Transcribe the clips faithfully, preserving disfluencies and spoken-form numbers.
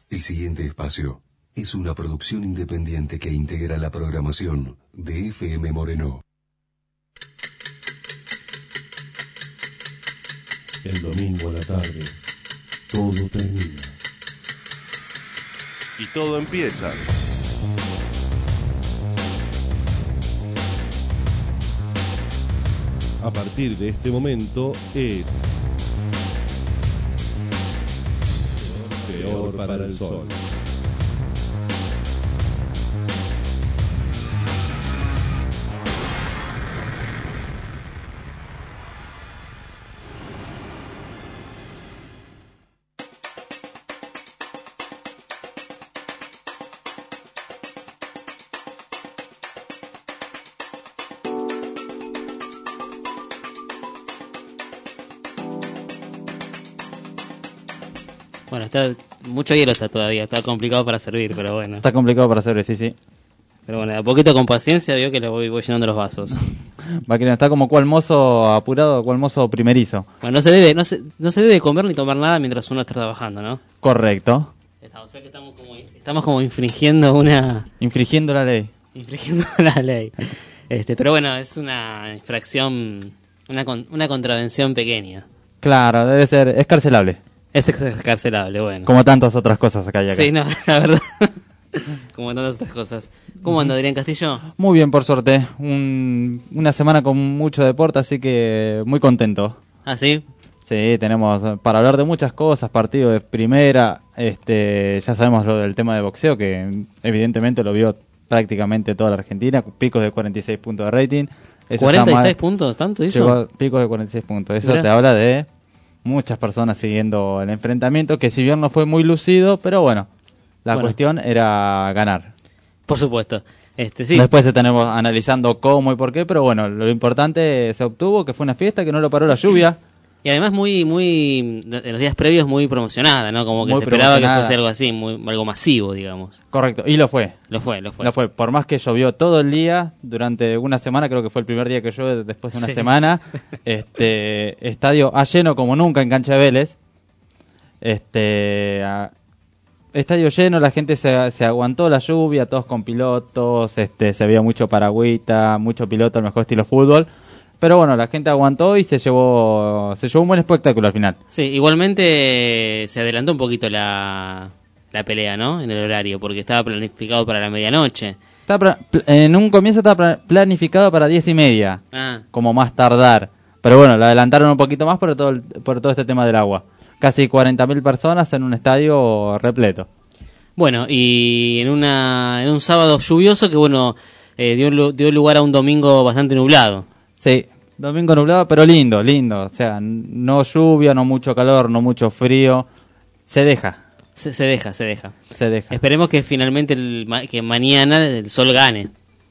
El siguiente espacio es una producción independiente que integra la programación de F M Moreno. El domingo a la tarde, todo termina. Y todo empieza. A partir de este momento es Peor para el Sol. Bueno, está mucho hielo está todavía, está complicado para servir, pero bueno. Está complicado para servir, sí, sí. Pero bueno, a poquito con paciencia veo que le voy, voy llenando los vasos. Va que está como cual mozo apurado, cual mozo primerizo. Bueno, no se debe, no se, no se debe comer ni tomar nada mientras uno está trabajando, ¿no? Correcto. O sea que estamos como, estamos como infringiendo una... Infringiendo la ley. Infringiendo la ley. Este, pero bueno, es una infracción, una, con, una contravención pequeña. Claro, debe ser, es carcelable. Es excarcelable, bueno. Como tantas otras cosas acá y acá. Sí, no, la verdad. Como tantas otras cosas. ¿Cómo anda Adrián Castillo? Muy bien, por suerte. Un, una semana con mucho deporte, así que muy contento. ¿Ah, sí? Sí, tenemos para hablar de muchas cosas, partido de primera, este, ya sabemos lo del tema de boxeo, que evidentemente lo vio prácticamente toda la Argentina, picos de cuarenta y seis puntos de rating. Eso ¿cuarenta y seis puntos? ¿Tanto eso? Llegó a picos de cuarenta y seis puntos. Eso Mirá. Te habla de muchas personas siguiendo el enfrentamiento, que si bien no fue muy lucido, pero bueno, la Bueno. cuestión era ganar. Por supuesto. Este, sí. Después estaremos analizando cómo y por qué, pero bueno, lo importante se obtuvo, que fue una fiesta, que no lo paró la lluvia. Y además muy, muy, en los días previos muy promocionada, ¿no? Como que Muy se esperaba que promocionada. fuese algo así, muy, algo masivo, digamos. Correcto, y lo fue. Lo fue, lo fue. Lo fue. Por más que llovió todo el día, durante una semana, creo que fue el primer día que llueve después de una Sí. semana, este estadio a lleno como nunca en cancha de Vélez. Este a- estadio lleno, la gente se, se aguantó la lluvia, todos con pilotos, este se veía mucho paragüita, mucho piloto, al mejor estilo fútbol. Pero bueno, la gente aguantó y se llevó se llevó un buen espectáculo al final. Sí, igualmente se adelantó un poquito la, la pelea, ¿no? En el horario, porque estaba planificado para la medianoche. Estaba pla- pl- en un comienzo estaba pla- planificado para diez y media. Ah, Como más tardar. Pero bueno, lo adelantaron un poquito más por todo, el- por todo este tema del agua. Casi cuarenta mil personas en un estadio repleto. bueno, y en una en un sábado lluvioso que, bueno, eh, dio, lu- dio lugar a un domingo bastante nublado. Sí, domingo nublado, pero lindo, lindo. O sea, n- no lluvia, no mucho calor, no mucho frío. Se deja, Se, se deja, se deja. se deja. Esperemos que finalmente, el, ma- que mañana el sol gane.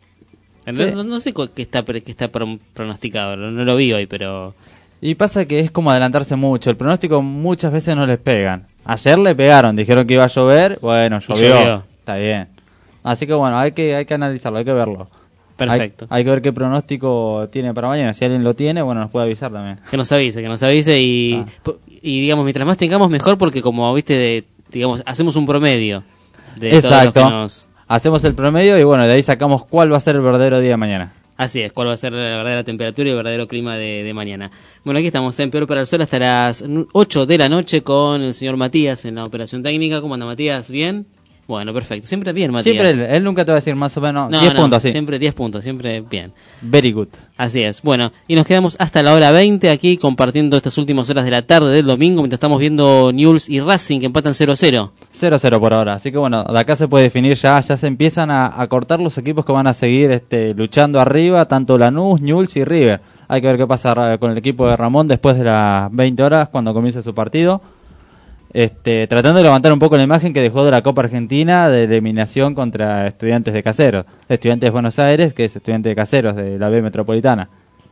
No, Sí. no- no sé cu- qué está, pre- qué está pro- pronosticado, no, no lo vi hoy, pero... Y pasa que es como adelantarse mucho. El pronóstico muchas veces no les pegan. Ayer le pegaron, dijeron que iba a llover. Bueno, Y llovió. llovió. Está bien. Así que bueno, hay que, hay que analizarlo, hay que verlo. Perfecto. Hay, hay que ver qué pronóstico tiene para mañana. Si alguien lo tiene, bueno, nos puede avisar también. Que nos avise, que nos avise y, Ah. po- y digamos, mientras más tengamos mejor, porque como viste, de, digamos, hacemos un promedio de todos los Exacto. que nos... Hacemos el promedio y bueno, de ahí sacamos cuál va a ser el verdadero día de mañana. Así es, cuál va a ser la verdadera temperatura y el verdadero clima de, de mañana. Bueno, aquí estamos en Peor para el Sol hasta las ocho de la noche con el señor Matías en la operación técnica. ¿Cómo anda, Matías? ¿Bien? Bueno, perfecto. Siempre bien, Matías. Siempre él, él nunca te va a decir más o menos No, diez no, puntos, sí. siempre diez puntos, siempre bien. Very good. Así es. Bueno, y nos quedamos hasta la hora veinte aquí compartiendo estas últimas horas de la tarde del domingo mientras estamos viendo Newell's y Racing que empatan cero a cero. cero a cero por ahora. Así que bueno, de acá se puede definir ya, ya se empiezan a, a cortar los equipos que van a seguir este, luchando arriba, tanto Lanús, Newell's y River. Hay que ver qué pasa ra- con el equipo de Ramón después de las veinte horas cuando comience su partido. Este, tratando de levantar un poco la imagen que dejó de la Copa Argentina de eliminación contra Estudiantes de Caseros. Estudiantes de Buenos Aires, que es Estudiantes de Caseros de la B Metropolitana,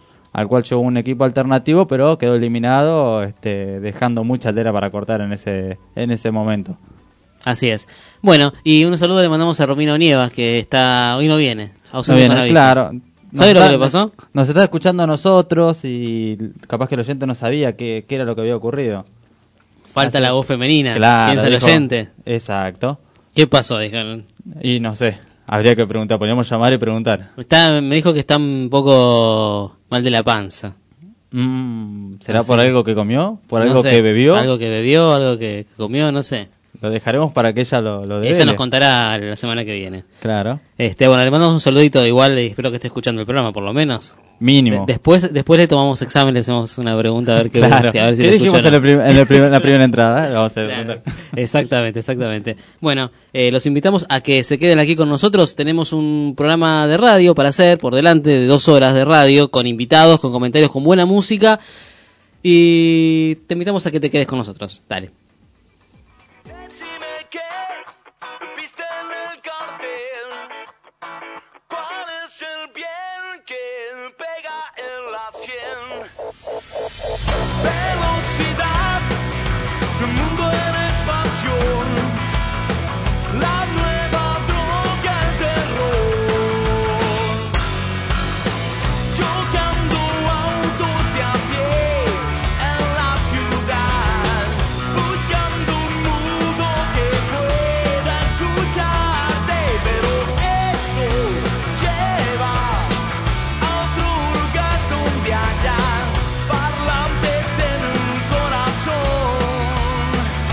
al cual llegó un equipo alternativo, pero quedó eliminado, este, dejando mucha tela para cortar en ese, en ese momento. Así es. Bueno, y un saludo le mandamos a Romino Nievas que está hoy no viene. No ausente viene, con aviso. claro. ¿Sabe Nos lo está- que le pasó? Nos está escuchando a nosotros y capaz que el oyente no sabía qué, qué era lo que había ocurrido. Falta Así- la voz femenina, Claro, piensa el dijo- oyente. Exacto. ¿Qué pasó? Dijeron. Y no sé, habría que preguntar, podríamos llamar y preguntar. Está, me dijo que está un poco mal de la panza. Mm, ¿Será Así. por algo que comió? ¿Por No algo sé, que bebió? Algo que bebió, algo que, que comió, no sé. Lo dejaremos para que ella lo, lo devele. Ella nos contará la semana que viene. Claro. Este, bueno, le mandamos un saludito igual y espero que esté escuchando el programa, por lo menos. Mínimo. De- después, después le tomamos examen, le hacemos una pregunta a ver qué Claro. si, a ver si ¿Qué lo dijimos escucha o en, no. el prim- en el prim- en la primera entrada? Vamos a Claro. preguntar. Exactamente, exactamente. Bueno, eh, los invitamos a que se queden aquí con nosotros. Tenemos un programa de radio para hacer por delante de dos horas de radio con invitados, con comentarios, con buena música. Y te invitamos a que te quedes con nosotros. Dale. Decime qué viste en el cartel. ¿Cuál es el bien que pega en la sien? Velocidad, el mundo en expansión. La nueva droga, el terror. Chocando autos de a pie en la ciudad, buscando un mundo que pueda escucharte, pero esto lleva a otro lugar donde haya parlantes en el corazón.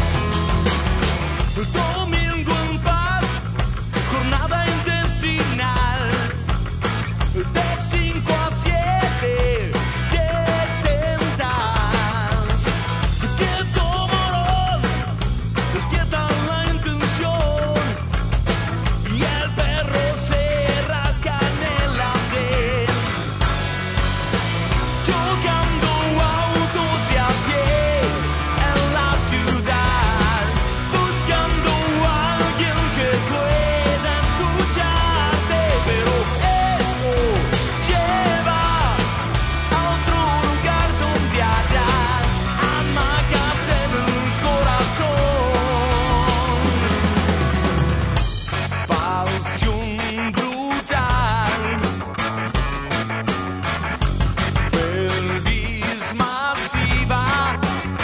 Domingo en paz, jornada intestinal. De cinco a siete, ¿qué tentas? Quieto morón, quieta la intención. Y el perro se rasca en el andén. Chocando autos de a pie en la ciudad, buscando a alguien que pueda escucharte, pero eso lleva a otro lugar donde haya hamacas en el corazón. Pasión brutal, feliz masiva,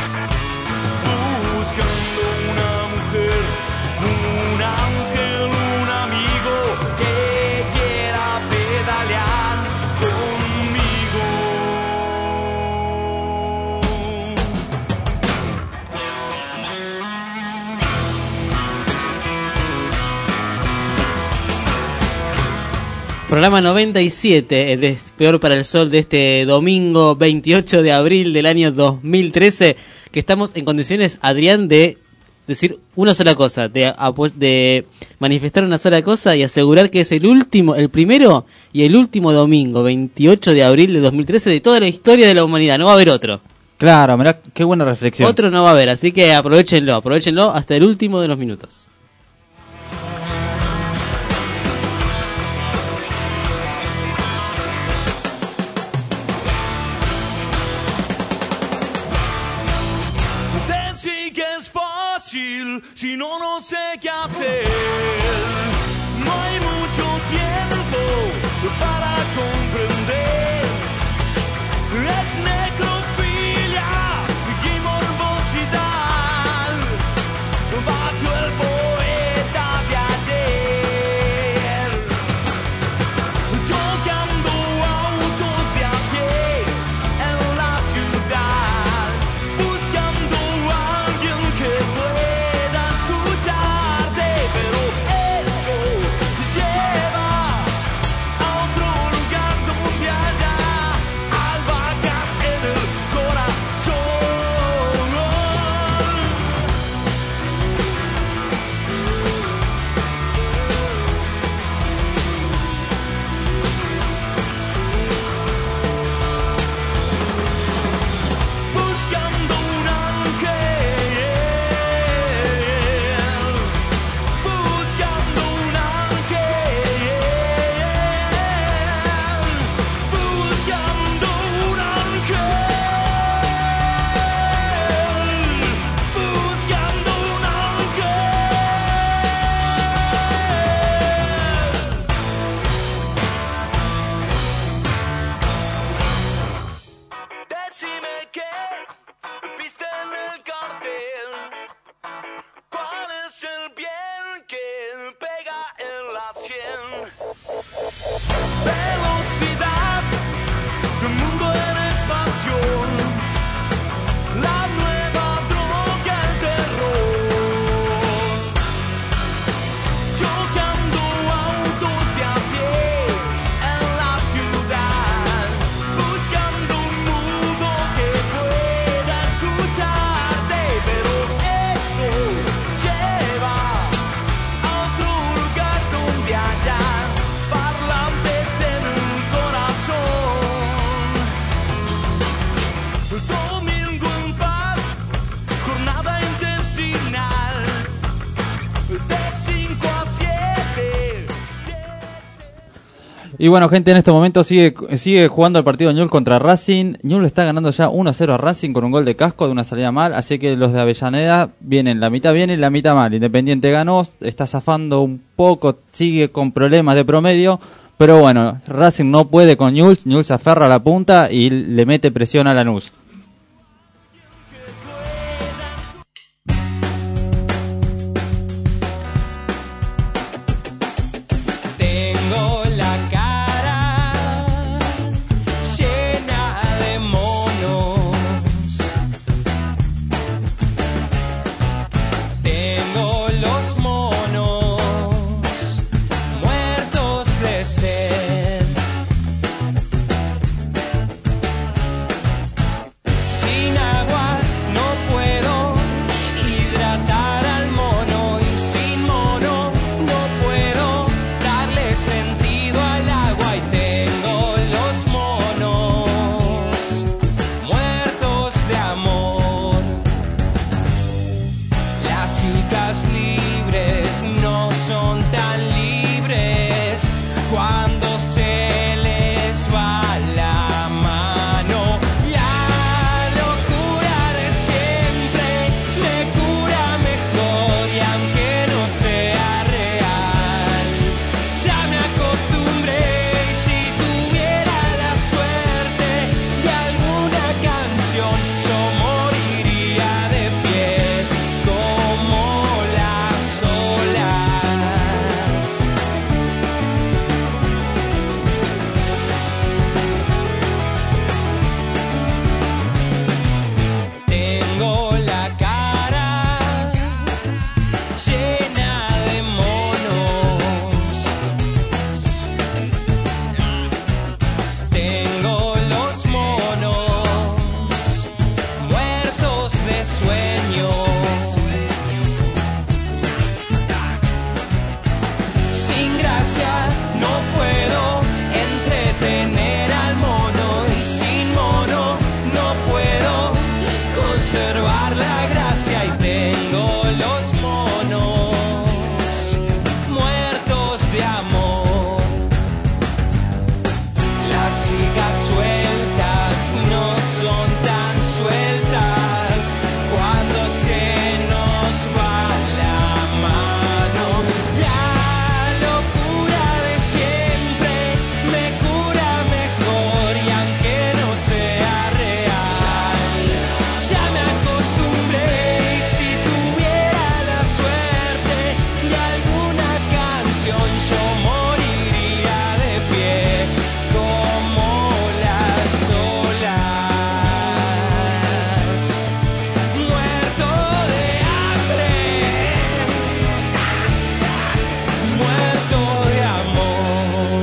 buscando una mujer, un ángel, un amigo que quiera pedalear conmigo. Programa noventa y siete, el de Peor para el Sol de este domingo veintiocho de abril del año dos mil trece, que estamos en condiciones, Adrián, de decir una sola cosa, de, apo- de manifestar una sola cosa y asegurar que es el último, el primero y el último domingo veintiocho de abril de dos mil trece de toda la historia de la humanidad. No va a haber otro. Claro, mirá, qué buena reflexión. Otro no va a haber, así que aprovechenlo, aprovechenlo hasta el último de los minutos. Decir que es fácil, si no, no sé qué hacer. No hay mucho tiempo para comprender. Es necrofilia y morbosidad bajo el poeta de ayer. Chocando autos de a pie en la ciudad, buscando a alguien que pueda escucharte, pero eso lleva a otro lugar donde haya albahaca en el cien. Velocidad, un mundo en expansión. La nueva droga, el terror. Chocando autos de a pie en la ciudad. Buscando un mundo que pueda escucharte. Pero esto lleva a otro lugar donde haya parlantes en el corazón. Domingo en paz, jornada intestinal, de cinco a siete. Y bueno, gente, en este momento sigue sigue jugando el partido Newell's contra Racing. Newell's está ganando ya uno a cero a Racing con un gol de Casco de una salida mal, así que los de Avellaneda vienen, la mitad bien y la mitad mal. Independiente ganó, está zafando un poco, sigue con problemas de promedio, pero bueno, Racing no puede con Newell's, Newell's se aferra a la punta y le mete presión a Lanús. Tengo la cara llena de monos. Tengo los monos muertos de sed. Sin agua no puedo hidratar al mono y sin mono no puedo darle sentido al agua y tengo los monos muertos de amor. Las chicas libres no son tan libres cuando se les va la mano. La locura de siempre me cura mejor y aunque no sea real, ya me acostumbré y si tuviera la suerte de alguna canción, yo moriría de pie como las olas. Tengo la cara llena de monos. Tengo los monos muertos de sueño. Sin gracia no puedo entretener al mono y sin mono no puedo conservar la gracia y tengo los monos muertos de amor. Las chicas sueltas no son tan sueltas cuando se nos va la mano. La locura de siempre me cura mejor y aunque no sea real, ya me acostumbré y si tuviera la suerte de alguna canción, yo moriría de pie como las olas. Muerto de hambre, muerto de amor.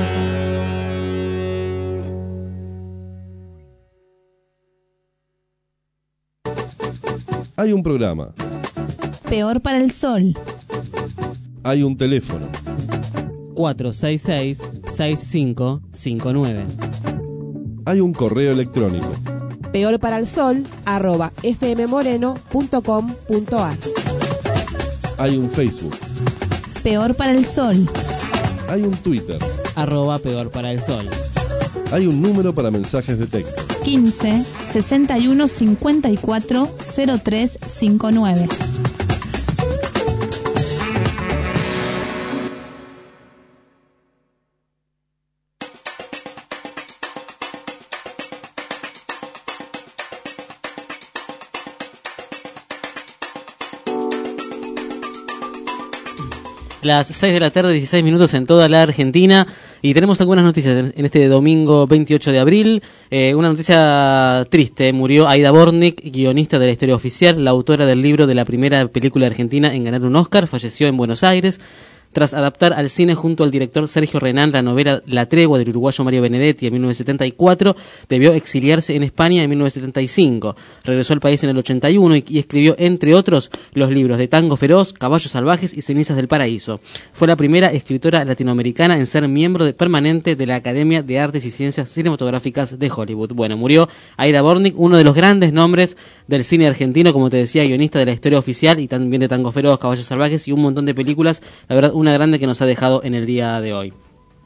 Hay un programa, Peor para el sol. hay un teléfono, cuatro seis seis, seis cinco cinco nueve. hay un correo electrónico, Peor para el sol arroba fmmoreno punto com punto ar. hay un Facebook, Peor para el sol. hay un Twitter, Arroba peor para el sol. hay un número para mensajes de texto. quince, sesenta y uno, cincuenta y cuatro, cero tres cincuenta y nueve. Las seis de la tarde, dieciséis minutos en toda la Argentina, y tenemos algunas noticias en este domingo veintiocho de abril. Eh, una noticia triste: murió Aida Bornik, guionista de la historia oficial, la autora del libro de la primera película argentina en ganar un Oscar. Falleció en Buenos Aires tras adaptar al cine junto al director Sergio Renán la novela La tregua del uruguayo Mario Benedetti en mil novecientos setenta y cuatro. Debió exiliarse en España en mil novecientos setenta y cinco. Regresó al país en el ochenta y uno y, y escribió, entre otros, los libros de Tango Feroz, Caballos Salvajes y Cenizas del Paraíso. Fue la primera escritora latinoamericana en ser miembro de, permanente de la Academia de Artes y Ciencias Cinematográficas de Hollywood. Bueno, murió Aida Bornik, uno de los grandes nombres del cine argentino, como te decía, guionista de la historia oficial y también de Tango Feroz, Caballos Salvajes y un montón de películas. La verdad, una grande que nos ha dejado en el día de hoy.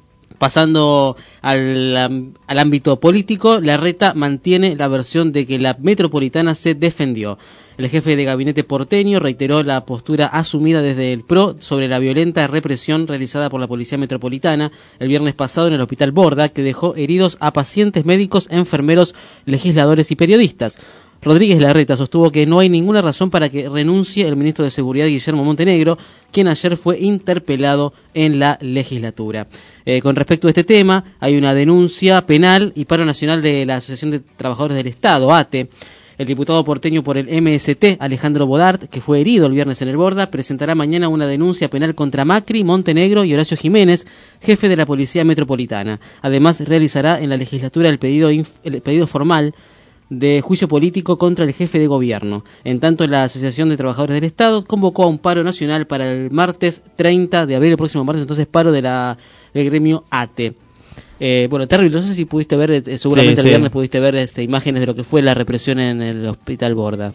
Pasando al, al ámbito político, Larreta mantiene la versión de que la metropolitana se defendió. El jefe de gabinete porteño reiteró la postura asumida desde el P R O sobre la violenta represión realizada por la Policía Metropolitana el viernes pasado en el Hospital Borda, que dejó heridos a pacientes médicos, enfermeros, legisladores y periodistas. Rodríguez Larreta sostuvo que no hay ninguna razón para que renuncie el ministro de Seguridad Guillermo Montenegro, quien ayer fue interpelado en la legislatura. Eh, con respecto a este tema, hay una denuncia penal y paro nacional de la Asociación de Trabajadores del Estado, A T E. El diputado porteño por el M S T, Alejandro Bodart, que fue herido el viernes en el Borda, presentará mañana una denuncia penal contra Macri, Montenegro y Horacio Jiménez, jefe de la Policía Metropolitana. Además, realizará en la legislatura el pedido, inf- el pedido formal de juicio político contra el jefe de gobierno. En tanto, la Asociación de Trabajadores del Estado convocó a un paro nacional para el martes treinta de abril, el próximo martes, entonces paro de la, del gremio A T E. Eh, bueno, terrible, no sé si pudiste ver, eh, seguramente sí, el sí. viernes pudiste ver este, imágenes de lo que fue la represión en el Hospital Borda.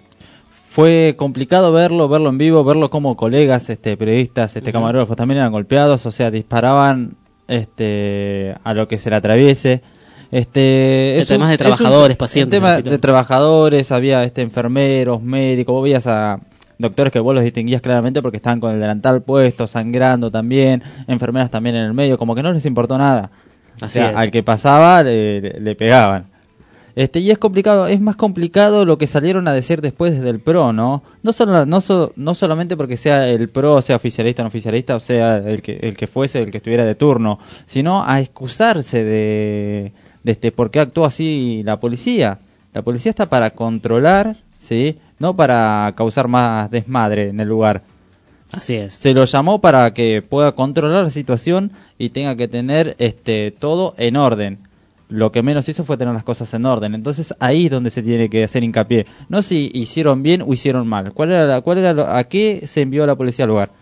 Fue complicado verlo, verlo en vivo, verlo como colegas, este, periodistas, este, uh-huh. camarógrafos también eran golpeados, o sea, disparaban este, a lo que se le atraviese. Este, es temas de trabajadores, un, pacientes. Tema de trabajadores, había este enfermeros, médicos, vos veías a doctores que vos los distinguías claramente porque estaban con el delantal puesto, sangrando también, enfermeras también en el medio, como que no les importó nada. Así o sea, es. Al que pasaba le, le, le pegaban. Este, y es complicado, es más complicado lo que salieron a decir después desde el P R O, ¿no? No solo, no, so, no solamente porque sea el P R O, sea oficialista o no oficialista, o sea el que, el que fuese, el que estuviera de turno, sino a excusarse de... de este, por qué actuó así la policía. La policía está para controlar, ¿sí? No para causar más desmadre en el lugar. Así es. Se lo llamó para que pueda controlar la situación y tenga que tener este todo en orden. Lo que menos hizo fue tener las cosas en orden. Entonces ahí es donde se tiene que hacer hincapié. No si hicieron bien o hicieron mal. ¿Cuál era la, cuál era lo, a qué se envió la policía al lugar?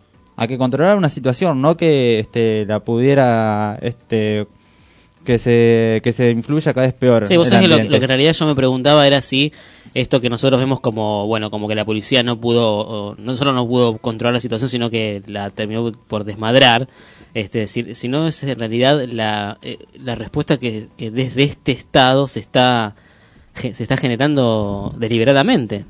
A que controlar una situación, no que este la pudiera este que se que se influya cada vez peor. Sí, vos sabés que lo, lo que en realidad yo me preguntaba era si esto que nosotros vemos como, bueno, como que la policía no pudo, no solo no pudo controlar la situación, sino que la terminó por desmadrar, este, si, si no es en realidad la, eh, la respuesta que, que desde este estado se está se está generando deliberadamente.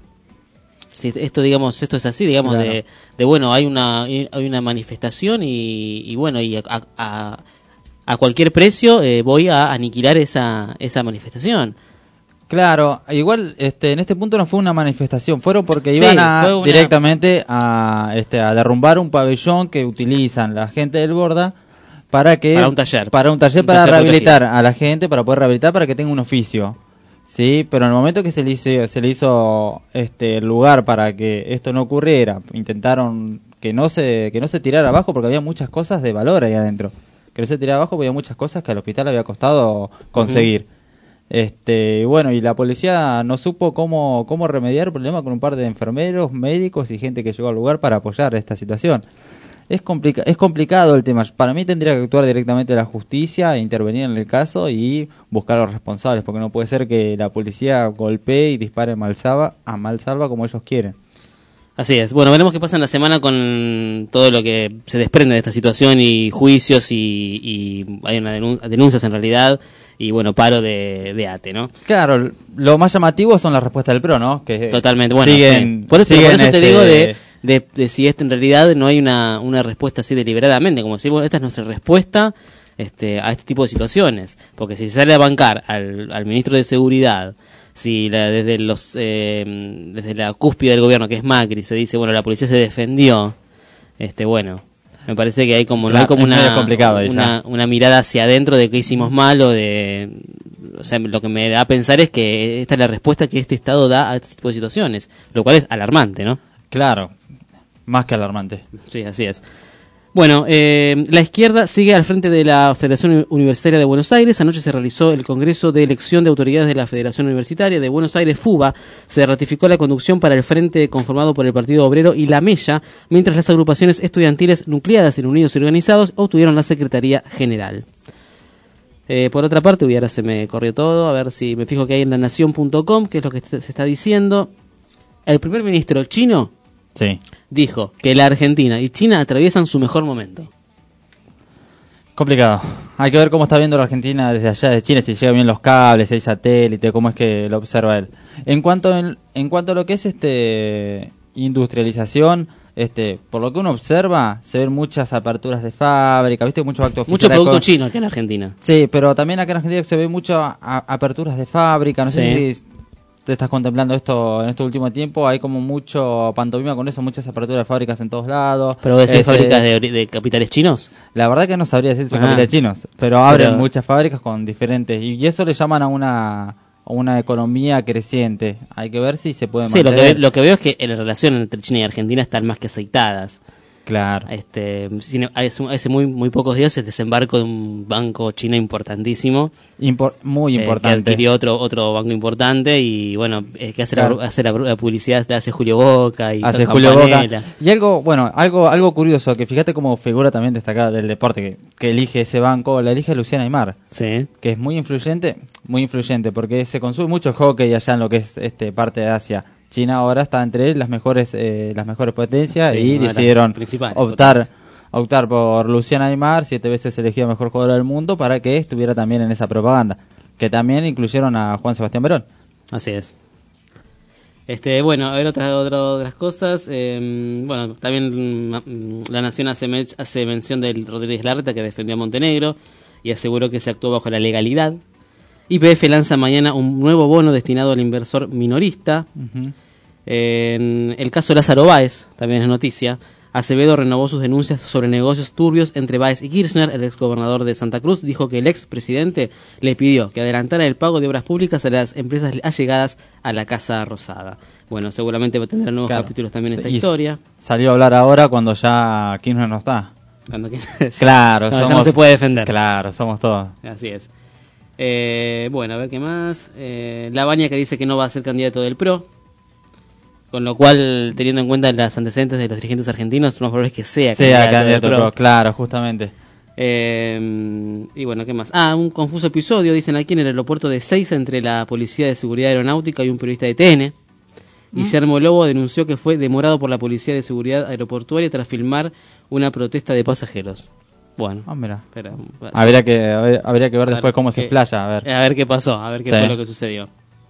Si esto, digamos, esto es así, digamos, claro. de, de bueno, hay una hay una manifestación y, y bueno, y a, a a cualquier precio eh, voy a aniquilar esa esa manifestación. Claro, igual este en este punto no fue una manifestación, fueron porque iban sí, a una... directamente a este a derrumbar un pabellón que utilizan la gente del Borda para que para un taller, para un taller un para taller rehabilitar protegido. A la gente, para poder rehabilitar, para que tenga un oficio. Sí, pero en el momento que se le hizo se le hizo este el lugar para que esto no ocurriera, intentaron que no se que no se tirara abajo porque había muchas cosas de valor ahí adentro. Que no se tirara abajo porque había muchas cosas que al hospital había costado conseguir. Uh-huh. Este, bueno, y la policía no supo cómo cómo remediar el problema con un par de enfermeros, médicos y gente que llegó al lugar para apoyar esta situación. Es complica es complicado el tema. Para mí tendría que actuar directamente la justicia, intervenir en el caso y buscar a los responsables, porque no puede ser que la policía golpee y dispare malsalva, a malsalva como ellos quieren. Así es. Bueno, veremos qué pasa en la semana con todo lo que se desprende de esta situación y juicios y, y hay una denun- denuncias en realidad y bueno, paro de, de A T E, ¿no? Claro, lo más llamativo son las respuestas del P R O, ¿no? Que totalmente, bueno, siguen, sí. Por eso, siguen por eso este... te digo de, de, de si este en realidad no hay una, una respuesta así deliberadamente, como decir, bueno, esta es nuestra respuesta este, a este tipo de situaciones, porque si se sale a bancar al, al ministro de Seguridad, si la, desde los eh, desde la cúspide del gobierno, que es Macri, se dice, bueno, la policía se defendió, este bueno, Me parece que hay como, Claro, no hay como es medio una, complicado ahí una, ya. una mirada hacia adentro de qué hicimos mal o de... O sea, lo que me da a pensar es que esta es la respuesta que este Estado da a este tipo de situaciones, lo cual es alarmante, ¿no? Claro, más que alarmante. Sí, así es. Bueno, eh, la izquierda sigue al frente de la Federación Universitaria de Buenos Aires. Anoche se realizó el Congreso de Elección de Autoridades de la Federación Universitaria de Buenos Aires, FUBA. Se ratificó la conducción para el frente conformado por el Partido Obrero y la Mella, mientras las agrupaciones estudiantiles nucleadas en Unidos y Organizados obtuvieron la Secretaría General. Eh, por otra parte, uy, ahora se me corrió todo, a ver si me fijo que hay en la nación punto com, que es lo que se está diciendo. El primer ministro chino Sí. dijo que la Argentina y China atraviesan su mejor momento. Complicado. Hay que ver cómo está viendo la Argentina desde allá de China, si llega bien los cables, si hay satélite, cómo es que lo observa él. En cuanto en, en cuanto a lo que es este industrialización, este, por lo que uno observa, se ven muchas aperturas de fábrica, ¿viste? Muchos actos Mucho oficiales producto con- chino acá en Argentina. Sí, pero también acá en Argentina se ve mucho a- a- aperturas de fábrica, no sé Sí. si te estás contemplando esto en este último tiempo, hay como mucho pantomima con eso, muchas aperturas de fábricas en todos lados. ¿Pero vos decís Este, fábricas de, ori- de capitales chinos? La verdad que no sabría decir si son Ah. capitales chinos, pero abren Pero- muchas fábricas con diferentes, y eso le llaman a una, a una economía creciente. Hay que ver si se puede Sí, lo que, mantener. ve- lo que veo es que la relación entre China y Argentina están más que aceitadas. Claro. Este, sin- hace, hace muy, muy pocos días el desembarco de un banco chino importantísimo. Impor- muy eh, importante. que adquirió otro otro banco importante y bueno, es que hace, Claro. la, hace la, la publicidad, la hace Julio Boca y Hace Ca- Julio Boca. Campanella. Y algo, bueno, algo algo curioso, que fíjate como figura también destacada del deporte que, que elige ese banco, la elige Luciana Aymar, Sí. que es muy influyente, muy influyente, porque se consume mucho el hockey allá en lo que es este parte de Asia. China ahora está entre las mejores eh, las mejores potencias Sí, y una de las decidieron principales optar potencias. optar por Luciana Aymar, siete veces elegida mejor jugadora del mundo, para que estuviera también en esa propaganda, que también incluyeron a Juan Sebastián Verón. Así es. Este, bueno, a ver otras otra, otras cosas. Eh, bueno, también mm, la Nación hace, me- hace mención del Rodríguez Larreta, que defendió a Montenegro y aseguró que se actuó bajo la legalidad. Y P F lanza mañana un nuevo bono destinado al inversor minorista. En el caso Lázaro Báez, también es noticia, Acevedo renovó sus denuncias sobre negocios turbios entre Báez y Kirchner. El exgobernador de Santa Cruz dijo que el expresidente le pidió que adelantara el pago de obras públicas a las empresas allegadas a la Casa Rosada. Bueno, seguramente tendrá nuevos Claro. capítulos también esta Y historia. Salió a hablar ahora cuando ya Kirchner no está. Cuando que- Claro, No, ya somos- no se puede defender. Claro, somos todos. Así es. Eh, bueno, a ver qué más. Eh, La Baña, que dice que no va a ser candidato del P R O. Con lo cual, teniendo en cuenta los antecedentes de los dirigentes argentinos, lo más probable es que sea Sea candidato, candidato del al P R O. P R O, claro, justamente. Eh, y bueno, ¿qué más? Ah, un confuso episodio, dicen aquí en el aeropuerto de Seiza, entre la Policía de Seguridad Aeronáutica y un periodista de T N. Guillermo Lobo denunció que fue demorado por la Policía de Seguridad Aeroportuaria tras filmar una protesta de pasajeros. Bueno, Ah, mira. pero, Habría que, habría, habría que ver A ver, después cómo se que- explaya, a ver. A ver qué pasó, a ver qué Sí. fue lo que sucedió.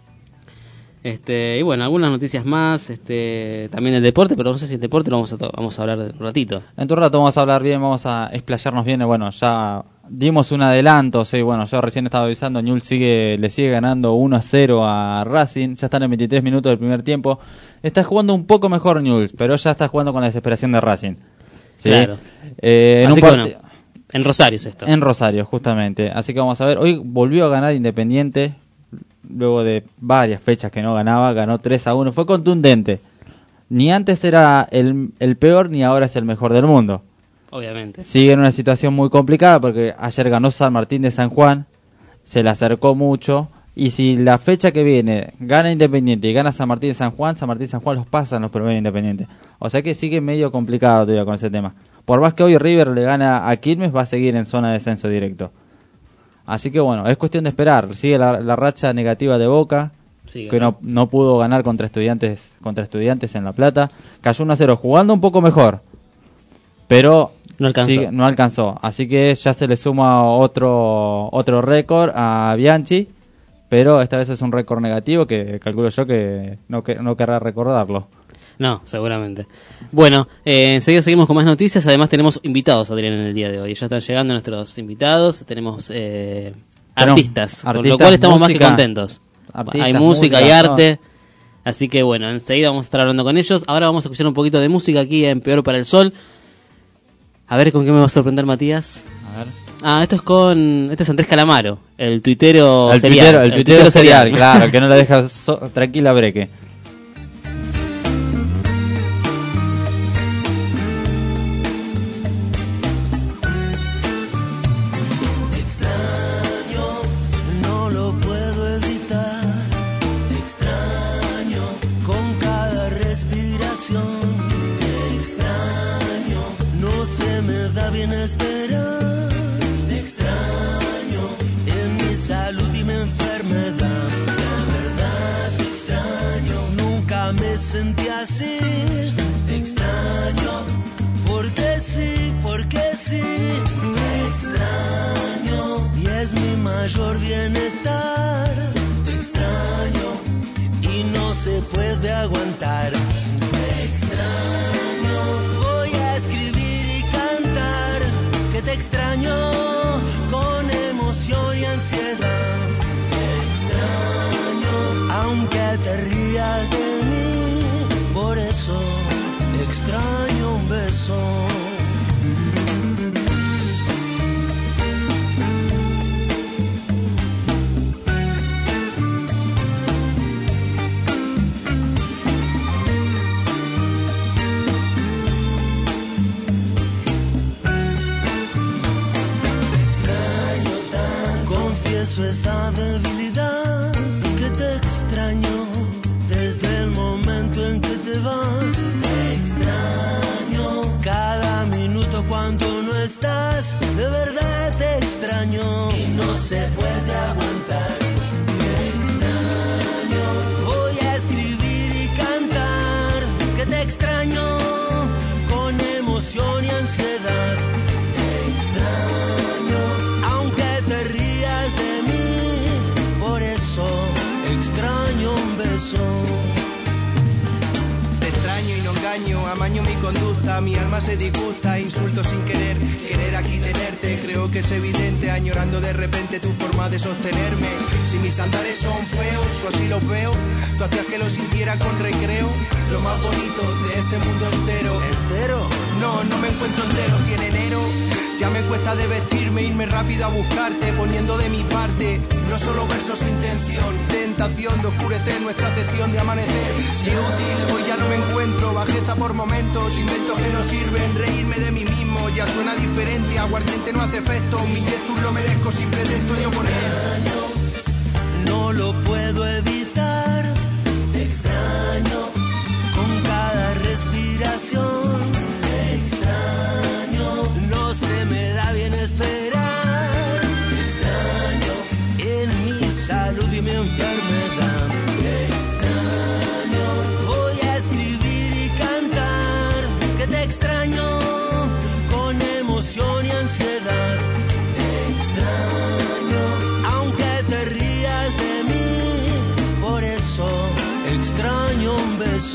Este, y bueno, algunas noticias más, este, también el deporte, pero no sé si el deporte lo vamos a, to- vamos a hablar de un ratito. En tu rato vamos a hablar bien, vamos a explayarnos bien. Bueno, ya dimos un adelanto, sí, bueno, yo recién estaba avisando, Newell's sigue, le sigue ganando uno a cero a Racing, ya están en veintitrés minutos del primer tiempo. Está jugando un poco mejor Newell's, pero ya está jugando con la desesperación de Racing. ¿Sí? Claro. Eh, en Así un que parti- bueno, en Rosario es esto. En Rosario, justamente. Así que vamos a ver. Hoy volvió a ganar Independiente. Luego de varias fechas que no ganaba, ganó tres a uno. Fue contundente. Ni antes era el, el peor, ni ahora es el mejor del mundo. Obviamente. Sigue en una situación muy complicada porque ayer ganó San Martín de San Juan. Se le acercó mucho. Y si la fecha que viene gana Independiente y gana San Martín de San Juan, San Martín de San Juan los pasa en los promedios Independientes. O sea que sigue medio complicado todavía con ese tema. Por más que hoy River le gana a Quilmes, va a seguir en zona de descenso directo. Así que bueno, es cuestión de esperar. Sigue la, la racha negativa de Boca, Sigue, que no, no pudo ganar contra Estudiantes contra Estudiantes en La Plata. Cayó uno a cero, jugando un poco mejor, pero No alcanzó. sigue- no alcanzó. Así que ya se le suma otro otro récord a Bianchi, pero esta vez es un récord negativo que calculo yo que no, que, no querrá recordarlo. No, seguramente. Bueno, eh, enseguida seguimos con más noticias. Además tenemos invitados, Adrián, en el día de hoy. Ya están llegando nuestros invitados. Tenemos eh, Tenemos artistas, con lo artistas, cual estamos más música, que contentos. artistas, Hay música, música, hay arte. Así que bueno, enseguida vamos a estar hablando con ellos. Ahora vamos a escuchar un poquito de música aquí en Peor para el Sol. A ver con qué me va a sorprender Matías. A ver. Ah, esto es con... Este es Andrés Calamaro, el tuitero El serial. tuitero, el tuitero serial, claro, que no la deja so- tranquila Breque. No lo puedo evitar, te extraño con cada respiración, te extraño, no se me da bien esperar, te extraño en mi salud y mi enfermedad, de verdad te extraño, nunca me sentí así, te extraño, porque sí, porque sí, te extraño y es mi mayor bienestar, te extraño y no se puede aguantar, te extraño, voy a escribir y cantar, que te extraño con emoción y ansiedad, te extraño, aunque te rías de mí, por eso extraño un beso. Confieso esa debilidad, que te extraño desde el momento en que te vas, te extraño cada minuto cuando no estás, de verdad te extraño y no se puede aguantar, te extraño, voy a escribir y cantar, que te extraño con emoción y ansiedad, te extraño, aunque te rías de mí, por eso extraño un beso. Te extraño y no engaño, amaño mi conducta, mi alma se disgusta, insulto sin querer, querer aquí tenerte, creo que es evidente, añorando de repente tu forma de sostenerme, si mis andares son feos o así los veo, tú hacías que lo sintiera con recreo, lo más bonito de este mundo entero. ¿Entero? No, no me encuentro entero, si en enero ya me cuesta de vestirme, irme rápido a buscarte, poniendo de mi parte, no solo versos, intención, tentación de oscurecer nuestra acepción de amanecer, si útil hoy ya no me encuentro, bajeza por momentos, inventos que no sirven, reírme de mí mismo, ya suena diferente, aguardiente no hace efecto, mi gestus lo merezco sin pretexto ni oponer. No lo puedo evitar, te extraño con cada respiración, te extraño, no se me da bien esperar, te extraño en mi salud y mi enfermedad, te extraño, voy a escribir y cantar, que te extraño con emoción y ansiedad, te extraño, aunque te rías de mí, por eso extraño un beso.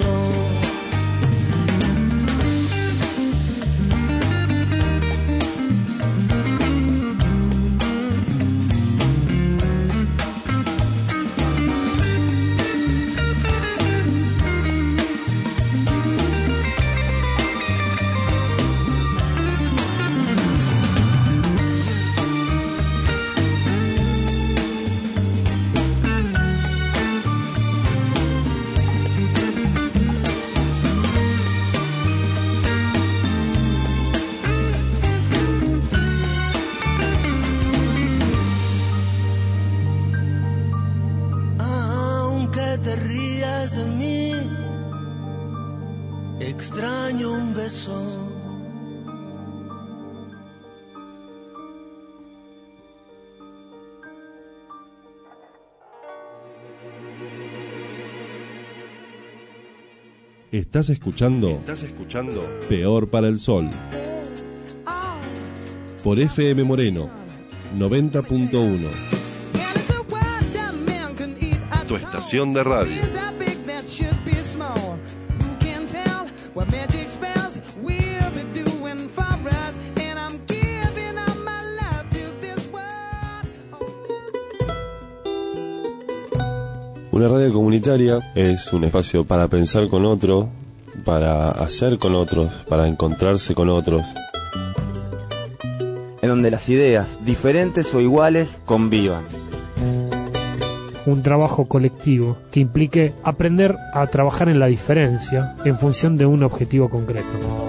Aunque te rías de mí, extraño un beso. Estás escuchando, Estás escuchando Peor para el Sol. Por F M Moreno, noventa punto uno. tu estación de radio. Una radio comunitaria es un espacio para pensar con otro, para hacer con otros, para encontrarse con otros. en donde las ideas, diferentes o iguales, convivan. Un trabajo colectivo que implique aprender a trabajar en la diferencia en función de un objetivo concreto.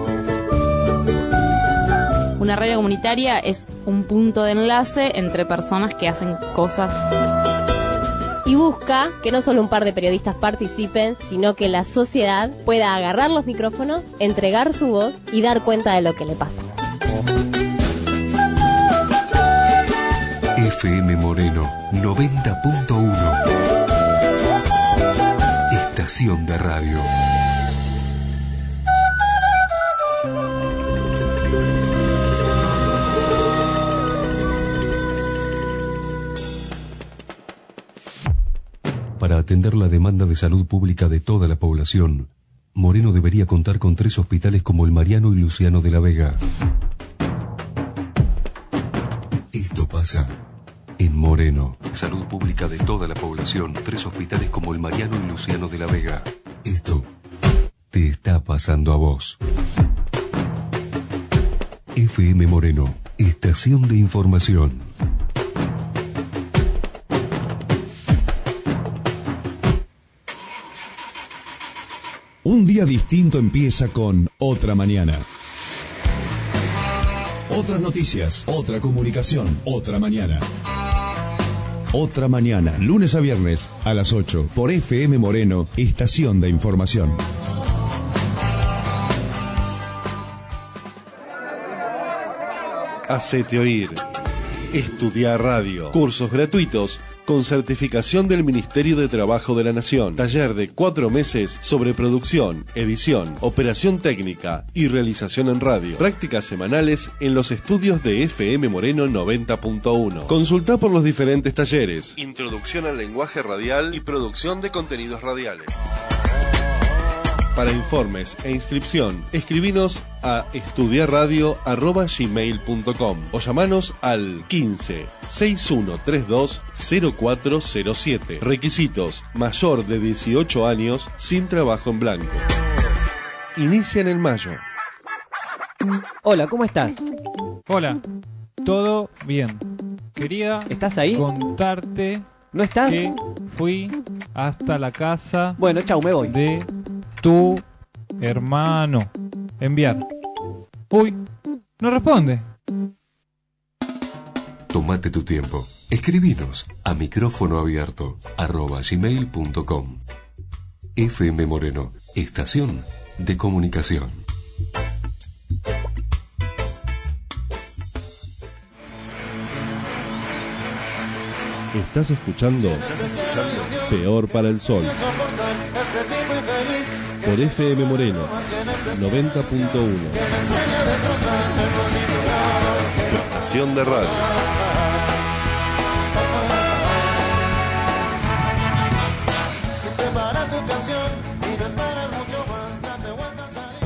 Una radio comunitaria es un punto de enlace entre personas que hacen cosas. Y busca que no solo un par de periodistas participen, sino que la sociedad pueda agarrar los micrófonos, entregar su voz y dar cuenta de lo que le pasa. F M Moreno noventa punto uno. Estación de radio. Para atender la demanda de salud pública de toda la población, Moreno debería contar con tres hospitales como el Mariano y Luciano de la Vega. Esto pasa en Moreno. Salud pública de toda la población, tres hospitales como el Mariano y Luciano de la Vega. Esto te está pasando a vos. F M Moreno, estación de información. Un día distinto empieza con Otra Mañana. Otras noticias, otra comunicación, otra mañana. Otra Mañana, lunes a viernes a las ocho, por F M Moreno, estación de información. Hacete oír. Estudiar radio. Cursos gratuitos con certificación del Ministerio de Trabajo de la Nación. Taller de cuatro meses sobre producción, edición, operación técnica y realización en radio. Prácticas semanales en los estudios de F M Moreno noventa punto uno. Consulta por los diferentes talleres. Introducción al lenguaje radial y producción de contenidos radiales. Para informes e inscripción, escribinos a estudiarradio arroba gmail punto com o llamanos al quince, sesenta y uno treinta y dos, cero cuatro cero siete. Requisitos: mayor de dieciocho años, sin trabajo en blanco. Inician en mayo. Hola, ¿cómo estás? Hola, todo bien. Quería ¿Estás ahí? contarte ¿No estás? que fui hasta la casa Bueno, chau, me voy. de tu hermano. Enviar. Uy, no responde. Tómate tu tiempo. Escribinos a micrófono abierto arroba gmail punto com. F M Moreno, estación de comunicación. Estás escuchando, Estás escuchando Peor para el Sol, por F M Moreno noventa punto uno. tu estación de radio. Prepara tu canción y no esperes mucho más, date vueltas ahí.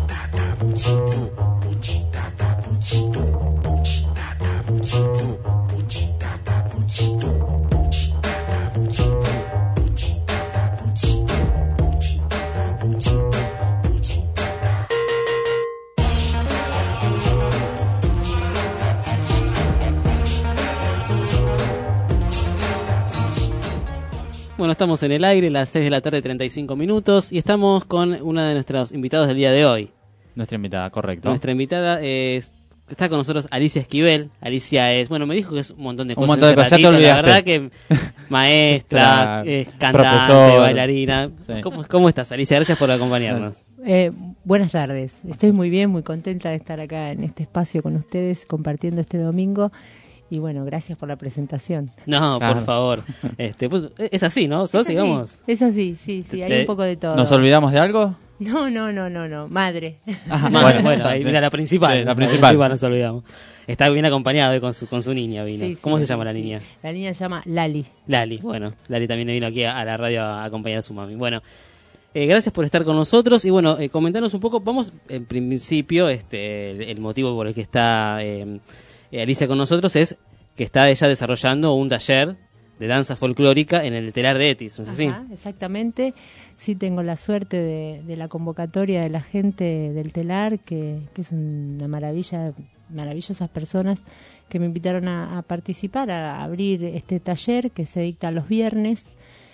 Bueno, estamos en el aire, las seis de la tarde, treinta y cinco minutos, y estamos con una de nuestros invitados del día de hoy. Nuestra invitada, correcto. Nuestra invitada es, está con nosotros Alicia Esquivel. Alicia es, bueno, me dijo que es un montón de Un cosas. montón de cosas, ya te ratito, olvidaste. La verdad que maestra, Tra- es cantante, profesor. bailarina. Sí. ¿Cómo, ¿Cómo estás, Alicia? Gracias por acompañarnos. Eh, buenas tardes, estoy muy bien, muy contenta de estar acá en este espacio con ustedes compartiendo este domingo y bueno, gracias por la presentación. No, Claro. por favor. Este, pues, es así, ¿no? Es ¿Sos, así, digamos? es así, sí, sí, hay Te- un poco de todo. ¿Nos olvidamos de algo? No, no, no, no, no, madre. Ah, bueno, bueno, bueno, ahí sí. mira la principal. Sí, la principal. nos olvidamos. Está bien acompañado con su, con su niña, vino. Sí, sí, ¿Cómo se sí, llama la sí. niña? La niña se llama Lali. Lali, bueno, Lali también vino aquí a, a la radio a acompañar a su mami. Bueno, eh, gracias por estar con nosotros y bueno, eh, comentanos un poco, vamos en principio, este, el, el motivo por el que está eh, eh, Alicia con nosotros es que está ella desarrollando un taller de danza folclórica en el telar de Etis, ¿no es así? Ajá, exactamente. Sí, tengo la suerte de, de la convocatoria de la gente del telar, que, que es una maravilla maravillosas personas que me invitaron a, a participar, a abrir este taller que se dicta los viernes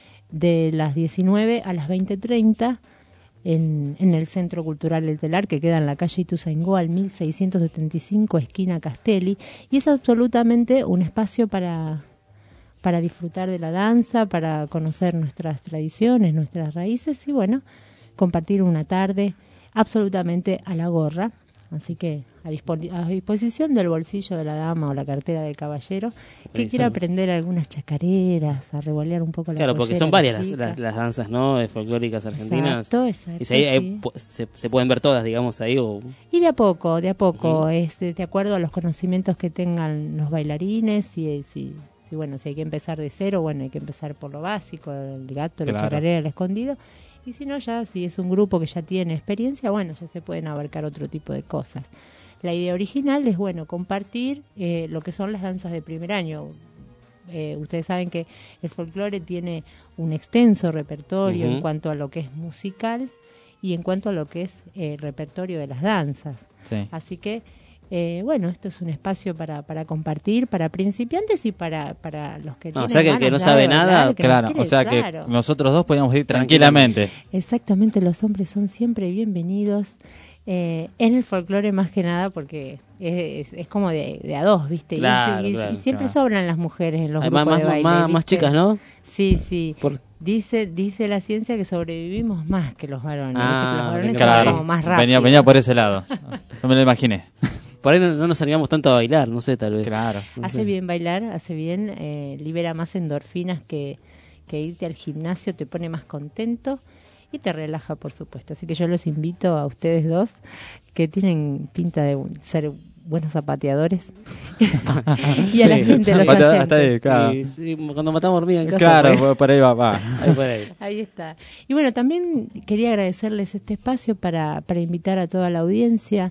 de las diecinueve a las veinte treinta en, en el Centro Cultural El Telar, que queda en la calle Ituzaingó al mil seiscientos setenta y cinco, esquina Castelli, y es absolutamente un espacio para, para disfrutar de la danza, para conocer nuestras tradiciones, nuestras raíces y bueno, compartir una tarde absolutamente a la gorra. Así que a, dispo- a disposición del bolsillo de la dama o la cartera del caballero que Buenísimo. quiera aprender algunas chacareras, a revolear un poco la Claro, porque pollera son varias a la las, chica. las, las danzas, ¿no? Eh, folclóricas argentinas. Exacto, exacto, Y si ahí, ahí sí. pu- se, se pueden ver todas, digamos, ahí. O... Y de a poco, de a poco, es de de acuerdo a los conocimientos que tengan los bailarines, y si, si bueno, si hay que empezar de cero, bueno, hay que empezar por lo básico, el gato, la Claro. chacarera, el escondido, y si no, ya si es un grupo que ya tiene experiencia, bueno, ya se pueden abarcar otro tipo de cosas. La idea original es, bueno, compartir eh, lo que son las danzas de primer año. Eh, ustedes saben que el folclore tiene un extenso repertorio Ujú. en cuanto a lo que es musical y en cuanto a lo que es eh, repertorio de las danzas. Sí. Así que, eh, bueno, esto es un espacio para, para compartir, para principiantes y para, para los que No, o tienen sea, que el que ganas no de sabe bailar, nada, que no Claro, quiere, o sea claro. que nosotros dos podíamos ir tranquilamente. Exactamente, los hombres son siempre bienvenidos eh, en el folclore más que nada porque es, es como de, de a dos, ¿viste? Y- Claro, y, y claro, siempre claro. sobran las mujeres en los Además, grupos de más- baile, más- más ¿viste? chicas, ¿no? Sí, sí. Por- Dice dice la ciencia que sobrevivimos más que los varones. ¿viste? Ah, Que los varones son Claro, como más rápidos. venía, venía por ese lado. No me lo imaginé. Por ahí no, no nos animamos tanto a bailar, no sé, tal vez. Claro. No Hace sé. bien bailar, hace bien, eh, libera más endorfinas que, que irte al gimnasio, te pone más contento y te relaja, por supuesto. Así que yo los invito a ustedes dos, que tienen pinta de un- ser buenos zapateadores, y a la Sí. gente, los Hasta- oyentes. hasta ahí, claro. Sí, sí, cuando matamos hormiga en casa. Claro, por ahí. por ahí va, va. Ahí por ahí. Ahí está. Y bueno, también quería agradecerles este espacio para, para invitar a toda la audiencia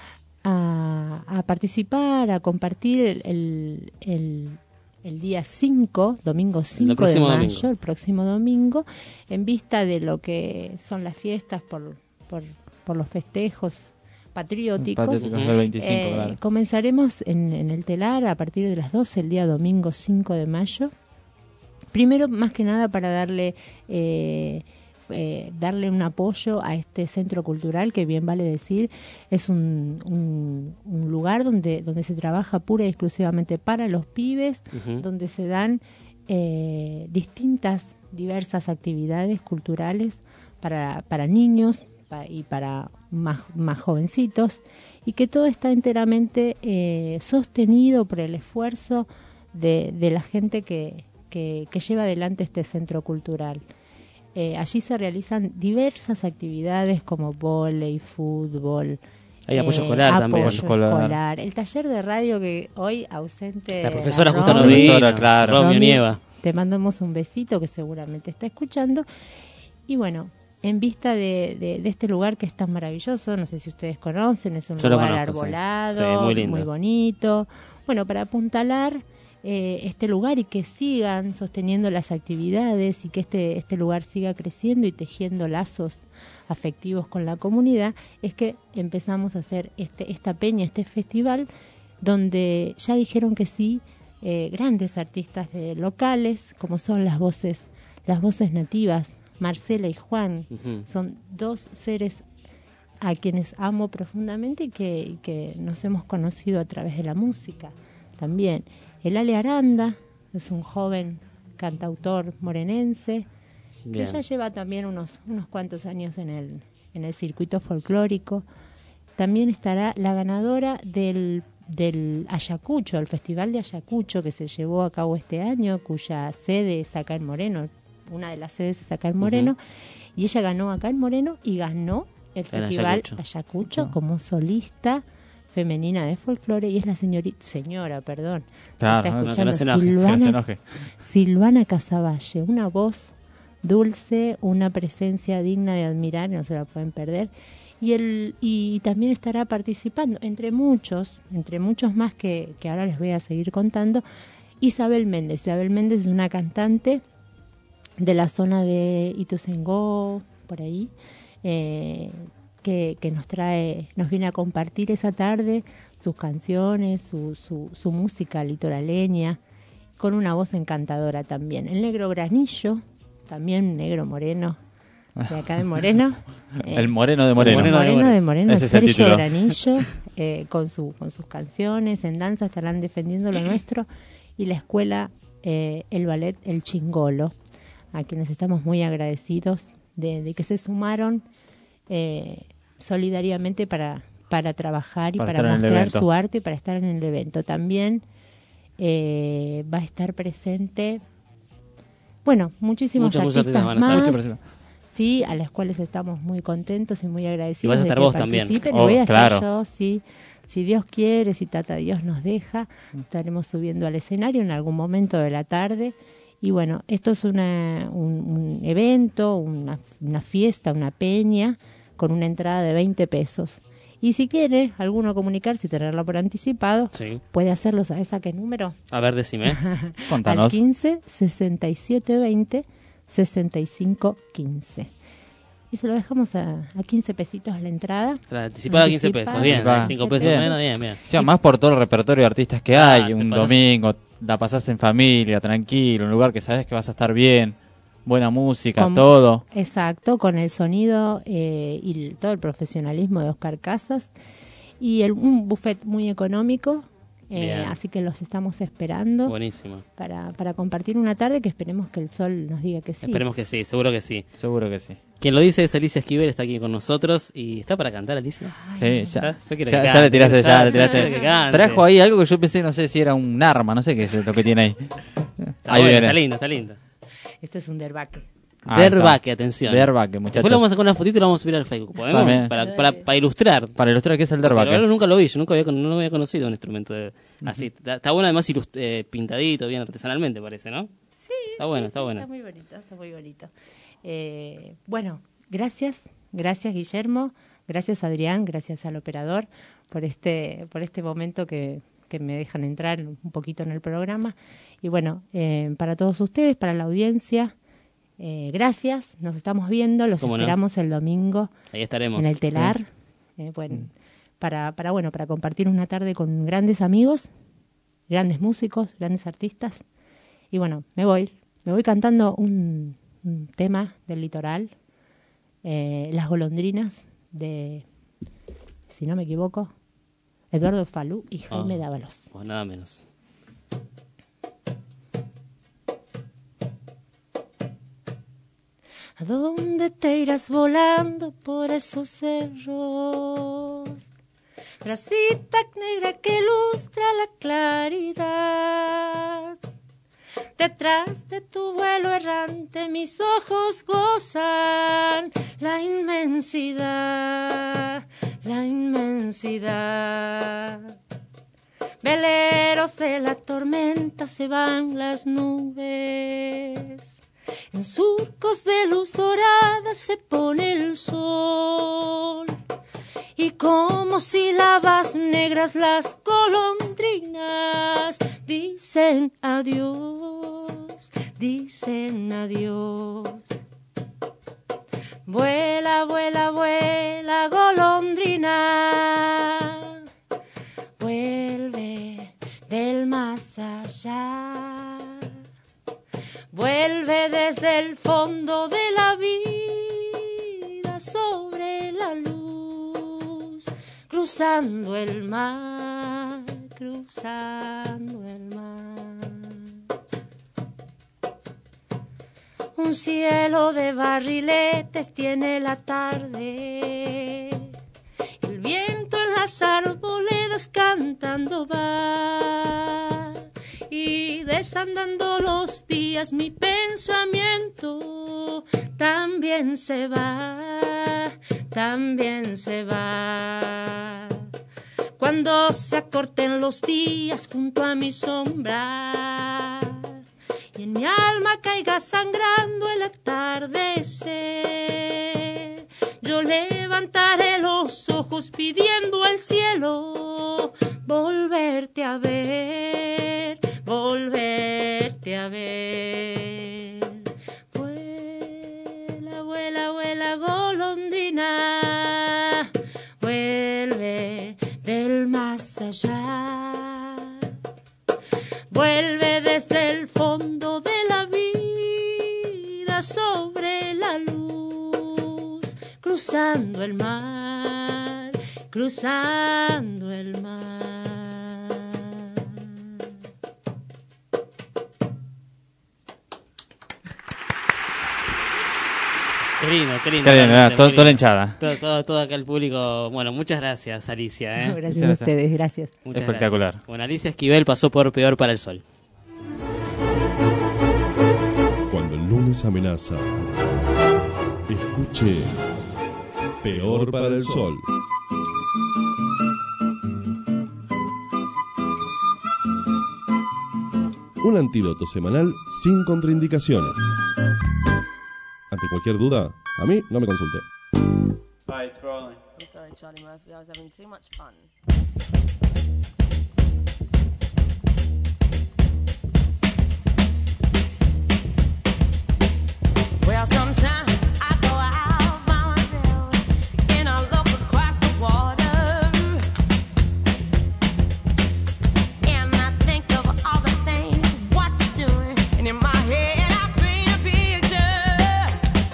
a, a participar, a compartir el, el, el, el día cinco, domingo cinco de próximo mayo, domingo. el próximo domingo, en vista de lo que son las fiestas por, por, por los festejos patrióticos. Patrióticos del veinticinco, Eh, claro. Comenzaremos en, en el Telar a partir de las doce el día domingo cinco de mayo. Primero, más que nada, para darle eh, eh, darle un apoyo a este centro cultural, que bien vale decir, es un, un, un lugar donde, donde se trabaja pura y exclusivamente para los pibes, Ujú. donde se dan eh, distintas, diversas actividades culturales para, para niños pa- y para más, más jovencitos, y que todo está enteramente eh, sostenido por el esfuerzo de, de la gente que, que, que lleva adelante este centro cultural. Eh, allí se realizan diversas actividades como vóley, fútbol. Hay apoyo escolar también. apoyo Escolar. escolar. El taller de radio que hoy ausente. La profesora la justo no Romy. vino. Profesora, claro. Romeo Romy, Nieva. Te mandamos un besito que seguramente está escuchando. Y bueno, en vista de, de, de este lugar que es tan maravilloso, no sé si ustedes conocen, es un Yo lo lugar conozco, sí. arbolado, Sí, muy lindo. bonito. Bueno, para apuntalar eh, este lugar y que sigan sosteniendo las actividades y que este, este lugar siga creciendo y tejiendo lazos afectivos con la comunidad, es que empezamos a hacer este, esta peña, este festival, donde ya dijeron que sí eh, grandes artistas de locales, como son las voces, las voces nativas, Marcela y Juan. Ujú. Son dos seres a quienes amo profundamente y que, y que nos hemos conocido a través de la música también. El Ale Aranda es un joven cantautor morenense Bien. que ya lleva también unos, unos cuantos años en el, en el circuito folclórico. También estará la ganadora del, del Ayacucho, el Festival de Ayacucho que se llevó a cabo este año, cuya sede es acá en Moreno, una de las sedes es acá en Moreno, y ella ganó acá en Moreno y ganó el En Festival Ayacucho. Ayacucho como solista femenina de folclore, y es la señorita, señora, perdón, Claro, está no, que escuchando, no se enoje, que no Silvana, se enoje. Silvana Casavalle, una voz dulce, una presencia digna de admirar, no se la pueden perder. Y el y también estará participando, entre muchos, entre muchos más que, que ahora les voy a seguir contando, Isabel Méndez. Isabel Méndez es una cantante de la zona de Ituzaingó, por ahí, eh, que, que nos trae, nos viene a compartir esa tarde sus canciones, su, su, su música litoraleña, con una voz encantadora también. El Negro Granillo, también negro moreno, de acá de Moreno. eh, el Moreno de Moreno. El Moreno, Moreno de Moreno, Ese es el Sergio título. Granillo, eh, con, su, con sus canciones, en danza estarán defendiendo lo nuestro, y la escuela, eh, el ballet El Chingolo, a quienes estamos muy agradecidos de, de que se sumaron eh, solidariamente para, para trabajar y Para para, estar en el mostrar evento. su arte y para estar en el evento. También eh, va a estar presente, bueno, muchísimos Muchos, muchos artistas, artistas van a estar. más, Muchos sí, a los cuales estamos muy contentos y muy agradecidos. Y vas a de estar que vos también. participen. Oh, Y voy a estar claro. yo, sí. Si Dios quiere, si Tata Dios nos deja, estaremos subiendo al escenario en algún momento de la tarde. Y bueno, esto es una, un, un evento, una, una fiesta, una peña, con una entrada de veinte pesos. Y si quiere alguno comunicarse y tenerlo por anticipado, Sí. puede hacerlo. ¿Sabes a qué número? A ver, decime. Al quince, sesenta y siete veinte, sesenta y cinco quince. Y se lo dejamos a, a quince pesitos la entrada. La anticipada quince pesos, bien. Va. cinco pesos Bien. menos, bien, bien. O sea, más por todo el repertorio de artistas que Ah, hay. te Un pasás- domingo, la pasás en familia, tranquilo, un lugar que sabes que vas a estar bien, buena música, Con- todo. Exacto, con el sonido eh, y el- todo el profesionalismo de Oscar Casas. Y el, un buffet muy económico. eh, Bien. así que los estamos esperando Buenísimo. para, para compartir una tarde que esperemos que el sol nos diga que sí. Esperemos que sí, seguro que sí. Seguro que sí. Quien lo dice es Alicia Esquivel, está aquí con nosotros. ¿Y está para cantar, Alicia? Sí, ya, ¿Ah? Yo quiero ya, que ya cante, le tiraste, ya, le quiero tiraste. que cante. Trajo ahí algo que yo pensé, no sé si era un arma, no sé qué es lo que tiene ahí. Está, Ahí bueno, viene. está lindo, está lindo. Esto es un derbaque. Ah, Derbaque, está. atención. Derbaque, muchachos. Después lo vamos a sacar una fotito y lo vamos a subir al Facebook. ¿Podemos? También. Para, para, para ilustrar. Para ilustrar qué es el Porque derbaque. la verdad nunca lo vi, yo nunca había, con- no había conocido un instrumento de- así. Está, está bueno, además ilust- eh, pintadito, bien artesanalmente parece, ¿no? Sí, Está bueno, sí, está sí, bueno. Está muy bonito, está muy bonito. Eh, bueno, gracias, gracias Guillermo, gracias Adrián, gracias al operador por este, por este momento que, que me dejan entrar un poquito en el programa. Y bueno, eh, para todos ustedes, para la audiencia, eh, gracias, nos estamos viendo, los ¿Cómo no? esperamos el domingo Ahí estaremos. en el telar. Sí. Eh, bueno, para, para, bueno, para compartir una tarde con grandes amigos, grandes músicos, grandes artistas. Y bueno, me voy, me voy cantando un, un tema del litoral, eh, Las golondrinas, de, si no me equivoco, Eduardo Falú y Jaime Oh, Dávalos. Pues nada menos. ¿A dónde te irás volando por esos cerros? Grasita negra que ilustra la claridad. Detrás de tu vuelo errante mis ojos gozan la inmensidad, la inmensidad. Veleros de la tormenta se van las nubes. En surcos de luz dorada se pone el sol. Y como sílabas negras las golondrinas dicen adiós, dicen adiós. Vuela, vuela, vuela, golondrina, vuelve del más allá. Vuelve desde el fondo de la vida sobre la luz, cruzando el mar, cruzando el mar. Un cielo de barriletes tiene la tarde, el viento en las arboledas cantando va. Y desandando los días mi pensamiento también se va, también se va. Cuando se acorten los días junto a mi sombra y en mi alma caiga sangrando el atardecer, yo levantaré los ojos pidiendo al cielo volverte a ver, volverte a ver. Vuela, vuela, vuela, golondrina, vuelve del más allá. vuelve desde el fondo de la vida sobre la luz, cruzando el mar, cruzando el mar. Qué lindo, qué lindo. Qué lindo, realmente, todo- muy toda la lindo. hinchada. Todo, todo, todo acá el público. Bueno, muchas gracias, Alicia. ¿eh? Gracias a ustedes, gracias. Muchas Espectacular. gracias. Bueno, Alicia Esquivel pasó por Peor para el Sol. Cuando el lunes amenaza, escuche Peor para el Sol. Un antídoto semanal sin contraindicaciones. Ante cualquier duda, a mí no me consulte. Hi, it's rolling. I'm sorry, Charlie Murphy. I was having too much fun. Well, sometimes I go out by myself and I look across the water and I think of all the things what you're doing, and in my head I paint a picture.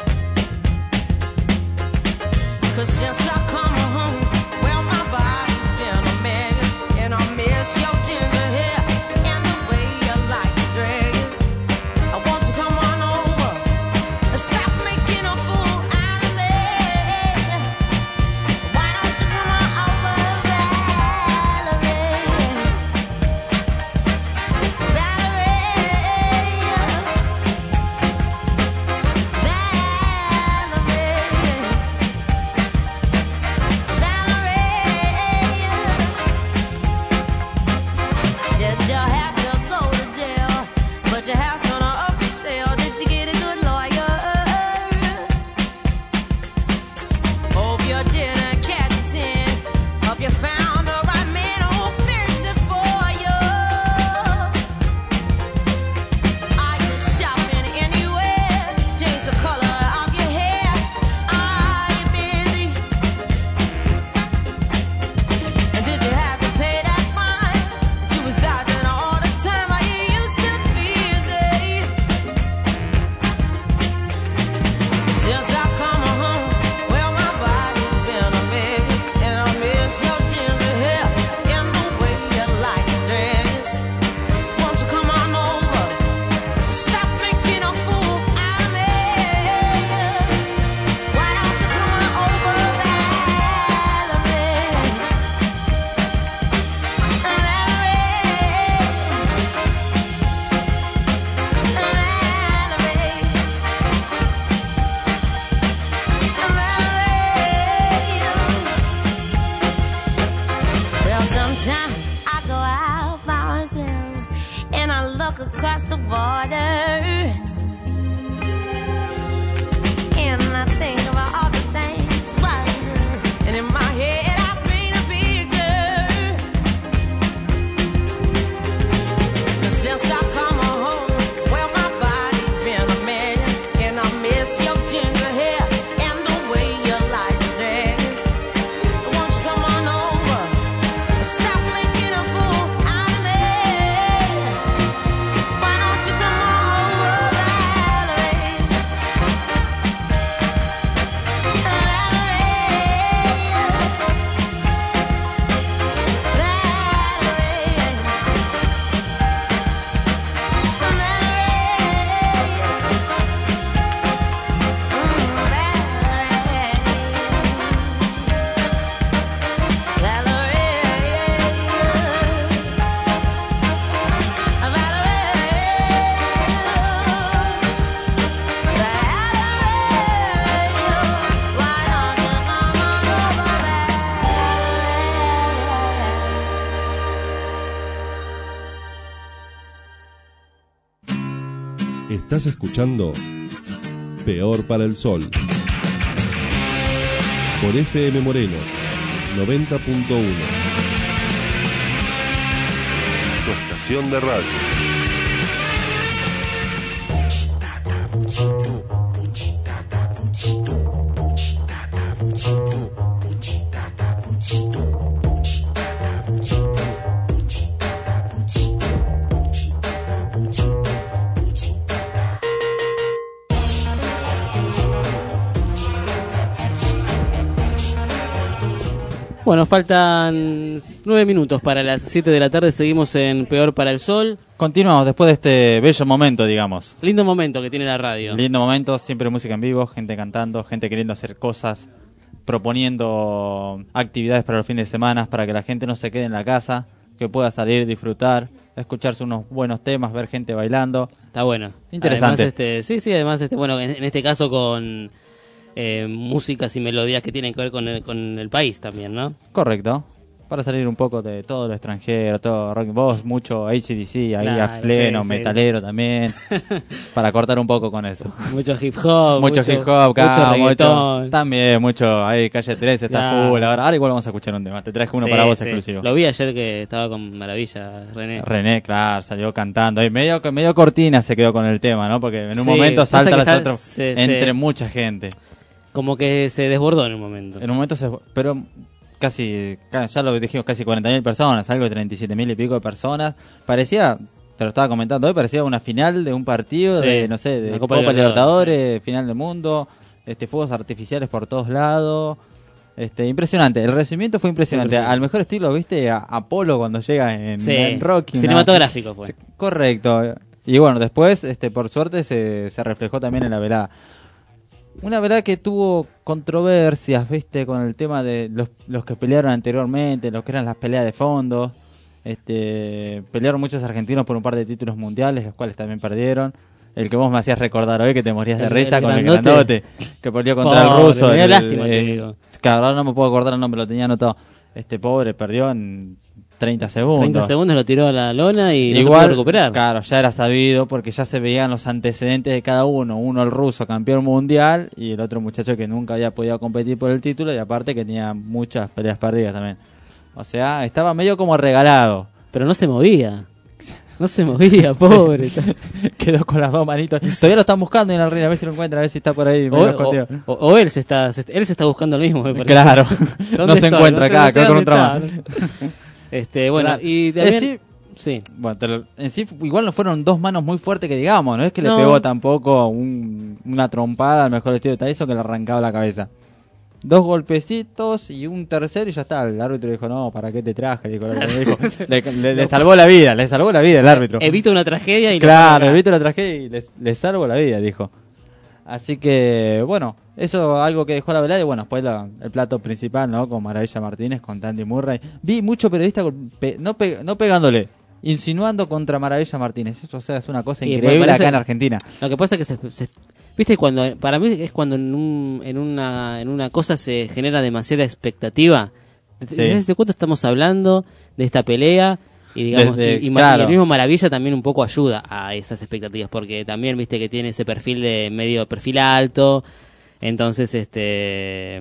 'Cause since I come home, well, my body's been a mess, and I miss your ginger hair and the way you like to dress. I want you to come on over. Stop making a fool out of me. Why don't you come on over, Valerie? Valerie, did you have to go to jail? But your house on a up for sale. Did you get a good lawyer? Hope you didn't catch a tin. Hope you found the right man who'll fix it for you. Are you shopping anywhere? Change the color of your hair. Are you busy? And did you have to pay that fine? You was dodging all the time. Are you used to busy? Since I come home, well, my body's been a mess, and I miss your ginger hair and the way you like to dress. Won't you come on over? Stop making a fool out of me. Why don't you come on over, Well, sometimes I go out by myself and I look across the water and I think about all the things what I do. And in my head I paint a picture. 'Cause since I come home, well, my body's been a mess, and I miss your ginger hair and the way you like to dress. Won't you come on over? Stop making a fool out of me. Why don't you come on over, Valerie? Estás escuchando Peor para el Sol por F M Moreno noventa punto uno. Tu estación de radio. Bueno, faltan nueve minutos para las siete de la tarde. Seguimos en Peor para el Sol. Continuamos después de este bello momento, digamos. Lindo momento que tiene la radio. Lindo momento, siempre música en vivo, gente cantando, gente queriendo hacer cosas, proponiendo actividades para los fines de semana, para que la gente no se quede en la casa, que pueda salir, disfrutar, escucharse unos buenos temas, ver gente bailando. Está bueno. Interesante. Además, este, sí, sí, además, este, bueno, en, en este caso con eh, músicas y melodías que tienen que ver con el, con el país también, ¿no? Correcto. Para salir un poco de todo lo extranjero, todo rock, vos mucho A C D C, ahí Claro, a pleno, sí, sí. metalero también, para cortar un poco con eso. Mucho hip hop, Mucho, mucho hip hop, mucho acá, reggaetón. mucho, también mucho, ahí Calle trece está Claro. full, ahora, ahora igual vamos a escuchar un tema, te traje uno Sí, para vos sí. exclusivo. Lo vi ayer que estaba con maravilla, René. René, claro, salió cantando, ahí medio, medio cortina se quedó con el tema, ¿no? Porque en un Sí, momento pasa salta que las está- otras, se- entre se- mucha gente. Como que se desbordó en un momento. En un momento se, pero casi, ca- ya lo dijimos, casi cuarenta mil personas, algo de treinta y siete mil y pico de personas. Parecía, te lo estaba comentando hoy, parecía una final de un partido Sí, de, no sé, de la Copa, Copa Libertadores, Libertadores, final del mundo, este fuegos artificiales por todos lados. Este, impresionante, el recibimiento fue impresionante. Impresionante. Al mejor estilo, ¿viste? A Apolo cuando llega en, Sí, en Rocky. una- cinematográfico fue. Sí, correcto. Y bueno, después, este, por suerte, se, se reflejó también en la velada. Una verdad que tuvo controversias, viste, con el tema de los, los que pelearon anteriormente, los que eran las peleas de fondo. Este, pelearon muchos argentinos por un par de títulos mundiales, los cuales también perdieron. El que vos me hacías recordar hoy, que te morías de El- risa el con grandote. el grandote, que peleó contra Pobre, el ruso. me dio el- lástima, te el- digo. Cabrón, no me puedo acordar el nombre, lo tenía anotado. Este pobre perdió en treinta segundos. treinta segundos lo tiró a la lona y no Igual, se pudo recuperar. claro, ya era sabido porque ya se veían los antecedentes de cada uno. Uno el ruso, campeón mundial, y el otro muchacho que nunca había podido competir por el título y aparte que tenía muchas peleas perdidas también. O sea, estaba medio como regalado. Pero no se movía. No se movía, pobre. Quedó con las dos manitos. Todavía lo están buscando en el ring, a ver si lo encuentra, a ver si está por ahí. O, medio o- escondido. o- o él se está se- él se está buscando el mismo, me parece. Claro. ¿Dónde No se estoy? encuentra sé- acá, no sé quedó con dónde un está. trauma. Este, bueno, Claro. y En también sí- sí. Bueno, te lo- en sí igual no fueron dos manos muy fuertes que digamos, no es que le No. pegó tampoco un- una trompada al mejor estilo de Tyson que le arrancaba la cabeza. Dos golpecitos y un tercero y ya está. El árbitro dijo, no, ¿para qué te traje? Le, dijo, le, dijo, le, le- le salvó la vida, le salvó la vida el árbitro. Evita una tragedia y lo Claro, saca. evito la tragedia y le, le salvo la vida, dijo. Así que, bueno, eso algo que dejó la velada y bueno, después la- el plato principal, ¿no? Con Maravilla Martínez, con Tandy Murray. Vi mucho periodista con- pe- no, pe- no pegándole, insinuando contra Maravilla Martínez. Eso, o sea, es una cosa Y me increíble parece- acá en Argentina. Lo que pasa es que se, se- viste cuando para mí es cuando en un, en una en una cosa se genera demasiada expectativa. Sí. ¿Desde cuánto estamos hablando de esta pelea? Y digamos Desde- y, y Ma- claro. y el mismo Maravilla también un poco ayuda a esas expectativas porque también viste que tiene ese perfil de medio perfil alto, entonces este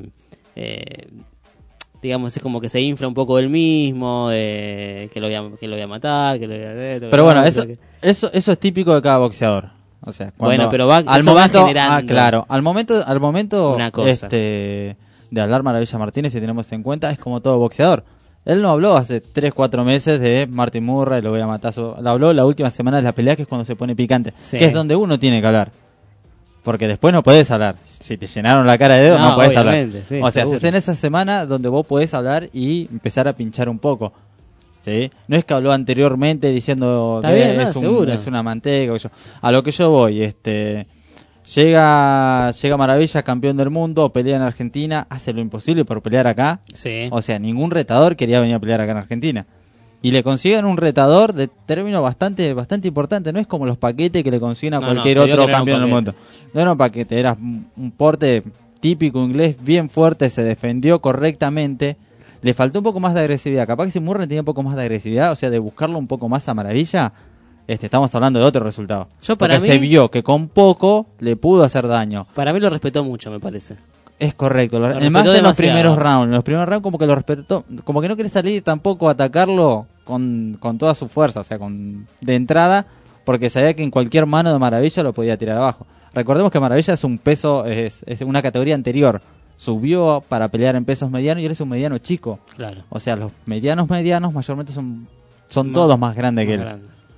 eh, digamos es como que se infla un poco él mismo, eh, que lo voy a, que lo voy a matar, que lo voy a Pero lo bueno, voy a- eso, eso, eso es típico de cada boxeador. O sea, cuando- Bueno, pero va- al eso va momento, generando ah, claro, al momento, al momento, una cosa. este, de hablar Maravilla Martínez, si tenemos en cuenta, es como todo boxeador. Él no habló hace tres cuatro meses de Martin Murray, lo voy a matar. so- Lo habló la última semana de la pelea, que es cuando se pone picante, Sí. que es donde uno tiene que hablar. Porque después no podés hablar. Si te llenaron la cara de dedo, no, No, podés hablar. obviamente, sí, o sea, seguro. es en esa semana donde vos podés hablar y empezar a pinchar un poco. ¿Sí? No es que habló anteriormente diciendo Está que bien, es, no, un- seguro. es una manteca. o yo- A lo que yo voy, este llega llega Maravilla, campeón del mundo, pelea en Argentina, hace lo imposible por pelear acá. Sí. O sea, ningún retador quería venir a pelear acá en Argentina. Y le consiguen un retador de término bastante bastante importante. No es como los paquetes que le consiguen a No, no, cualquier se vio otro que no era un campeón del mundo. paquete. No era un paquete, era un un porte típico inglés, bien fuerte, se defendió correctamente. Le faltó un poco más de agresividad. Capaz que si Murray tenía un poco más de agresividad, o sea, de buscarlo un poco más a Maravilla, este, estamos hablando de otro resultado. Yo para Porque mí- se vio que con poco le pudo hacer daño. Para mí lo respetó mucho, me parece. Es correcto, lo- Lo además respetó en los demasiado. primeros rounds, en los primeros rounds como que lo respetó, como que no quiere salir tampoco a atacarlo con, con toda su fuerza, o sea, con de entrada, porque sabía que en cualquier mano de Maravilla lo podía tirar abajo. Recordemos que Maravilla es un peso, es, es una categoría anterior, subió para pelear en pesos medianos y él es un mediano chico. Claro. O sea, los medianos medianos mayormente son son Más- todos más grandes que más él. grande.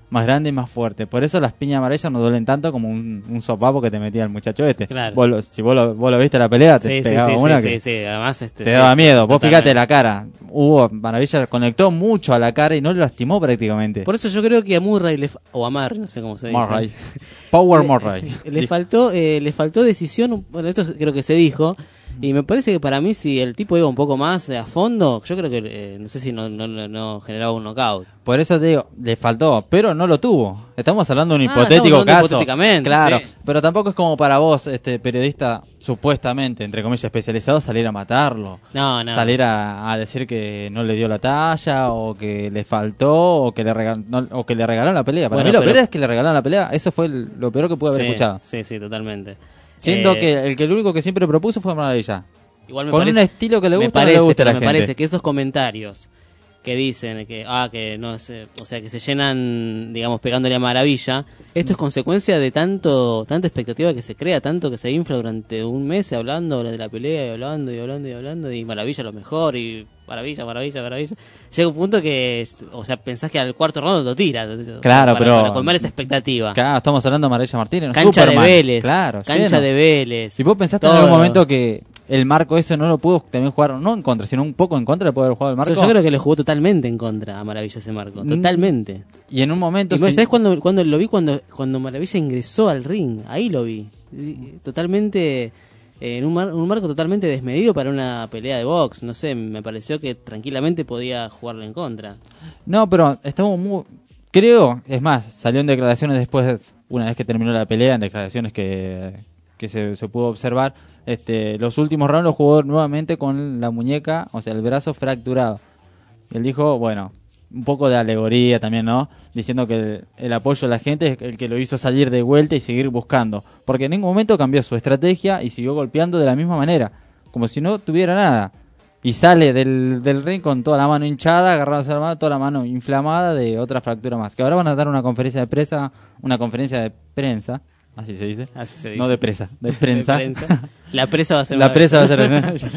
más grande y más fuerte. Por eso las piñas amarillas no duelen tanto como un, un sopapo que te metía el muchacho este. Claro. Vos lo- si vos lo, vos lo viste la pelea, te Sí, sí, pegaba sí, una sí, que sí, sí, además, este, te sí, daba sí, miedo. Vos totalmente. fíjate la cara. Hubo Maravilla conectó mucho a la cara y no lo lastimó prácticamente. Por eso yo creo que a Murray, le fa- o a Murray, no sé cómo se dice. Murray. Power Le- Murray. Le faltó, eh, le faltó decisión, bueno, esto creo que se dijo, y me parece que para mí si el tipo iba un poco más eh, a fondo, yo creo que, eh, no sé si no, no, no, no generaba un knockout. Por eso te digo, le faltó, pero no lo tuvo. Estamos hablando de un Ah, hipotético estamos hablando caso. hipotéticamente, Claro, sí. pero tampoco es como para vos, este periodista supuestamente, entre comillas, especializado, salir a matarlo. No, no. Salir a, a decir que no le dio la talla, o que le faltó, o que le, regal, no, o que le regalaron la pelea. Para Bueno, mí lo pero- peor es que le regalaron la pelea. Eso fue el- lo peor que pude haber Sí, escuchado. Sí, sí, totalmente. Siendo Eh, que el que el único que siempre propuso fue Maravilla. Igual me Con parece- un estilo que le me gusta o no parece, le gusta a la pero me gente. parece que esos comentarios que dicen que ah que no sé, o sea que se llenan, digamos, pegándole a Maravilla, esto es consecuencia de tanto tanta expectativa que se crea, tanto que se infla durante un mes hablando de la pelea y hablando y hablando y hablando y Maravilla lo mejor y Maravilla, Maravilla, Maravilla. Llega un punto que, o sea, pensás que al cuarto round lo tira, o sea, Claro, para, pero- para colmar esa expectativa. Claro, estamos hablando de Maravilla Martínez. Cancha Superman. de Vélez, Claro, cancha lleno. de Vélez. Si vos pensaste todo. en algún momento que el Marco eso no lo pudo también jugar, no en contra, sino un poco en contra de poder haber jugado el Marco. Yo, yo creo que le jugó totalmente en contra a Maravilla ese Marco, Mm. totalmente. Y en un momento... Y sí- ¿sabes cuando, cuando lo vi? Cuando, cuando Maravilla ingresó al ring, ahí lo vi. Y- Totalmente, eh, en un, mar- un marco totalmente desmedido para una pelea de box. No sé, me pareció que tranquilamente podía jugarle en contra. No, pero estamos muy... Creo, es más, salió en declaraciones después, una vez que terminó la pelea, en declaraciones que, que se, se pudo observar, este, los últimos rounds los jugó nuevamente con la muñeca, o sea, el brazo fracturado. Y él dijo, bueno, un poco de alegoría también, ¿no? Diciendo que el, el apoyo de la gente es el que lo hizo salir de vuelta y seguir buscando. Porque en ningún momento cambió su estrategia y siguió golpeando de la misma manera, como si no tuviera nada. Y sale del, del ring con toda la mano hinchada, agarrándose la mano, toda la mano inflamada de otra fractura más. Que ahora van a dar una conferencia de prensa, una conferencia de prensa, así se dice. Así se dice. No de presa, de prensa. De prensa. La presa va a ser La una- presa va a ser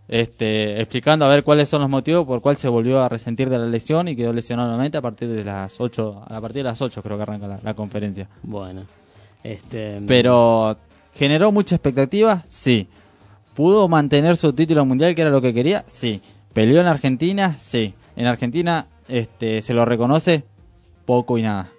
este, explicando a ver cuáles son los motivos por cuál se volvió a resentir de la lesión y quedó lesionado nuevamente a partir de las ocho, a partir de las ocho creo que arranca la, la conferencia. Bueno, este... Pero generó mucha expectativa, sí. ¿Pudo mantener su título mundial, que era lo que quería? Sí. ¿Peleó en Argentina? Sí. En Argentina este, se lo reconoce poco y nada.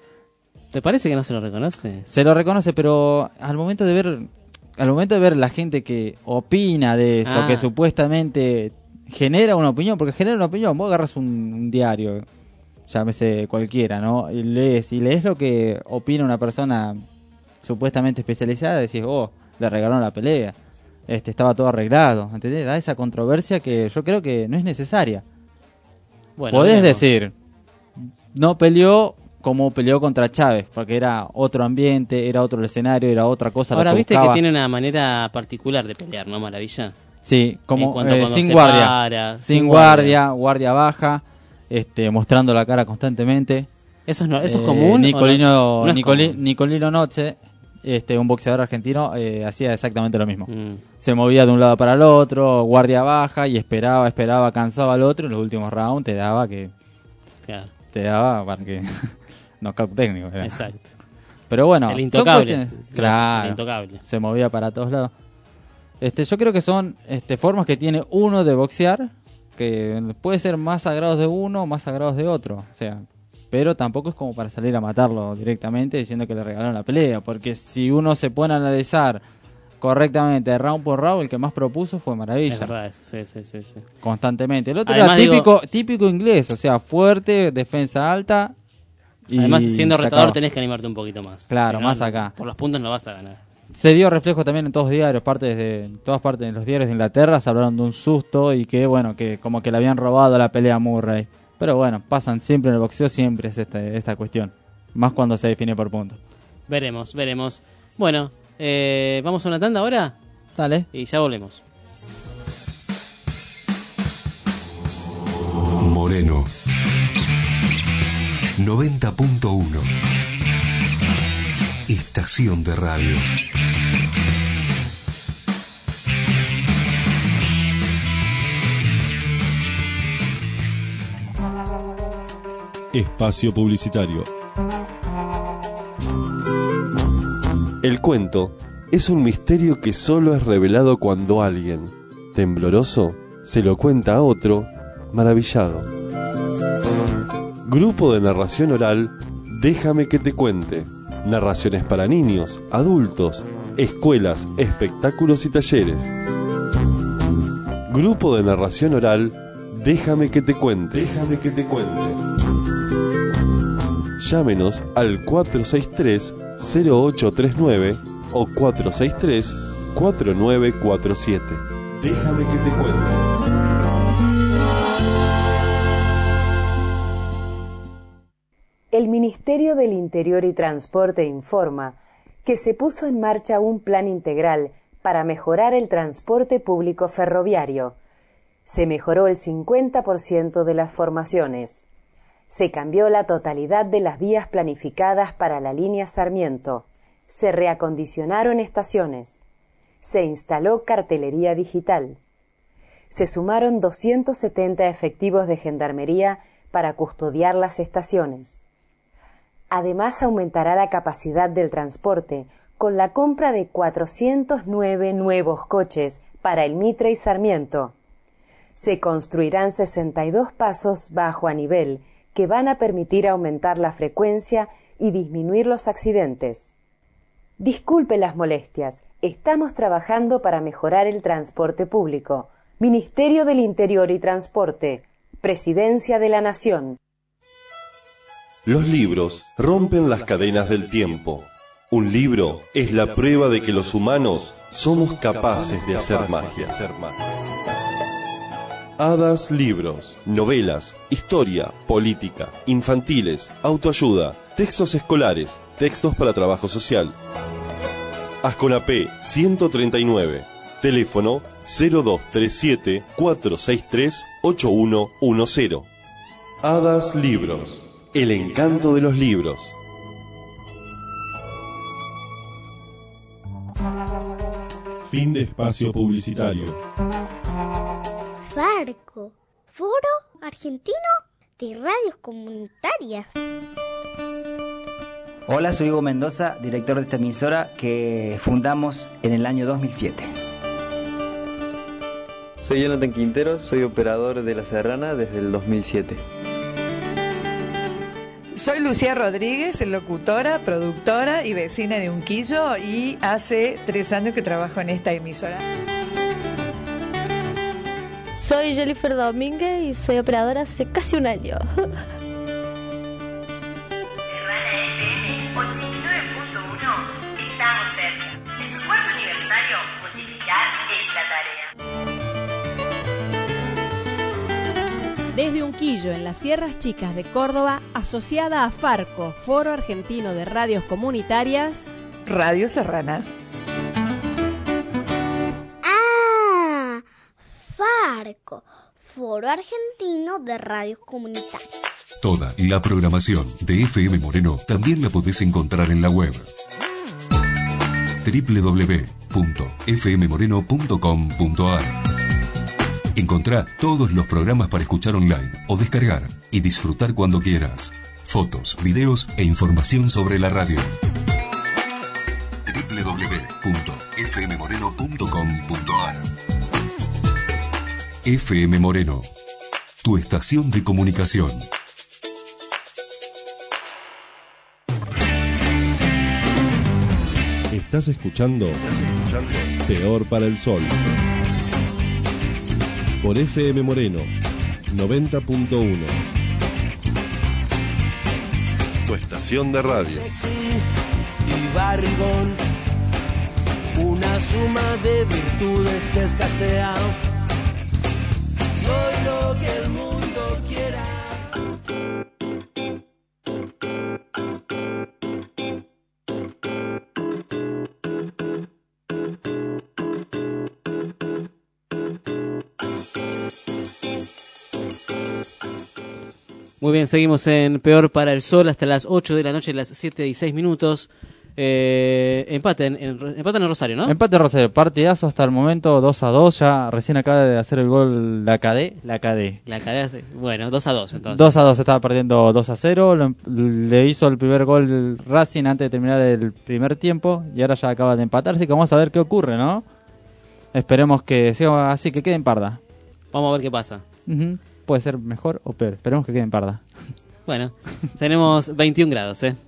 ¿Te parece que no se lo reconoce? Se lo reconoce, pero al momento de ver, al momento de ver la gente que opina de eso, Ah. que supuestamente genera una opinión, porque genera una opinión, vos agarras un, un diario, llámese cualquiera, ¿no? Y lees, y lees lo que opina una persona supuestamente especializada, decís, oh, le regalaron la pelea. Este, estaba todo arreglado, ¿entendés? Da esa controversia que yo creo que no es necesaria. Bueno, Podés veremos. decir, no peleó como peleó contra Chávez, porque era otro ambiente, era otro escenario, era otra cosa. Ahora la que viste buscaba. que tiene una manera particular de pelear, ¿no? Maravilla. Sí, En como cuanto a eh, cuando sin se guardia, para, sin, sin guardia, guardia baja, este, mostrando la cara constantemente. ¿Eso es, no, eso es Eh, común? Nicolino, o no? No es Nicoli- común. Nicolino Noche, este, un boxeador argentino, eh, hacía exactamente lo mismo. Mm. Se movía de un lado para el otro, guardia baja, y esperaba, esperaba, cansaba al otro, y en los últimos rounds te daba que... Claro. Te daba para que... knockout técnico. era. Exacto. Pero bueno, El son intocable. cuestiones- Claro, El intocable. se movía para todos lados. Este, yo creo que son este, formas que tiene uno de boxear, que puede ser más sagrados de uno, más sagrados de otro. O sea, pero tampoco es como para salir a matarlo directamente diciendo que le regalaron la pelea, porque si uno se pone a analizar correctamente round por round, el que más propuso fue Maravilla. Es verdad eso, sí, sí, sí, sí. Constantemente. El otro Además, era típico, digo- típico inglés, o sea, fuerte, defensa alta. Y Además, siendo se retador acabó. tenés que animarte un poquito más. Claro, Si no, más acá. Por los puntos no vas a ganar. Se dio reflejo también en todos los diarios, partes de en todas partes de los diarios de Inglaterra se hablaron de un susto y que bueno, que como que le habían robado la pelea a Murray. Pero bueno, pasan siempre en el boxeo, siempre es esta, esta cuestión. Más cuando se define por puntos. Veremos, veremos. Bueno, eh, ¿vamos a una tanda ahora? Dale. Y ya volvemos. Moreno noventa punto uno. Estación de radio. Espacio publicitario. El cuento es un misterio que solo es revelado cuando alguien, tembloroso, se lo cuenta a otro, maravillado. Grupo de narración oral, Déjame que te cuente. Narraciones para niños, adultos, escuelas, espectáculos y talleres. Grupo de narración oral, Déjame que te cuente. Déjame que te cuente. Llámenos al cuatro seis tres, cero ocho tres nueve o cuatro seis tres, cuatro nueve cuatro siete. Déjame que te cuente. El Ministerio del Interior y Transporte informa que se puso en marcha un plan integral para mejorar el transporte público ferroviario. Se mejoró el cincuenta por ciento de las formaciones. Se cambió la totalidad de las vías planificadas para la línea Sarmiento. Se reacondicionaron estaciones. Se instaló cartelería digital. Se sumaron doscientos setenta efectivos de gendarmería para custodiar las estaciones. Además, aumentará la capacidad del transporte con la compra de cuatrocientos nueve nuevos coches para el Mitre y Sarmiento. Se construirán sesenta y dos pasos bajo a nivel que van a permitir aumentar la frecuencia y disminuir los accidentes. Disculpe las molestias, estamos trabajando para mejorar el transporte público. Ministerio del Interior y Transporte, Presidencia de la Nación. Los libros rompen las cadenas del tiempo. Un libro es la prueba de que los humanos somos capaces de hacer magia. Hadas Libros, novelas, historia, política, infantiles, autoayuda, textos escolares, textos para trabajo social. Asconapé ciento treinta y nueve, teléfono cero dos tres siete, cuatro seis tres, ocho uno uno cero. Hadas Libros, el encanto de los libros. Fin de espacio publicitario. Farco, Foro Argentino de Radios Comunitarias. Hola, soy Hugo Mendoza, director de esta emisora que fundamos en el año dos mil siete. Soy Jonathan Quintero, soy operador de La Serrana desde el dos mil siete. Soy Lucía Rodríguez, locutora, productora y vecina de Unquillo, y hace tres años que trabajo en esta emisora. Soy Jennifer Domínguez y soy operadora hace casi un año. ochenta y nueve punto uno, estamos cerca. En tu cuarto aniversario, multiplicar es la tarea. Desde Unquillo, en las Sierras Chicas de Córdoba, asociada a Farco, Foro Argentino de Radios Comunitarias, Radio Serrana. ¡Ah! Farco, Foro Argentino de Radios Comunitarias. Toda la programación de F M Moreno también la podés encontrar en la web doble u doble u doble u punto f m moreno punto com punto a r. Encontrá todos los programas para escuchar online o descargar y disfrutar cuando quieras. Fotos, videos e información sobre la radio. doble u doble u doble u punto f m moreno punto com punto a r. F M Moreno, tu estación de comunicación. Estás escuchando, Estás escuchando Peor para el Sol. Por F M Moreno, noventa punto uno. Tu estación de radio. Y barrigón, una suma de virtudes que escasea. Soy lo que el mundo quiera. Muy bien, seguimos en Peor para el Sol hasta las ocho de la noche, las siete y seis minutos. Eh, empate, en, en, empate en el Rosario, ¿no? Empate Rosario, partidazo hasta el momento, dos a dos, ya recién acaba de hacer el gol la C A D, la C A D. La cadena, bueno, dos a dos entonces. dos a dos, estaba perdiendo dos a cero, lo, le hizo el primer gol Racing antes de terminar el primer tiempo y ahora ya acaba de empatar, así que vamos a ver qué ocurre, ¿no? Esperemos que sea así, que quede en parda. Vamos a ver qué pasa. Uh-huh. Puede ser mejor o peor, esperemos que quede en parda. Bueno, tenemos veintiún grados, ¿eh?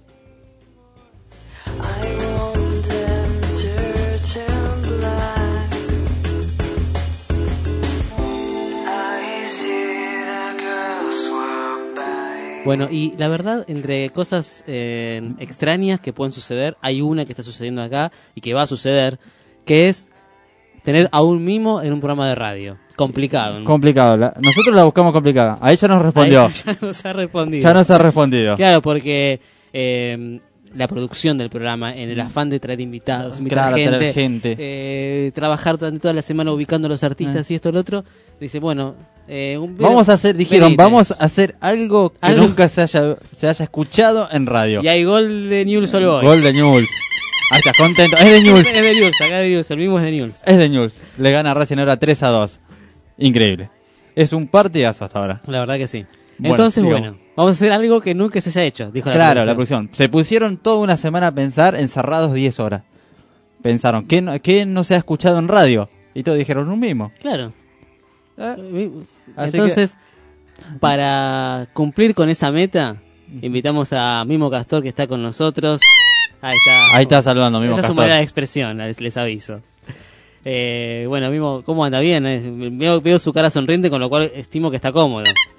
Bueno, y la verdad, entre cosas eh, extrañas que pueden suceder, hay una que está sucediendo acá y que va a suceder, que es tener a un mimo en un programa de radio. Complicado, ¿no? Complicado. La, nosotros la buscamos complicada. Ahí ya nos respondió. Ahí ya nos ha respondido. Ya nos ha respondido. Claro, porque eh, la producción del programa, en el afán de traer invitados, invitar claro, gente, traer gente. Eh, trabajar durante toda la semana ubicando a los artistas eh. y esto y lo otro, dice, bueno... Eh, un, vamos a hacer, dijeron, venite. vamos a hacer algo que ¿Algo? nunca se haya se haya escuchado en radio. Y hay gol de Newell's solo hoy. Gol de Newell's. Ahí está, contento. Es de Newell's. Es de Newell's, acá de Newell's, el mismo es de Newell's. Es de Newell's. Le gana Racing ahora tres a dos. Increíble. Es un partidazo hasta ahora. La verdad que sí. Bueno, Entonces, digamos. bueno, vamos a hacer algo que nunca se haya hecho, dijo la Claro, producción. la producción. Se pusieron toda una semana a pensar, encerrados diez horas. Pensaron, ¿qué no, qué no se ha escuchado en radio? Y todos dijeron un mismo. Claro. ¿Eh? Entonces, que... para cumplir con esa meta, invitamos a Mimo Castor, que está con nosotros. Ahí está. Ahí está saludando, Mimo Esa Castor. es su manera de expresión, les, les aviso. Eh, bueno, Mimo, ¿cómo anda? Bien. Eh? Veo, veo su cara sonriente, con lo cual estimo que está cómodo.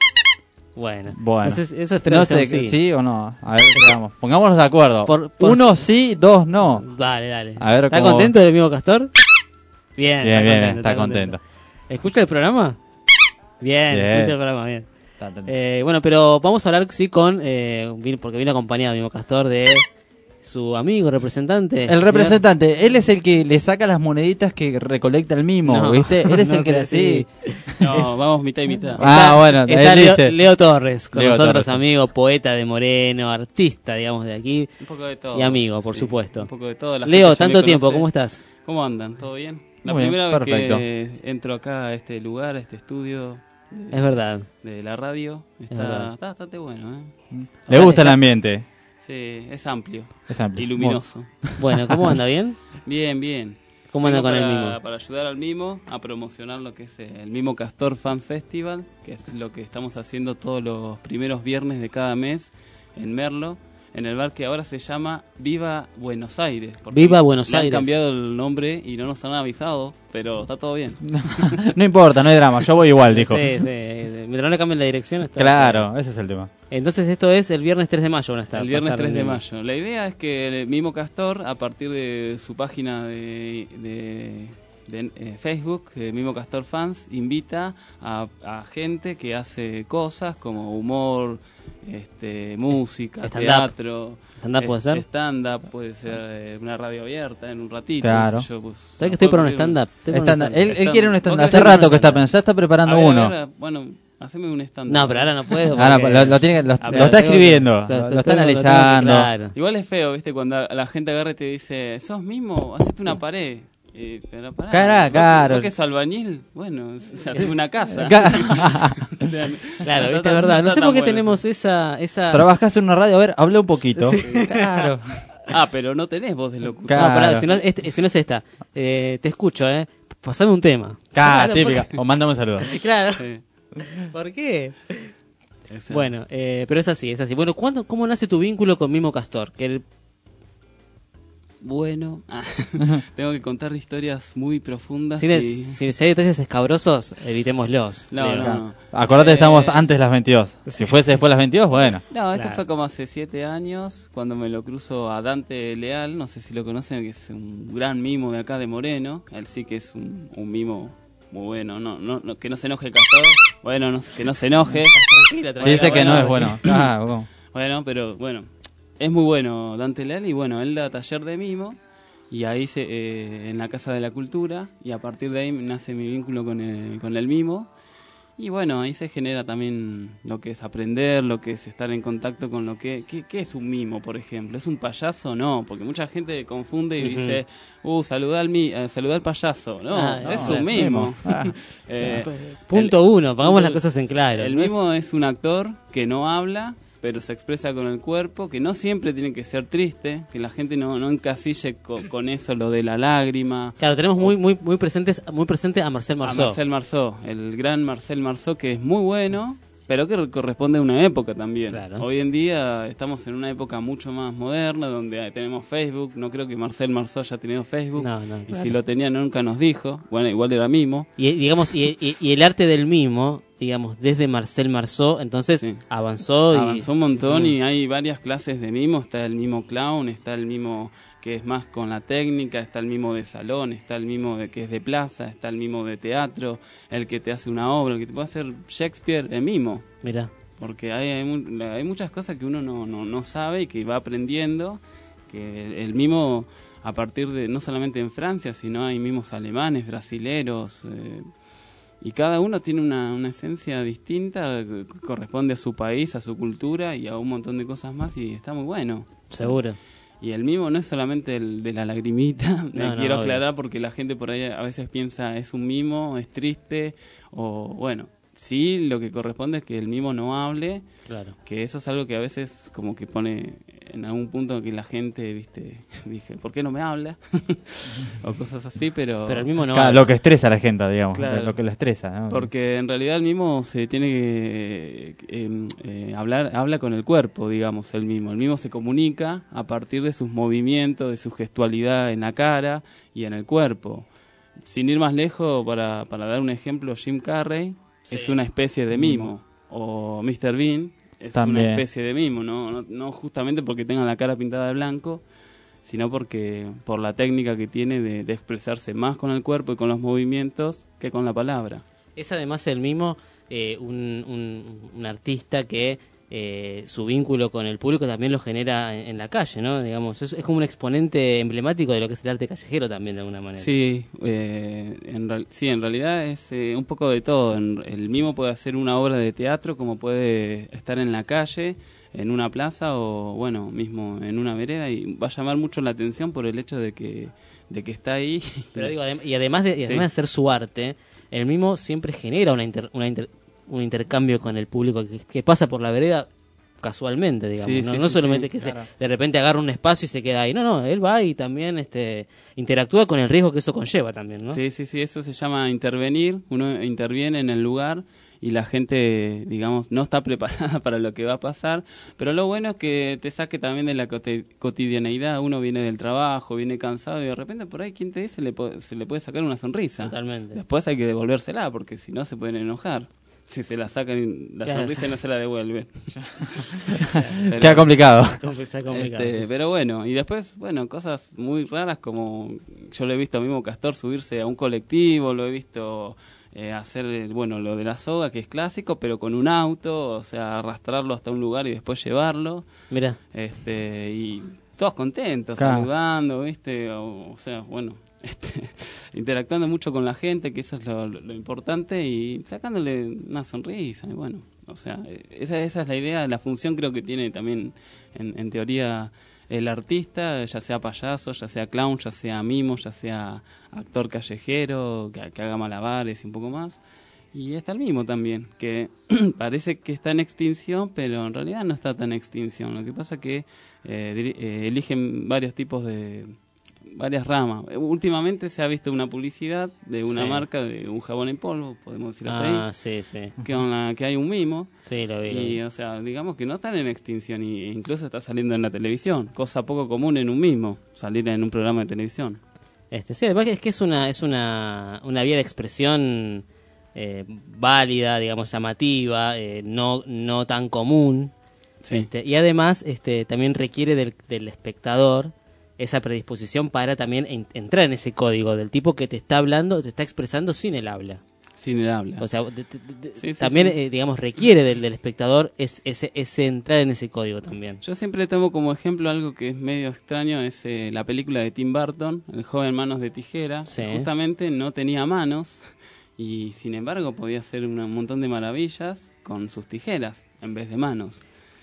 Bueno, bueno. Entonces, eso espero no que sea sé, un sí. sí o no. A ver, veamos. Pongámonos de acuerdo. Por, por... Uno sí, dos no. Dale, dale. A ver, ¿Está cómo... contento del Mimo Castor? Bien, bien, está, bien, contento, está está contento. contento. ¿Escucha el programa? Bien, bien. escucha el programa, bien. Eh, bueno, pero vamos a hablar, sí, con... Eh, porque vino acompañado Mimo Castor de su amigo, representante. El representante, él es el que le saca las moneditas que recolecta el mimo, no, ¿viste? Él es no el que le así. No, vamos mitad y mitad. Ah, está, bueno, está él Leo, dice. Leo Torres, con Leo nosotros, Torres. amigo, poeta de Moreno, artista, digamos, de aquí. Un poco de todo. Y amigo, por sí, supuesto. Un poco de todo. La Leo, gente ya tanto me tiempo, conoce. ¿cómo estás? ¿Cómo andan? ¿Todo bien? La Muy primera bien, vez perfecto. que entro acá a este lugar, a este estudio. De, es verdad. De la radio. Está, está bastante bueno, ¿eh? Le vale, gusta el está, ambiente. Sí, es amplio. Es amplio. Y luminoso. Bueno, ¿cómo anda? ¿Bien? Bien, bien. ¿Cómo anda Vengo con para, el mimo? Para ayudar al mimo a promocionar lo que es el Mimo Castor Fan Festival, que es lo que estamos haciendo todos los primeros viernes de cada mes en Merlo, en el bar que ahora se llama Viva Buenos Aires. Viva Buenos le Aires. Han cambiado el nombre y no nos han avisado, pero está todo bien. No importa, no hay drama, yo voy igual, dijo. Sí, sí. Mientras no le cambien la dirección. Está claro, bien. ese es el tema. Entonces esto es el viernes tres de mayo, van a estar. El viernes estar tres de el mayo. La idea es que el Mimo Castor, a partir de su página de... de de eh, Facebook, eh, Mimo Castor Fans, invita a, a gente que hace cosas como humor, este, música, Stand-up. teatro. ¿Stand-up puede ser? Stand-up, puede ser eh, una radio abierta en un ratito. Claro. qué sé yo, pues, ¿Sabes que estoy para un stand-up? Stand stand él, él quiere un stand-up. ¿Vos Hace querés rato un que está stand-up? pensando, ya está preparando A ver, uno. a ver, bueno, haceme un stand-up. No, pero ahora no puedo. Ahora porque- lo, lo tiene, que- lo, Ah, lo está tengo- escribiendo, lo- lo, lo lo tengo- está lo tengo que- analizando. claro. Igual es feo, ¿viste? Cuando la gente agarra y te dice, sos mismo, hacete una pared. Eh, pero pará, Cara, ¿vos- claro. ¿vos que es albañil? Bueno, se hace una casa. Claro, Claro, viste, verdad. No sé por qué tenemos esa... esa... Trabajás en una radio, a ver, habla un poquito. Sí. Claro. Ah, pero no tenés voz de locutor. Claro. No, pará, si no, este- si no es esta. Eh, te escucho, ¿eh? Pasame un tema. Claro, Claro, típica. porque- O mándame un saludo. Claro. Sí. ¿Por qué? Exacto. Bueno, eh, pero es así, es así. Bueno, ¿cuándo, ¿cómo nace tu vínculo con Mimo Castor? Que el... Bueno, ah, tengo que contar historias muy profundas. Si, de- y- si- si hay detalles escabrosos, evitémoslos. No, Leo. no, no. Acordate, Eh, estamos antes de las veintidós. Si fuese después de las veintidós, bueno. No, esto Claro. fue como hace siete años, cuando me lo cruzo a Dante Leal, no sé si lo conocen, que es un gran mimo de acá de Moreno. Él sí que es un, un mimo muy bueno, no, no, no, que no se enoje Castor. Bueno, no, que no se enoje. Tranquila, tranquila. Dice que bueno, no es bueno. Ah, bueno. Bueno, pero bueno, es muy bueno Dante Leal y bueno, él da taller de mimo y ahí se, eh, en la Casa de la Cultura y a partir de ahí nace mi vínculo con el, con el mimo Y bueno, ahí se genera también lo que es aprender, lo que es estar en contacto con lo que... ¿Qué, qué es un mimo, por ejemplo? ¿Es un payaso? No, porque mucha gente confunde y uh-huh. dice, uh, saludá al, mi, uh, saludá al payaso. No, ah, no, es un mimo. Ah, eh, punto el, uno, pongamos el, las cosas en claro. El ¿no mimo es? es un actor que no habla, pero se expresa con el cuerpo, que no siempre tiene que ser triste, que la gente no, no encasille con, con eso lo de la lágrima. Claro, tenemos muy muy muy presentes muy presente a Marcel Marceau. A Marcel Marceau, el gran Marcel Marceau, que es muy bueno, pero que corresponde a una época también. Claro. Hoy en día estamos en una época mucho más moderna, donde tenemos Facebook. No creo que Marcel Marceau haya tenido Facebook. No, no, y claro. si lo tenía nunca nos dijo. Bueno, igual era mimo. Y digamos y, y, y el arte del mimo, digamos, desde Marcel Marceau, entonces sí. avanzó. Y... Avanzó un montón uh-huh. y hay varias clases de mimo. Está el mimo clown, está el mimo que es más con la técnica, está el mimo de salón, está el mimo de que es de plaza, está el mimo de teatro, el que te hace una obra, el que te puede hacer Shakespeare en mimo. Mira, porque hay, hay, hay muchas cosas que uno no, no, no sabe y que va aprendiendo, que el, el mimo a partir de, no solamente en Francia, sino hay mimos alemanes, brasileros, eh, y cada uno tiene una, una esencia distinta, que corresponde a su país, a su cultura y a un montón de cosas más, y está muy bueno. Seguro. Y el mimo no es solamente el de la lagrimita, me no, quiero no, aclarar porque la gente por ahí a veces piensa es un mimo, es triste, o bueno, sí, lo que corresponde es que el mimo no hable, claro. que eso es algo que a veces como que pone en algún punto que la gente, viste, dije, ¿por qué no me habla? o cosas así, pero... Pero el mimo no claro, habla. Lo que estresa a la gente, digamos, claro. lo que la estresa, ¿no? Porque en realidad el mimo se tiene que eh, eh, hablar, habla con el cuerpo, digamos, el mimo. El mimo se comunica a partir de sus movimientos, de su gestualidad en la cara y en el cuerpo. Sin ir más lejos, para, para dar un ejemplo, Jim Carrey sí. es una especie de mimo, mimo. o mister Bean es También. una especie de mimo, ¿no? No, no justamente porque tenga la cara pintada de blanco, sino porque por la técnica que tiene de, de expresarse más con el cuerpo y con los movimientos que con la palabra. Es además el mimo eh, un, un, un artista que eh, su vínculo con el público también lo genera en, en la calle, ¿no? Digamos, es, es como un exponente emblemático de lo que es el arte callejero también, de alguna manera. Sí, eh, en, real, sí en realidad es eh, un poco de todo. En, el mimo puede hacer una obra de teatro, como puede estar en la calle, en una plaza o, bueno, mismo en una vereda, y va a llamar mucho la atención por el hecho de que, de que está ahí. Pero digo, y además de, y además sí. de hacer su arte, el mimo siempre genera una inter, una inter, un intercambio con el público que, que pasa por la vereda casualmente, digamos, sí, no, sí, no sí, solamente sí, que claro. se, de repente agarra un espacio y se queda ahí, no, no, él va y también este interactúa con el riesgo que eso conlleva también, ¿no? Sí, sí, sí, eso se llama intervenir, uno interviene en el lugar y la gente, digamos, no está preparada para lo que va a pasar, pero lo bueno es que te saque también de la cotidianeidad. Uno viene del trabajo, viene cansado y de repente por ahí, ¿quién te dice? Le se le puede sacar una sonrisa. Totalmente. Después hay que devolvérsela porque si no se pueden enojar. Si se la sacan, la claro, sonrisa sí. no se la devuelven. Pero, Queda complicado. complicado este, sí. Pero bueno, y después, bueno, cosas muy raras como yo lo he visto a mismo Castor subirse a un colectivo, lo he visto eh, hacer, bueno, lo de la soga, que es clásico, pero con un auto, o sea, arrastrarlo hasta un lugar y después llevarlo. Mira. Este, y todos contentos, claro. saludando, ¿viste? O, o sea, bueno... Este, interactuando mucho con la gente, que eso es lo, lo, lo importante, y sacándole una sonrisa, y bueno, o sea, esa, esa es la idea, la función creo que tiene también en, en teoría el artista, ya sea payaso, ya sea clown, ya sea mimo, ya sea actor callejero, que, que haga malabares y un poco más. Y está el mimo también, que parece que está en extinción, pero en realidad no está tan en extinción. Lo que pasa es que eh, eh, eligen varios tipos de... varias ramas. Últimamente se ha visto una publicidad de una sí. marca de un jabón en polvo, podemos decir hasta ah, ahí. sí, sí. Que, la, que hay un mimo. Sí, lo vi. Y, lo vi. o sea, digamos que no están en extinción y incluso está saliendo en la televisión. Cosa poco común en un mimo, salir en un programa de televisión. Este, sí, además es que es una, es una, una vía de expresión eh, válida, digamos, llamativa, eh, no, no tan común. Sí. Este, y además este, también requiere del, del espectador esa predisposición para también en, entrar en ese código del tipo que te está hablando, te está expresando sin el habla. Sin el habla. O sea, de, de, de, sí, sí, también, sí. Eh, digamos, requiere del, del espectador es, ese, ese entrar en ese código también. Yo siempre tomo como ejemplo algo que es medio extraño, es eh, la película de Tim Burton, El joven manos de tijera. Sí. Justamente no tenía manos y sin embargo podía hacer una- un montón de maravillas con sus tijeras en vez de manos.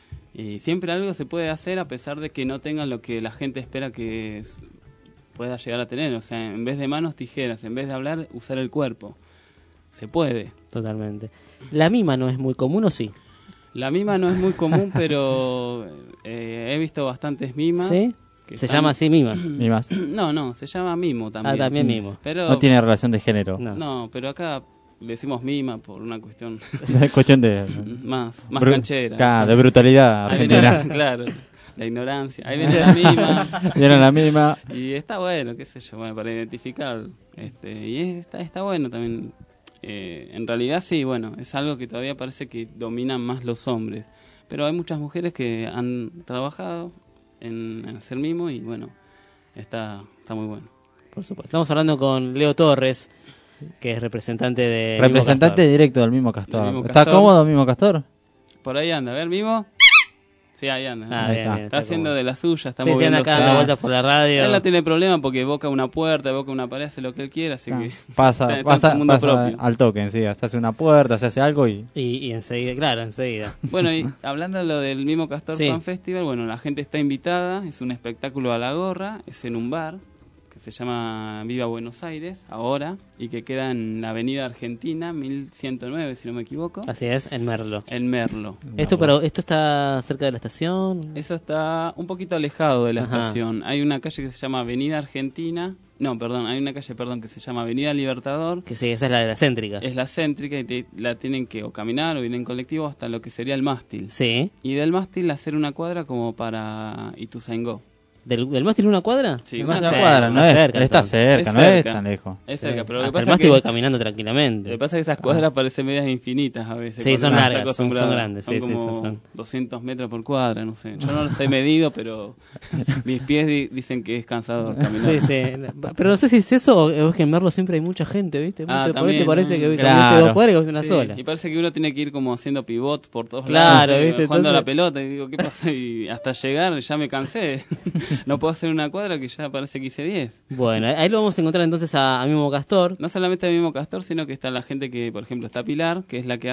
Y siempre algo se puede hacer a pesar de que no tenga lo que la gente espera que es- pueda llegar a tener. O sea, en vez de manos, tijeras. En vez de hablar, usar el cuerpo. Se puede. Totalmente. ¿La mima no es muy común o sí? La mima no es muy común, pero eh, he visto bastantes mimas. ¿Sí? que ¿Se están- llama así mima? Mimas. No, no, se llama mimo también. Ah, también mimo. Pero, No tiene relación de género. No. No, pero acá le decimos mima por una cuestión Es cuestión de... más, más Bru- canchera. Claro, de brutalidad Ahí viene- argentina. claro, la ignorancia. Ahí viene la mima. Viene la mima. Y está bueno, qué sé yo, bueno, para identificar. Este, y es- está, está bueno también. Eh, en realidad sí, bueno, es algo que todavía parece que dominan más los hombres. Pero hay muchas mujeres que han trabajado en, en hacer mimo y bueno, está, está muy bueno. Por supuesto. Estamos hablando con Leo Torres, que es representante de... Representante Mimo Castor. directo del mismo Castor. Del Mimo ¿Está Castor. cómodo mismo Castor? Por ahí anda, a ver, mimo. Sí, ahí anda. Ah, Ahí bien, está. bien, Está está haciendo cómodo. de la suya, está Sí, sí, anda moviéndose. acá dando vueltas por la radio. Él no tiene problema porque evoca una puerta, evoca una pared, hace lo que él quiera, así que Pasa, está- está en pasa, su mundo pasa propio. al toque, sí. Se hace una puerta, se hace algo y... Y, y enseguida, claro, enseguida. Bueno, y hablando de lo del mismo Castor Sí. Fan Festival, bueno, la gente está invitada, es un espectáculo a la gorra, es en un bar que se llama Viva Buenos Aires, ahora, y que queda en la avenida Argentina, mil ciento nueve, si no me equivoco, Así es, en Merlo. en Merlo. Esto, pero ¿esto está cerca de la estación? Eso está un poquito alejado de la Ajá. estación. Hay una calle que se llama Avenida Argentina, no, perdón, hay una calle, perdón, que se llama Avenida Libertador. Que sí, esa es la de la céntrica. Es la céntrica y te- la tienen que o caminar o ir en colectivo hasta lo que sería el mástil. Sí. Y del mástil hacer una cuadra como para Ituzaingó. ¿Del, del mástil una cuadra? Sí, Una una cuadra, no es- cerca, está entonces. cerca, Es no es cerca. tan lejos. Es cerca, pero lo que Hasta el pasa mástil que, voy caminando tranquilamente. lo que pasa es que esas cuadras parecen medias infinitas a veces. Sí, cuando son uno está largas, son- acostumbrado. son grandes, sí, Son sí, como son- son. doscientos metros por cuadra, no sé. Yo no los he medido, pero mis pies di- dicen que es cansador caminar. Sí, sí. Pero no sé si es eso o es que en Merlo siempre hay mucha gente, ¿viste? Ah, ¿Te, también, te parece ¿no? que Claro. caminaste dos cuadras y caminaste una Sí, sola? y parece que uno tiene que ir como haciendo pivot por todos Claro, lados, eh, ¿viste? jugando a la Entonces- pelota y digo, ¿qué pasa? Y hasta llegar ya me cansé. No puedo hacer una cuadra que ya parece que hice diez. Bueno, ahí lo vamos a encontrar entonces a, a Mimo Castor. No solamente el mismo Castor, sino que está la gente que, por ejemplo, está Pilar, que es la que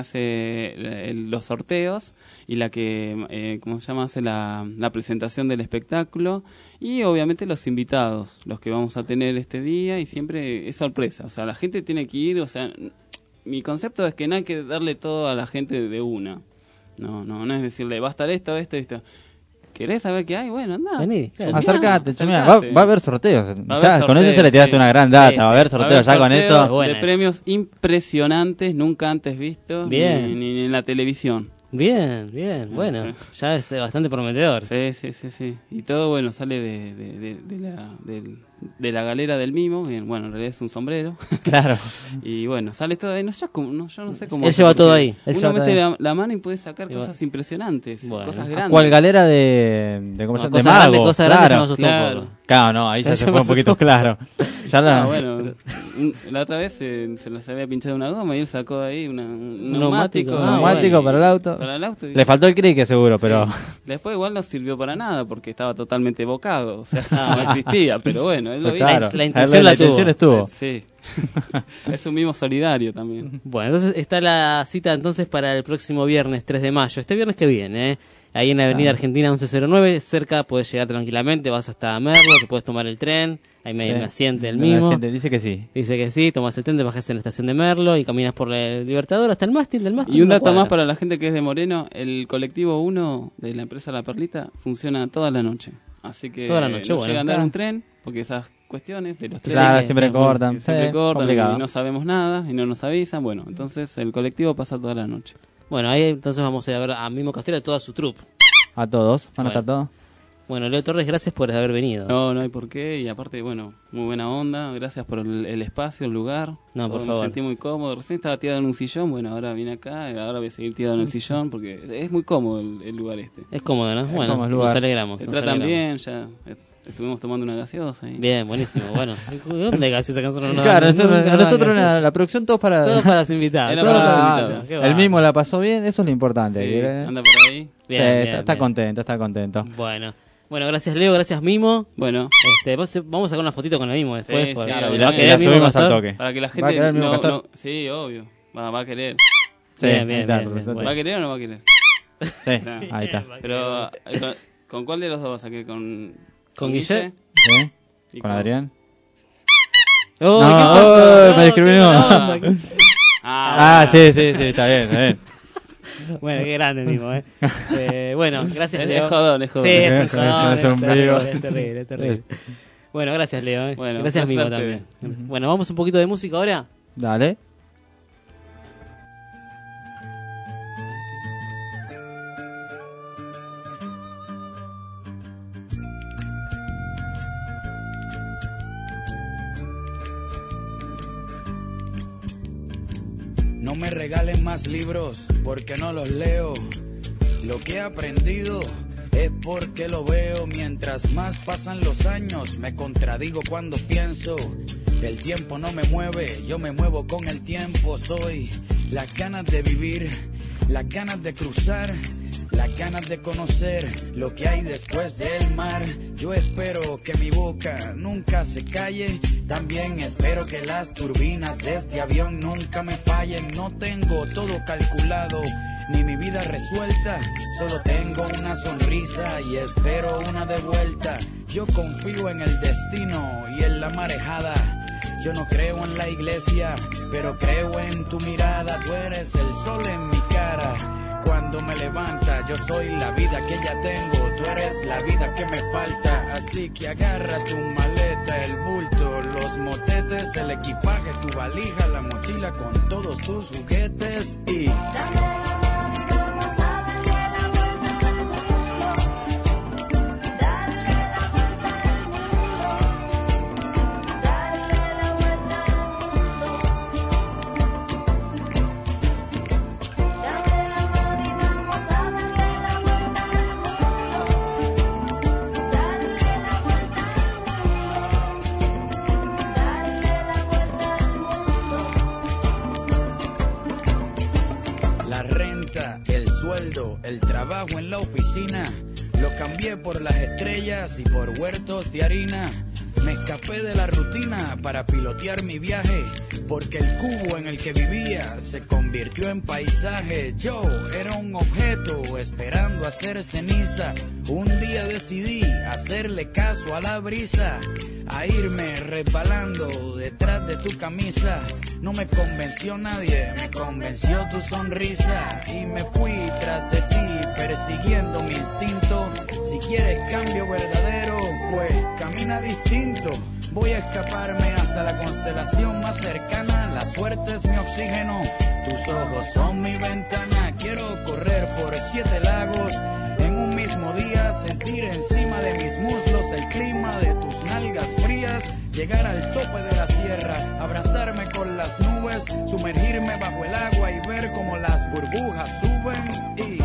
hace el- los sorteos y la que, eh, ¿cómo se llama?, hace la, la presentación del espectáculo. Y obviamente los invitados, los que vamos a tener este día, y siempre es sorpresa. O sea, la gente tiene que ir, o sea, mi concepto es que no hay que darle todo a la gente de una. No, no, no es decirle, va a estar esto, esto, esto. ¿Querés saber qué hay? Bueno, anda. Vení, claro. Chumeá, Acercate, chumeá. Va, acercate. va a haber sorteos. Va a Ya, haber con eso se le sorteos, tiraste sí. una gran data. Sí, va a sí. haber Va a sorteos haber ya con sorteos eso. Buena de esa. premios impresionantes, nunca antes vistos, Bien. Ni, ni en la televisión. Bien, bien, bueno. Ya es eh, bastante prometedor. Sí, sí, sí, sí. Y todo, bueno, sale de, de, de, de la, del- de la galera del mimo. que, Bueno, en realidad es un sombrero. Claro. Y bueno, sale todo ahí. No, yo, como- no, yo no sé cómo. Él hace, lleva todo porque ahí. Él Uno lleva todo mete ahí. la, la mano y puede sacar Y cosas bueno. impresionantes. Bueno. Cosas ¿A grandes. ¿Cuál galera de, de, ¿cómo se No, llama? de cosas grandes, mago? cosas grandes Claro. se me asustó Claro. un poco. Claro, no, ahí ya Ya se me fue un poquito asustó. claro. Ya la, Ah, bueno, un- la otra vez eh, se les había pinchado una goma y él sacó de ahí una, un neumático. neumático. Ah, neumático bueno, para el auto. Para el auto y- Le faltó el crique seguro, pero... Sí. Después igual no sirvió para nada porque estaba totalmente bocado, o sea, no existía, pero bueno, él lo hizo. Claro, La- la intención la, la tuvo. intención estuvo. Sí. Es un mimo solidario también. Bueno, entonces está la cita entonces para el próximo viernes tres de mayo. Este viernes que viene, ¿eh? Ahí en la Avenida Argentina once cero nueve, cerca puedes llegar tranquilamente, vas hasta Merlo, te puedes tomar el tren, ahí me, Sí. me asiente el Me mismo. asiente, dice que sí. Dice que sí, tomas el tren, te bajas en la estación de Merlo y caminas por el Libertador hasta el mástil del mástil. Y un una dato cuadra. más para la gente que es de Moreno, el colectivo uno de la empresa La Perlita funciona toda la noche. Así que Toda la noche, no bueno, llega a andar está. un tren, porque esas cuestiones de los trenes Claro, que- siempre que- cortan. que siempre Sí, cortan complicado. y no sabemos nada y no nos avisan. Bueno, entonces el colectivo pasa toda la noche. Bueno, ahí entonces vamos a ir a ver a Mimo Castor y a toda su troupe. A todos, van a Bueno. estar todos. Bueno, Leo Torres, gracias por haber venido. No, no hay por qué. Y aparte, bueno, muy buena onda. Gracias por el, el espacio, el lugar. No, por Todo, favor. Me sentí muy cómodo. Recién estaba tirado en un sillón. Bueno, ahora vine acá. y ahora voy a seguir tirado en el sillón porque es muy cómodo el, el lugar este. Es cómodo, ¿no? Bueno, cómodo el lugar. nos alegramos. Se nos tratan alegramos. bien. Ya est- estuvimos tomando una gaseosa. ahí. Bien, buenísimo. Bueno, ¿dónde hay gaseosa que nosotros no Claro, damos? nosotros, Nunca a nosotros damos la, gaseosa. la producción todos para... Todo para los invitados. Era todo para los para invitados. Qué el bárbaro. mismo la pasó bien, eso es lo importante. Sí, ¿eh? anda por ahí. Bien, Sí, bien, está, está bien. contento, está contento. Bueno, Bueno, gracias Leo, gracias Mimo. Bueno. Este, vos- vamos a sacar una fotito con el Mimo después. Sí, por- sí, ¿Va a obviamente. querer la el Mimo subimos al Castor? toque. Para que la ¿Va a gente querer el mismo no, Castor? no- sí, obvio. Va, va a querer. Sí, Bien, ahí bien, está, bien, perfecto. bien, ¿Va a querer o no va a querer? Sí, No. ahí está. Pero, eh, ¿con, con cuál de los dos vas a querer? ¿Con, ¿Con Guille? Sí, ¿Y con Adrián. Oh, No, ¿qué oh, pasó? me No, discriminó. qué mala onda. Ah, sí, sí, sí, está bien, está bien. Bueno, qué grande Mimo, eh. Eh, bueno, gracias Es- Leo. es jodón, es jodón. Sí, es un Es un jodón, es sombrero. terrible, es terrible, es terrible. Bueno, gracias Leo, eh. Bueno, gracias fue Mimo suerte. también. Bueno, vamos un poquito de música ahora. Dale. No me regalen más libros porque no los leo. Lo que he aprendido es porque lo veo. Mientras más pasan los años, me contradigo cuando pienso. El tiempo no me mueve, yo me muevo con el tiempo. Soy las ganas de vivir, las ganas de cruzar, las ganas de conocer lo que hay después del mar. Yo espero que mi boca nunca se calle. También espero que las turbinas de este avión nunca me fallen. No tengo todo calculado, ni mi vida resuelta. Solo tengo una sonrisa y espero una de vuelta. Yo confío en el destino y en la marejada. Yo no creo en la iglesia, pero creo en tu mirada. Tú eres el sol en mi cara. Cuando me levanta, yo soy la vida que ya tengo. Tú eres la vida que me falta. Así que agarra tu maleta, el bulto, los motetes, el equipaje, tu valija, la mochila con todos tus juguetes y... La renta, el sueldo, el trabajo en la oficina, lo cambié por las estrellas y por huertos de harina. Me escapé de la rutina para pilotear mi viaje, porque el cubo en el que vivía se convirtió en paisaje. Yo era un objeto esperando hacer ceniza. Un día decidí hacerle caso a la brisa, a irme resbalando detrás de tu camisa. No me convenció nadie, me convenció tu sonrisa. Y me fui tras de ti, persiguiendo mi instinto. Si quieres cambio verdadero, pues camina distinto. Voy a escaparme hasta la constelación más cercana. La suerte es mi oxígeno, tus ojos son mi ventana. Quiero correr por siete lagos en un mismo día, sentir encima de mis muslos el clima de tus nalgas frías, llegar al tope de la sierra, abrazarme con las nubes, sumergirme bajo el agua y ver cómo las burbujas suben y...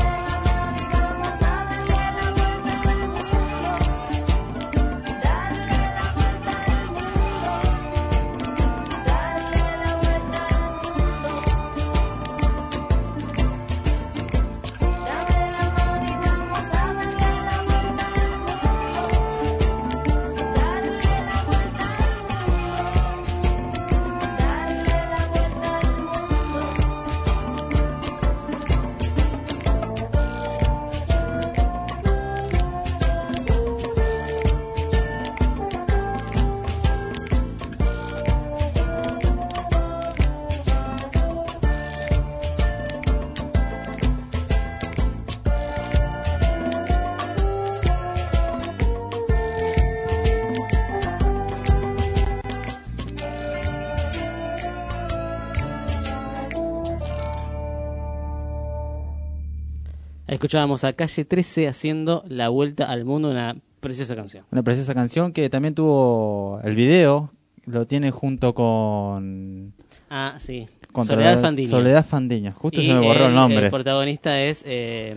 Escuchábamos a Calle trece haciendo La Vuelta al Mundo, una preciosa canción. Una preciosa canción que también tuvo el video, lo tiene junto con... Ah, sí. contra Soledad Fandiño. Soledad Fandiño, justo Y se me borró el, nombre. El protagonista es... Eh,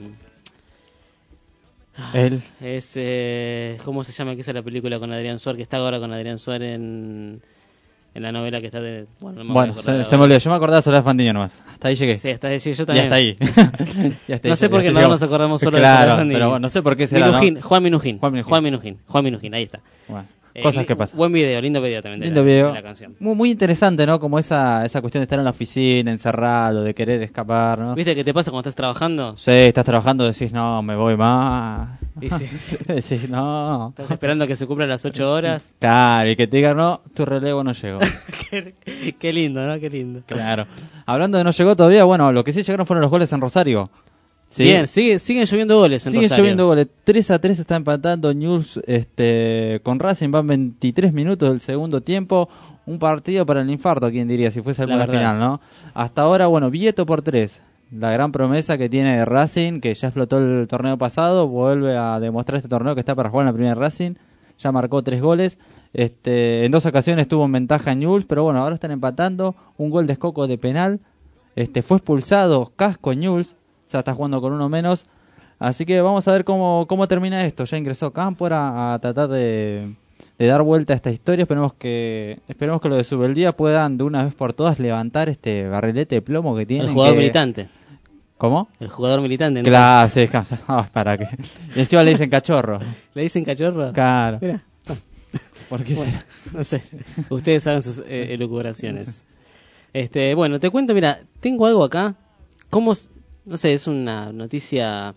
Él. Es... Eh, ¿Cómo se llama el que hizo la película con Adrián Suárez? Que está ahora con Adrián Suárez en... en la novela que está de... Bueno, no me bueno voy a se, acordar se me olvidó, yo me acordaba de Soledad Fandiño nomás. Hasta ahí llegué. Sí, hasta ahí, sí, yo Y también. hasta ahí. Y hasta No ahí sé por qué llegué. no nos acordamos solo claro, de Soledad Fandiño. pero bueno, no sé por qué será, Minujín, ¿no? Juan Minujín. Juan Minujín. Juan Minujín. Juan Minujín, ahí está. Bueno, Eh, cosas que pasan. Buen video, lindo video también de, Lindo la, video. de la canción. Muy, muy interesante, ¿no? Como esa, esa cuestión de estar en la oficina, encerrado, de querer escapar, ¿no? ¿Viste qué te pasa cuando estás trabajando? Sí, estás trabajando, decís, no, me voy más. Y sí. Decís, no. Estás esperando que se cumplan las ocho horas. Claro, y que te digan, no, tu relevo no llegó. qué, qué lindo, ¿no? Qué lindo. Claro. Hablando de no llegó todavía, bueno, lo que sí llegaron fueron los goles en Rosario. ¿Sí? Bien, sigue, siguen lloviendo goles en Siguen Rosario. lloviendo goles. tres a tres está empatando Newell's este, con Racing. Van veintitrés minutos del segundo tiempo. Un partido para el infarto, quién diría, si fuese alguna final, ¿no? Hasta ahora, bueno, Vieto por tres. La gran promesa que tiene Racing, que ya explotó el torneo pasado, vuelve a demostrar este torneo que está para jugar en la primera Racing. Ya marcó tres goles. Este, en dos ocasiones tuvo en ventaja Newell's, pero bueno, ahora están empatando. Un gol de Escoco de penal. Este, fue expulsado Casco Newell's. Ya está jugando con uno menos. Así que vamos a ver cómo, cómo termina esto. Ya ingresó Cámpora a tratar de, de dar vuelta a esta historia. Esperemos que esperemos que los de Subeldía puedan de una vez por todas levantar este barrilete de plomo que tienen. El jugador que... militante. ¿Cómo? El jugador militante. ¿No? Claro, sí, ah, para que. Y encima le dicen cachorro. ¿Le dicen cachorro? Claro. Mira. ¿Por qué bueno, será? No sé. Ustedes saben sus eh, elucubraciones. Este, bueno, te cuento, mira, tengo algo acá. ¿Cómo...? No sé, es una noticia,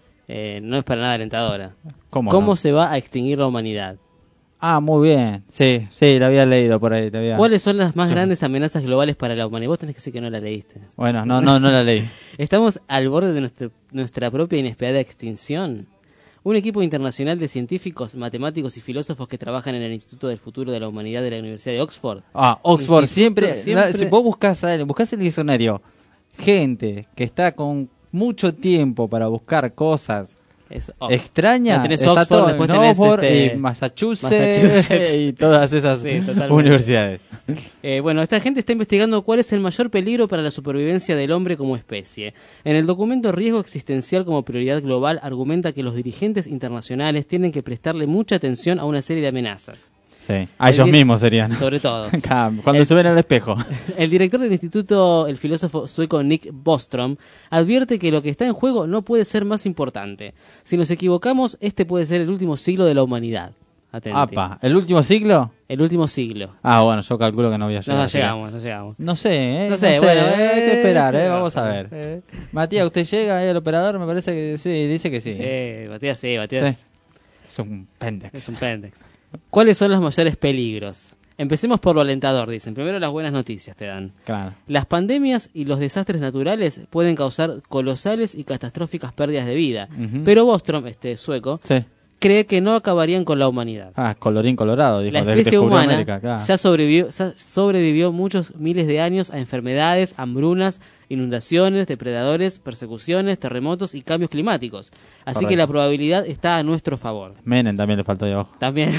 eh, no es para nada alentadora. ¿Cómo, ¿Cómo no? se va a extinguir la humanidad? Ah, muy bien. Sí, sí, la había leído por ahí. Te había... ¿Cuáles son las más sí. grandes amenazas globales para la humanidad? Vos tenés que decir que no la leíste. Bueno, no, no, no la leí. ¿Estamos al borde de nuestra, nuestra propia inesperada extinción? Un equipo internacional de científicos, matemáticos y filósofos que trabajan en el Instituto del Futuro de la Humanidad de la Universidad de Oxford. Ah, Oxford, Instituto, siempre, siempre... La, si vos buscás, buscás el diccionario, gente que está con mucho tiempo para buscar cosas es, oh. extrañas, tenés está Oxford, todo después en tenés Oxford este, y Massachusetts, Massachusetts y todas esas sí, universidades. Eh, bueno, esta gente está investigando cuál es el mayor peligro para la supervivencia del hombre como especie. En el documento Riesgo Existencial como Prioridad Global argumenta que los dirigentes internacionales tienen que prestarle mucha atención a una serie de amenazas. Sí, a ellos di- mismos serían. Sobre todo. Cuando el, se ven al espejo. El director del instituto, el filósofo sueco Nick Bostrom, advierte que lo que está en juego no puede ser más importante. Si nos equivocamos, este puede ser el último siglo de la humanidad. Atenti. Apa, ¿el último siglo? El último siglo. Ah, bueno, yo calculo que no voy a llegar. No, no llegamos, no llegamos. No sé, ¿eh? No sé, no bueno, sé, eh, hay que esperar, ¿eh? Vamos a eh, ver. eh. Matías, ¿usted llega ahí al operador? Me parece que sí, dice que sí. Sí, Matías sí, Matías. Sí. Es un pendex. Es un pendex. ¿Cuáles son los mayores peligros? Empecemos por lo alentador, dicen. Primero las buenas noticias te dan. Claro. Las pandemias y los desastres naturales pueden causar colosales y catastróficas pérdidas de vida. Uh-huh. Pero Bostrom, este sueco, sí. cree que no acabarían con la humanidad. Ah, colorín colorado, dijo. La del que especie descubrió humana América, claro. ya sobrevivió, ya sobrevivió muchos miles de años a enfermedades, hambrunas, inundaciones, depredadores, persecuciones, terremotos y cambios climáticos. Así Correcto. que la probabilidad está a nuestro favor. Menem también le faltó ahí abajo. También.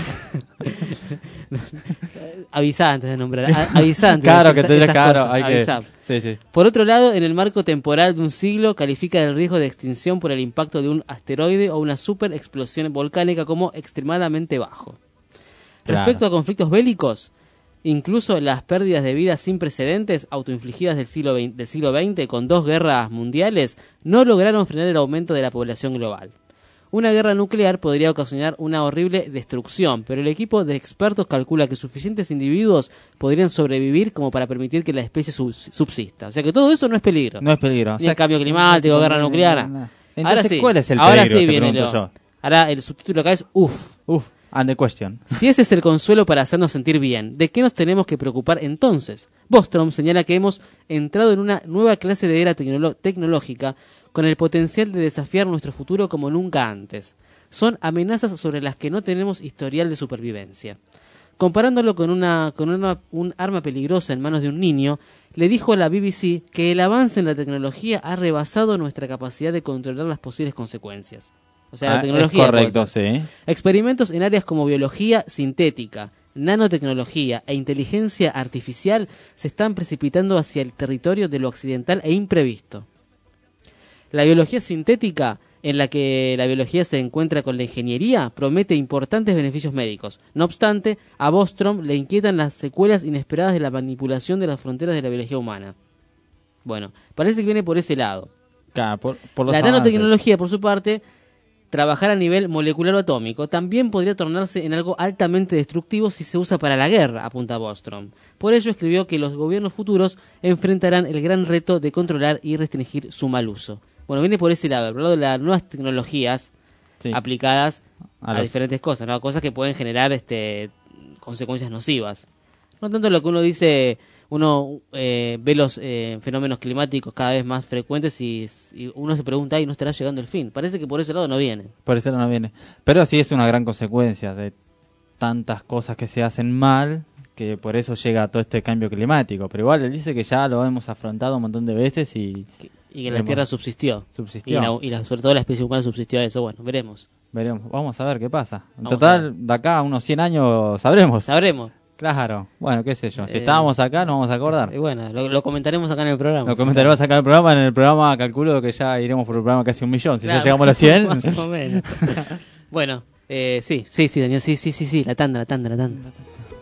Avisá antes de nombrar. A- avisá antes Claro, de que esas- te esas claro, cosas. hay que... Avisá. Sí, sí. Por otro lado, en el marco temporal de un siglo, califica el riesgo de extinción por el impacto de un asteroide o una super explosión volcánica como extremadamente bajo. Claro. Respecto a conflictos bélicos, incluso las pérdidas de vida sin precedentes autoinfligidas del siglo veinte, del siglo veinte con dos guerras mundiales no lograron frenar el aumento de la población global. Una guerra nuclear podría ocasionar una horrible destrucción, pero el equipo de expertos calcula que suficientes individuos podrían sobrevivir como para permitir que la especie subs- subsista. O sea que todo eso no es peligro. No es peligro. Ni O sea, el cambio climático, no, guerra no, nuclear. no, no. Entonces, Ahora sí, ¿cuál es el ahora peligro? sí Te viene pregunto lo- yo. Ahora el subtítulo acá es uff. Uf, and the question. Si ese es el consuelo para hacernos sentir bien, ¿de qué nos tenemos que preocupar entonces? Bostrom señala que hemos entrado en una nueva clase de era tecnolo- tecnológica con el potencial de desafiar nuestro futuro como nunca antes. Son amenazas sobre las que no tenemos historial de supervivencia. Comparándolo con una con una, un arma peligrosa en manos de un niño, le dijo a la B B C que el avance en la tecnología ha rebasado nuestra capacidad de controlar las posibles consecuencias. O sea, Ah, la tecnología. es correcto, pues. sí. Experimentos en áreas como biología sintética, nanotecnología e inteligencia artificial se están precipitando hacia el territorio de lo accidental e imprevisto. La biología sintética en la que la biología se encuentra con la ingeniería, promete importantes beneficios médicos. No obstante, a Bostrom le inquietan las secuelas inesperadas de la manipulación de las fronteras de la biología humana. Bueno, parece que viene por ese lado. Claro, por, por los la avances. nanotecnología, por su parte, trabajar a nivel molecular o atómico también podría tornarse en algo altamente destructivo si se usa para la guerra, apunta Bostrom. Por ello escribió que los gobiernos futuros enfrentarán el gran reto de controlar y restringir su mal uso. Bueno, viene por ese lado, por el lado de las nuevas tecnologías sí. aplicadas a, a los... diferentes cosas, ¿no? A cosas que pueden generar este consecuencias nocivas. No tanto lo que uno dice, uno eh, ve los eh, fenómenos climáticos cada vez más frecuentes y, y uno se pregunta, ¿y no estará llegando el fin? Parece que por ese lado no viene. Por ese lado no viene. Pero sí es una gran consecuencia de tantas cosas que se hacen mal, que por eso llega todo este cambio climático. Pero igual él dice que ya lo hemos afrontado un montón de veces y... Que, y que la Tierra subsistió. Subsistió. Y, la, y la, sobre todo la especie humana subsistió a eso. Bueno, veremos. Veremos. Vamos a ver qué pasa. En Vamos total, de acá a unos cien años sabremos. Sabremos. Claro. Bueno, qué sé yo. Si Eh, estábamos acá, nos vamos a acordar. Y bueno, lo, lo comentaremos acá en el programa. Lo comentaremos acá en el programa. En el programa calculo que ya iremos por el programa casi un millón. Si claro, ya llegamos a los cien. Más o menos. Bueno, eh, sí, sí, sí, Daniel. Sí, sí, sí, sí. La tanda, la tanda, la tanda.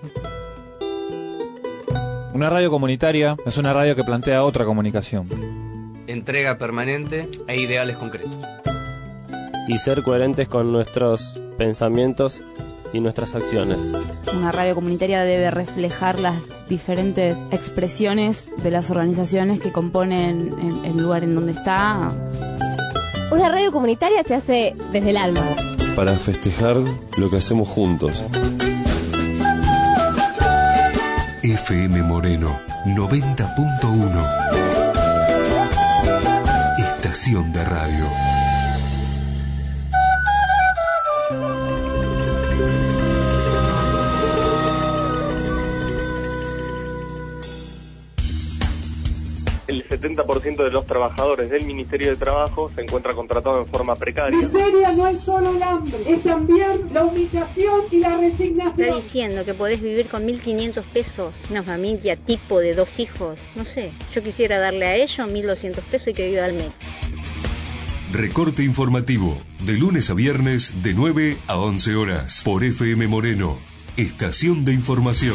Una radio comunitaria es una radio que plantea otra comunicación. Entrega permanente e ideales concretos. Y ser coherentes con nuestros pensamientos y nuestras acciones. Una radio comunitaria debe reflejar las diferentes expresiones de las organizaciones que componen el, el lugar en donde está. Una radio comunitaria se hace desde el alma. Para festejar lo que hacemos juntos. F M Moreno noventa punto uno. Estación de radio. El setenta por ciento de los trabajadores del Ministerio de Trabajo se encuentra contratado en forma precaria. Miseria no es solo el hambre, es también la humillación y la resignación. Está diciendo que podés vivir con mil quinientos pesos, una familia tipo de dos hijos. No sé, yo quisiera darle a ellos mil doscientos pesos y que viva al mes. Recorte informativo, de lunes a viernes de nueve a once horas, por F M Moreno, Estación de Información.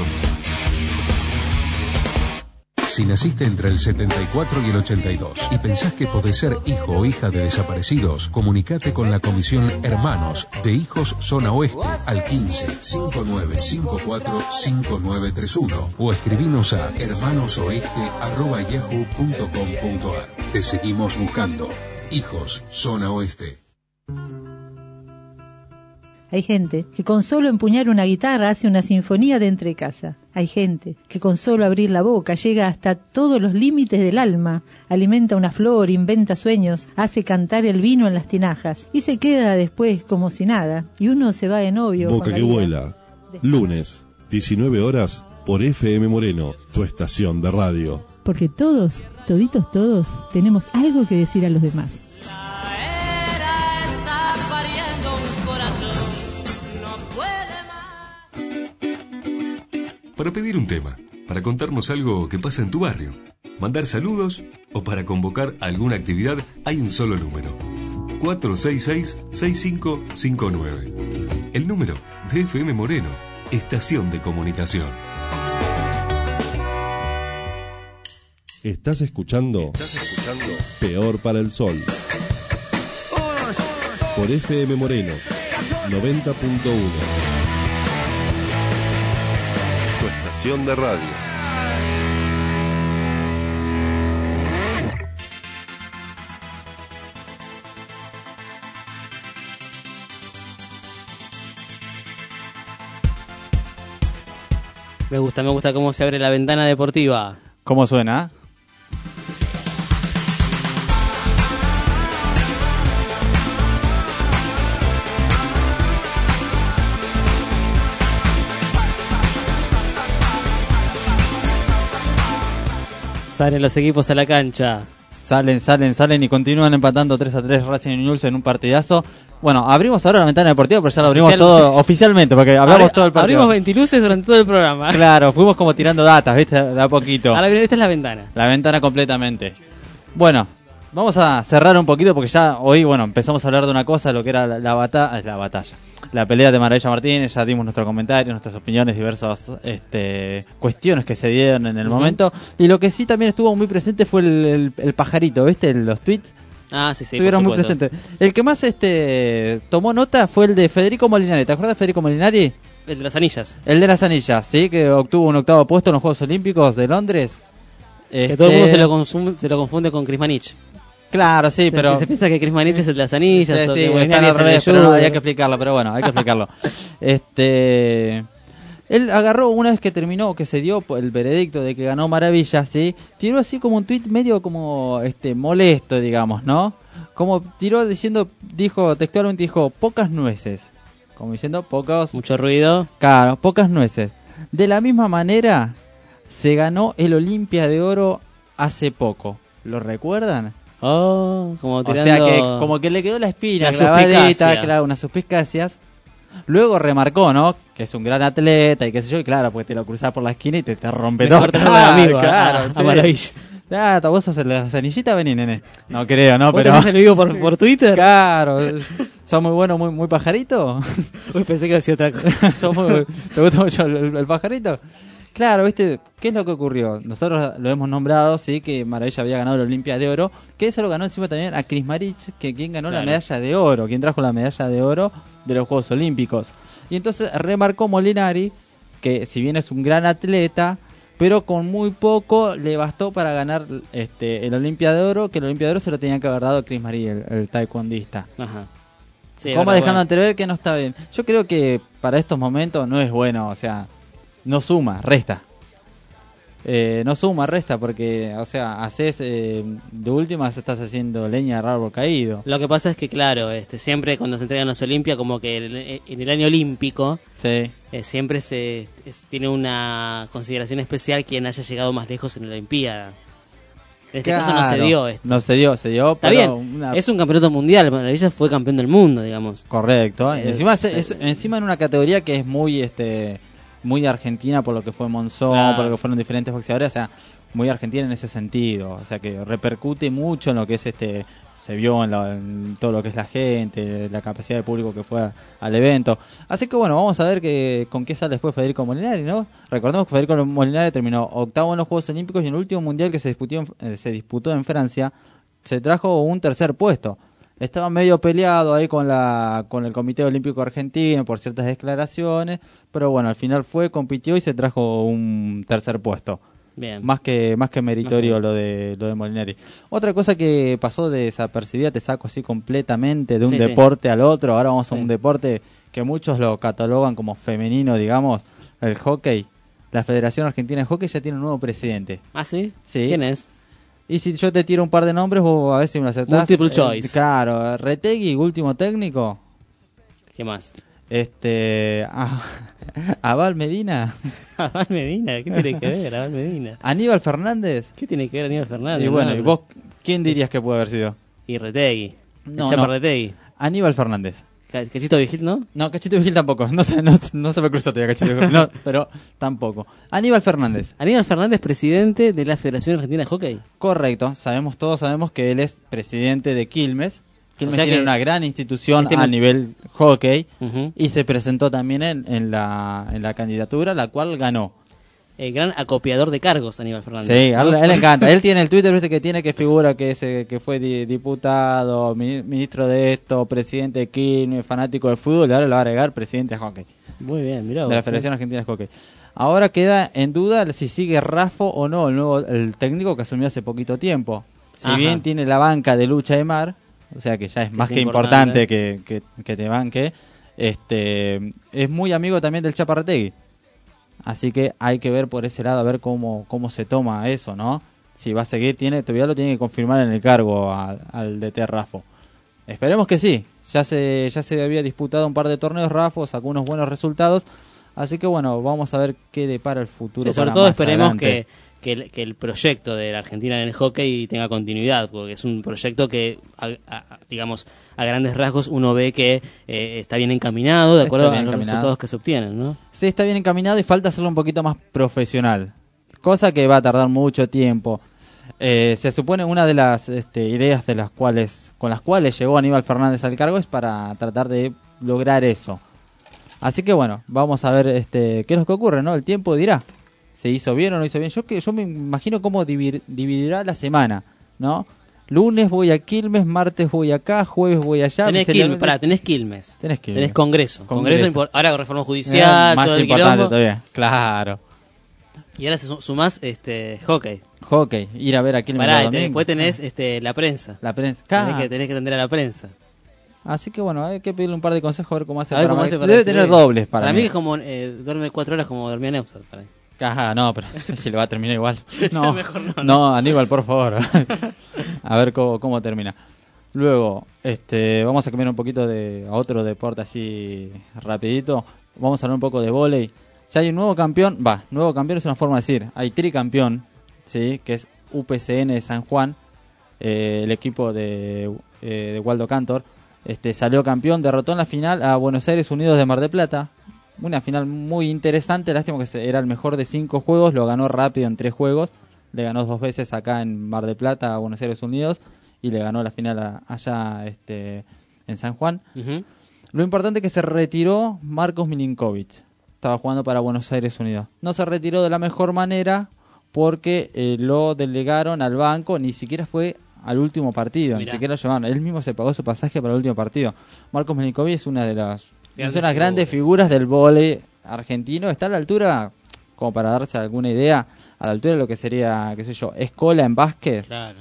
Si naciste entre el setenta y cuatro y el ochenta y dos y pensás que podés ser hijo o hija de desaparecidos, comunicate con la Comisión Hermanos de Hijos Zona Oeste al quince, cincuenta y nueve cincuenta y cuatro, cincuenta y nueve treinta y uno o escribinos a hermanosoeste arroba yahoo punto com punto ar. Te seguimos buscando. Hijos Zona Oeste. Hay gente que con solo empuñar una guitarra hace una sinfonía de entre casa. Hay gente que con solo abrir la boca llega hasta todos los límites del alma, alimenta una flor, inventa sueños, hace cantar el vino en las tinajas y se queda después como si nada. Y uno se va de novio. Boca que vuela. Lunes, diecinueve horas, por F M Moreno, tu estación de radio. Porque todos, toditos todos, tenemos algo que decir a los demás. Para pedir un tema, para contarnos algo que pasa en tu barrio, mandar saludos o para convocar alguna actividad, hay un solo número: cuatro seis seis, seis cinco cinco nueve. El número de F M Moreno, Estación de Comunicación. ¿Estás escuchando? ¿Estás escuchando? Peor para el Sol. Por F M Moreno, noventa punto uno. Tu estación de radio. Me gusta, me gusta cómo se abre la ventana deportiva. ¿Cómo suena? Salen los equipos a la cancha. Salen, salen, salen y continúan empatando tres a tres Racing y Newell's en un partidazo. Bueno, abrimos ahora la ventana deportiva, pero ya lo abrimos Oficial, todo sí. oficialmente, porque hablamos Abri- todo el partido. Abrimos ventiluces durante todo el programa. Claro, fuimos como tirando datas, ¿viste? De a poquito. Ahora esta es la ventana. La ventana completamente. Bueno, vamos a cerrar un poquito porque ya hoy, bueno, empezamos a hablar de una cosa, lo que era la, la, bata la batalla. La pelea de Maravilla Martínez, ya dimos nuestro comentario, nuestras opiniones, diversas este, cuestiones que se dieron en el uh-huh. momento. Y lo que sí también estuvo muy presente fue el, el, el pajarito, ¿viste? Los tweets. Ah, sí, sí. Estuvieron muy presentes. El que más este tomó nota fue el de Federico Molinari. ¿Te acuerdas de Federico Molinari? El de las anillas. El de las anillas, sí, que obtuvo un octavo puesto en los Juegos Olímpicos de Londres. Que este... todo el mundo se lo, consume, se lo confunde con Chris Manich. Claro, sí, pero... Se piensa que Chris Manich es el de las anillas, sí, o sí, que está al revés, pero no, hay que explicarlo, pero bueno, hay que explicarlo. este... Él agarró, una vez que terminó, que se dio el veredicto de que ganó Maravilla, ¿sí? Tiró así como un tuit medio como este molesto, digamos, ¿no? Como tiró diciendo, dijo, textualmente dijo, pocas nueces. Como diciendo, pocos... Mucho ruido. Claro, pocas nueces. De la misma manera, se ganó el Olimpia de Oro hace poco. ¿Lo recuerdan? Oh, como tirando... O sea que como que le quedó la espina, clavadita, claro, unas suspicacias. Luego remarcó, ¿no? Que es un gran atleta y qué sé yo, y claro, porque te lo cruzás por la esquina y te, te rompe todo. Ah, amigo, claro, a, sí. a Maravilla. Ah, vos sos la cenillita, vení, nene. No creo, ¿no? ¿Vos pero tenés el vivo por, por Twitter? Claro. ¿Sos muy bueno, muy muy pajarito? Uy, pensé que hacía otra cosa. ¿Sos muy, ¿Te gusta mucho el, el pajarito? Claro, ¿viste? ¿Qué es lo que ocurrió? Nosotros lo hemos nombrado, sí, que Maravilla había ganado la Olimpia de Oro, que eso lo ganó encima también a Chris Marich, que quien ganó claro. la medalla de oro, quien trajo la medalla de oro de los Juegos Olímpicos. Y entonces remarcó Molinari que si bien es un gran atleta, pero con muy poco le bastó para ganar este el Olimpia de Oro, que el Olimpia de Oro se lo tenía que haber dado a Chris Marich, el, el taekwondista. Ajá. Sí, como dejando bueno. entrever que no está bien. Yo creo que para estos momentos no es bueno, o sea, no suma, resta. Eh, no suma, resta, porque, o sea, haces, eh, de últimas estás haciendo leña de árbol caído. Lo que pasa es que, claro, este siempre cuando se entregan los Olimpia, como que el, en el año olímpico, sí. eh, siempre se es, tiene una consideración especial quien haya llegado más lejos en la Olimpiada. En este claro, caso no se dio esto. No se dio, se dio, Está pero bien, una... es un campeonato mundial, Maravilla fue campeón del mundo, digamos. Correcto. Eh, encima, se... es, encima en una categoría que es muy... este muy argentina por lo que fue Monzón, claro. por lo que fueron diferentes boxeadores, o sea, muy argentina en ese sentido, o sea que repercute mucho en lo que es este, se vio en, la, en todo lo que es la gente, la capacidad de público que fue a, al evento. Así que bueno, vamos a ver que, con qué sale después Federico Molinari, ¿no? Recordemos que Federico Molinari terminó octavo en los Juegos Olímpicos y en el último mundial que se disputó en, eh, se disputó en Francia, se trajo un tercer puesto. Estaba medio peleado ahí con la con el Comité Olímpico Argentino por ciertas declaraciones, pero bueno, al final fue, compitió y se trajo un tercer puesto. Bien. Más que más que meritorio lo de lo de Molinari. Otra cosa que pasó desapercibida, te saco así completamente de un sí, deporte sí. al otro. Ahora vamos sí. a un deporte que muchos lo catalogan como femenino, digamos, el hockey. La Federación Argentina de Hockey ya tiene un nuevo presidente. ¿Ah, sí? Sí. ¿Quién es? Y si yo te tiro un par de nombres, vos a ver si me lo acertás. Multiple choice. Eh, claro, Retegui, último técnico. ¿Qué más? Este... Ah, Abal Medina. Abal Medina, ¿qué tiene que ver Abal Medina? Aníbal Fernández. ¿Qué tiene que ver Aníbal Fernández? Y bueno, no, ¿y vos quién dirías que puede haber sido? Y Retegui. No, Chapa no. Retegui. Aníbal Fernández. ¿Cachito Vigil, no? No, Cachito Vigil tampoco. No se, no, no se me cruzó todavía Cachito Vigil. No, pero tampoco. Aníbal Fernández. Aníbal Fernández, presidente de la Federación Argentina de Hockey. Correcto. Sabemos, todos sabemos que él es presidente de Quilmes. Quilmes o sea tiene que una gran institución este a nivel hockey. Uh-huh. Y se presentó también en, en, la, en la candidatura, la cual ganó. El gran acopiador de cargos, Aníbal Fernández. Sí, a ¿no? él, él le encanta. Él tiene el Twitter, viste, que tiene que figura que es, que fue di, diputado, ministro de esto, presidente de Quilmes, fanático del fútbol, y ahora lo va a agregar presidente de hockey. Muy bien, mirá vos, de la Federación sí. Argentina de Hockey. Ahora queda en duda si sigue Raffo o no, el nuevo el técnico que asumió hace poquito tiempo. Si Ajá. bien tiene la banca de Lucha de Mar, o sea que ya es que más es que importante, importante que, que, que te banque, este es muy amigo también del Chapa Retegui. Así que hay que ver por ese lado, a ver cómo cómo se toma eso, ¿no? Si va a seguir, tiene todavía lo tiene que confirmar en el cargo al, al D T Raffo. Esperemos que sí. Ya se ya se había disputado un par de torneos, Raffo sacó unos buenos resultados. Así que bueno, vamos a ver qué depara el futuro. Sí, sobre todo esperemos que, que, el, que el proyecto de la Argentina en el hockey tenga continuidad, porque es un proyecto que, a, a, digamos, a grandes rasgos uno ve que eh, está bien encaminado, de acuerdo a los resultados que se obtienen, ¿no? Sí, está bien encaminado y falta hacerlo un poquito más profesional, cosa que va a tardar mucho tiempo. Eh, se supone una de las este, ideas de las cuales con las cuales llegó Aníbal Fernández al cargo es para tratar de lograr eso. Así que bueno, vamos a ver este, qué es lo que ocurre, ¿no? El tiempo dirá. ¿Se hizo bien o no hizo bien? Yo que yo me imagino cómo divir, dividirá la semana, ¿no? Lunes voy a Quilmes, martes voy acá, jueves voy allá. Tenés Quilmes, pará, tenés Quilmes. Tenés Quilmes. Tenés Congreso. Congreso. Congreso ahora con reforma judicial, más todo el importante quilombo. todavía, claro. Y ahora se sumás este, hockey. Hockey, ir a ver a Quilmes. Pará, y te, después tenés este, la prensa. La prensa. Tenés que, tenés que atender a la prensa. Así que bueno, hay que pedirle un par de consejos a ver cómo hace. A ver para cómo ma- hace para Debe escribir. tener dobles para, Para mí mí. es como eh, duerme cuatro horas como dormía Neustad. Para mí. Ajá, no, pero si le va a terminar igual. No, Mejor no, no. no, Aníbal, por favor. A ver cómo, cómo termina. Luego, este, vamos a cambiar un poquito de a otro deporte así rapidito. Vamos a hablar un poco de vóley. Ya hay un nuevo campeón, va, nuevo campeón es una forma de decir. Hay tricampeón, sí, que es U P C N de San Juan, eh, el equipo de, eh, de Waldo Cantor. Este, salió campeón, derrotó en la final a Buenos Aires Unidos de Mar del Plata. Una final muy interesante, lástima que se- era el mejor de cinco juegos, lo ganó rápido en tres juegos. Le ganó dos veces acá en Mar del Plata a Buenos Aires Unidos y le ganó la final a- allá este, en San Juan. Ujú. Lo importante es que se retiró Marcos Milinkovic. Estaba jugando para Buenos Aires Unidos. No se retiró de la mejor manera porque eh, lo delegaron al banco, ni siquiera fue al último partido, Mirá. ni siquiera lo llevaron. Él mismo se pagó su pasaje para el último partido. Marcos Milinkovic es una de las Grandes es una grandes figuras del vóley argentino. Está a la altura, como para darse alguna idea, a la altura de lo que sería, qué sé yo, Escola en básquet. Claro.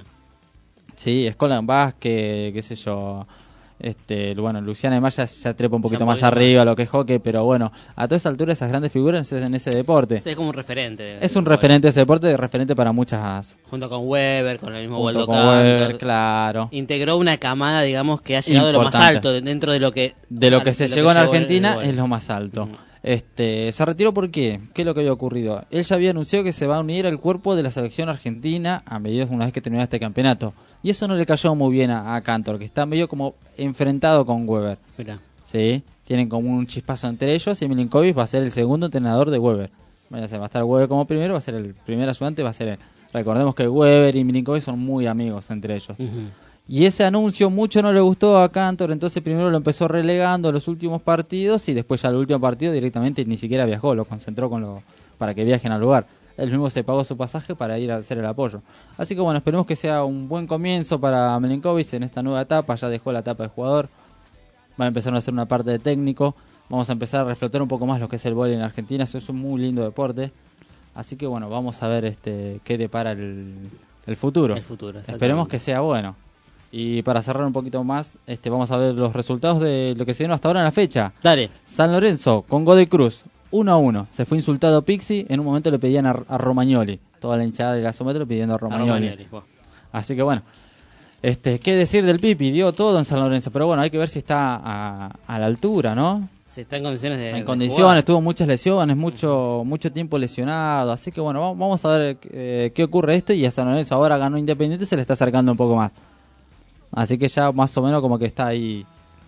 Sí, Escola en básquet, qué sé yo. Este, bueno, Luciana además ya, ya trepa un poquito Ya un más poquito arriba más. lo que es hockey, pero bueno, a toda esa altura esas grandes figuras en ese deporte. Sí, es como un referente. Es un referente de ese deporte, referente para muchas. Junto con Weber, con el mismo Junto Waldo con Cantor. Weber, claro. Integró una camada, digamos, que ha llegado a lo más Importante. alto de- dentro de lo que... De lo que se de llegó en el- Argentina el- es lo más alto. Este, se retiró ¿por qué? ¿Qué es lo que había ocurrido? Él ya había anunciado que se va a unir al cuerpo de la selección argentina a medida una vez que termine este campeonato. Y eso no le cayó muy bien a, a Cantor, que está medio como enfrentado con Weber. Mirá. Sí, tienen como un chispazo entre ellos y Milinkovic va a ser el segundo entrenador de Weber. Bueno, va a estar Weber como primero, va a ser el primer ayudante, va a ser él. Recordemos que Weber y Milinkovic son muy amigos entre ellos. Y ese anuncio mucho no le gustó a Cantor, entonces primero lo empezó relegando a los últimos partidos y después ya al último partido directamente ni siquiera viajó, lo concentró con lo, para que viajen al lugar. Él mismo se pagó su pasaje para ir a hacer el apoyo. Así que bueno, esperemos que sea un buen comienzo para Milinkovic en esta nueva etapa, ya dejó la etapa de jugador, va a empezar a hacer una parte de técnico, vamos a empezar a reflotar un poco más lo que es el vóley en Argentina, eso es un muy lindo deporte. Así que bueno, vamos a ver este qué depara el, el futuro. El futuro, exactamente. Esperemos que sea bueno. Y para cerrar un poquito más, este vamos a ver los resultados de lo que se dio hasta ahora en la fecha. Dale. San Lorenzo con Godoy Cruz, uno a uno. Se fue insultado Pixi, en un momento le pedían a, a Romagnoli. Toda la hinchada de gasómetro pidiendo a Romagnoli. Romagnoli, wow. Así que bueno, este qué decir del Pipi, dio todo en San Lorenzo, pero bueno, hay que ver si está a, a la altura, ¿no? Se está en condiciones de... En de condiciones, jugar. tuvo muchas lesiones, mucho mucho tiempo lesionado, así que bueno, vamos, vamos a ver eh, qué ocurre esto y a San Lorenzo ahora ganó Independiente, se le está acercando un poco más. Así que ya más o menos como que está ahí.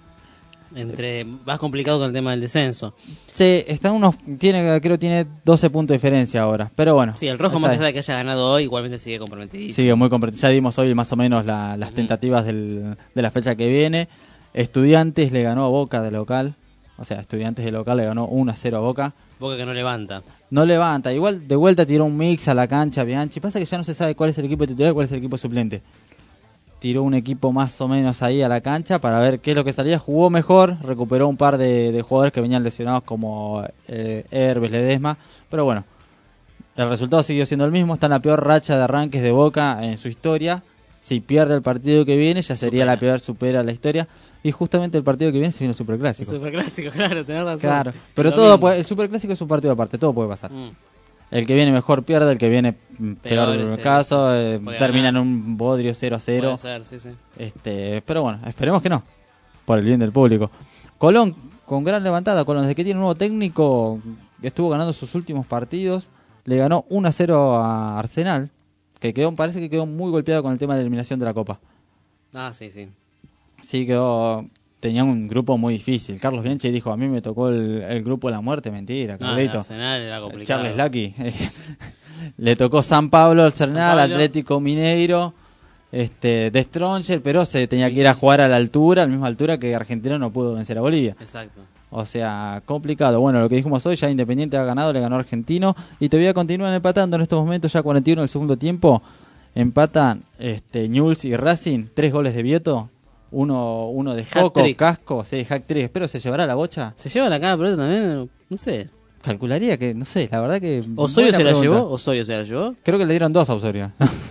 Entre más complicado con el tema del descenso. Sí, está unos tiene creo tiene doce puntos de diferencia ahora, pero bueno. Sí, el rojo está más ahí. allá de que haya ganado hoy, igualmente sigue comprometido. Sigue muy compre- ya dimos hoy más o menos la- las tentativas del- de la fecha que viene. Estudiantes le ganó a Boca de local, o sea, Estudiantes de local le ganó uno a cero a Boca. Boca que no levanta. No levanta, igual de vuelta tiró un mix a la cancha Bianchi. Pasa que ya no se sabe cuál es el equipo titular y cuál es el equipo suplente. Tiró un equipo más o menos ahí a la cancha para ver qué es lo que salía. Jugó mejor, recuperó un par de, de jugadores que venían lesionados como eh, Herbes, Ledesma. Pero bueno, el resultado siguió siendo el mismo. Está en la peor racha de arranques de Boca en su historia. Si pierde el partido que viene, ya sería Supera. la peor, supera la historia. Y justamente el partido que viene se viene el Superclásico. El superclásico, claro, tenés razón. Claro, pero El todo domingo. puede- el Superclásico es un partido aparte, todo puede pasar. Mm. El que viene mejor pierde, el que viene mm, peor, Peor, este, caso, eh, puede termina ganar. en un bodrio cero a cero. Puede ser, sí, sí. Este, pero bueno, esperemos que no, por el bien del público. Colón, con gran levantada, Colón, desde que tiene un nuevo técnico, estuvo ganando sus últimos partidos, le ganó uno a cero a Arsenal, que quedó, parece que quedó muy golpeado con el tema de la eliminación de la Copa. Ah, sí, sí. Sí, quedó, tenía un grupo muy difícil. Carlos Bianchi dijo, a mí me tocó el, el grupo de la muerte, mentira, No, Carlito. el Arsenal era complicado. Charles Lucky. Le tocó San Pablo, el Cernal, Pablo. Atlético Mineiro, este, de Stronger, pero se tenía que ir a jugar a la altura, a la misma altura que Argentino no pudo vencer a Bolivia. Exacto. O sea, complicado. Bueno, lo que dijimos hoy, ya Independiente ha ganado, le ganó a Argentino y todavía continúan empatando en estos momentos, ya cuarenta y uno del segundo tiempo. Empatan este, Newell's y Racing, tres goles de Vieto, uno, uno de Joco, Hat-trick. Casco, sí, hat-trick. Espero se llevará la bocha. ¿Se lleva la cara, pero también? No sé. Calcularía que, no sé, la verdad que... ¿Osorio buena se la pregunta. llevó? ¿Osorio se la llevó? Creo que le dieron dos a Osorio.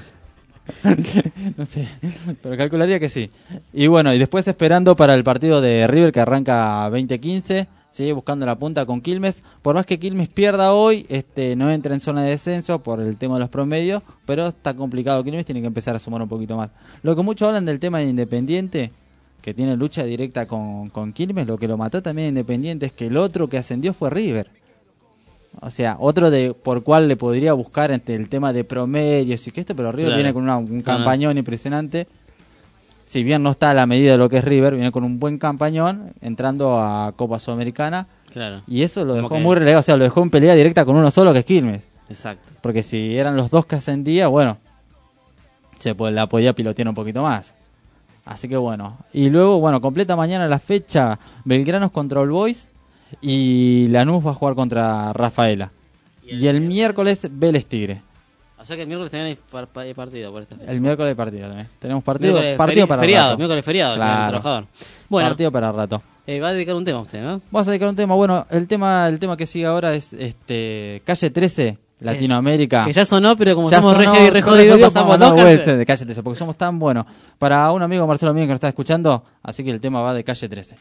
No sé, pero calcularía que sí. Y bueno, y después esperando para el partido de River que arranca veinte quince, sigue buscando la punta con Quilmes. Por más que Quilmes pierda hoy, este no entra en zona de descenso por el tema de los promedios, pero está complicado. Quilmes tiene que empezar a sumar un poquito más. Lo que muchos hablan del tema de Independiente, que tiene lucha directa con, con Quilmes, lo que lo mató también a Independiente es que el otro que ascendió fue River. O sea, otro de por cual le podría buscar entre el tema de promedios y que esto, pero River Claro. viene con una, un Claro. campañón impresionante. Si bien no está a la medida de lo que es River, viene con un buen campañón, entrando a Copa Sudamericana. Claro. Y eso lo Como dejó que- muy relegado, o sea, lo dejó en pelea directa con uno solo que es Quilmes. Exacto. Porque si eran los dos que ascendía, bueno, se po- la podía pilotear un poquito más. Así que bueno. Y luego, bueno, completa mañana la fecha Belgranos contra All Boys y Lanús va a jugar contra Rafaela. Y el, miércoles Vélez Tigre. O sea que el miércoles también hay par- pa- hay partido por esta fecha. El miércoles hay partido también. Tenemos partido, Miércoles partido feri- para feriado, rato. miércoles feriado, Día del Claro. Trabajador. Bueno. Partido para rato. Eh, va a dedicar un tema a usted, ¿no? Vamos a dedicar un tema. Bueno, el tema el tema que sigue ahora es este Calle trece, Latinoamérica. Que ya sonó, pero como Ya somos re sonó, heavy y re re jodidos, jodido, pasamos vamos a dos dar canciones. vuelta de Calle trece, porque somos tan buenos. Para un amigo Marcelo mío que nos está escuchando, así que el tema va de Calle trece.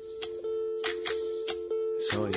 Soy,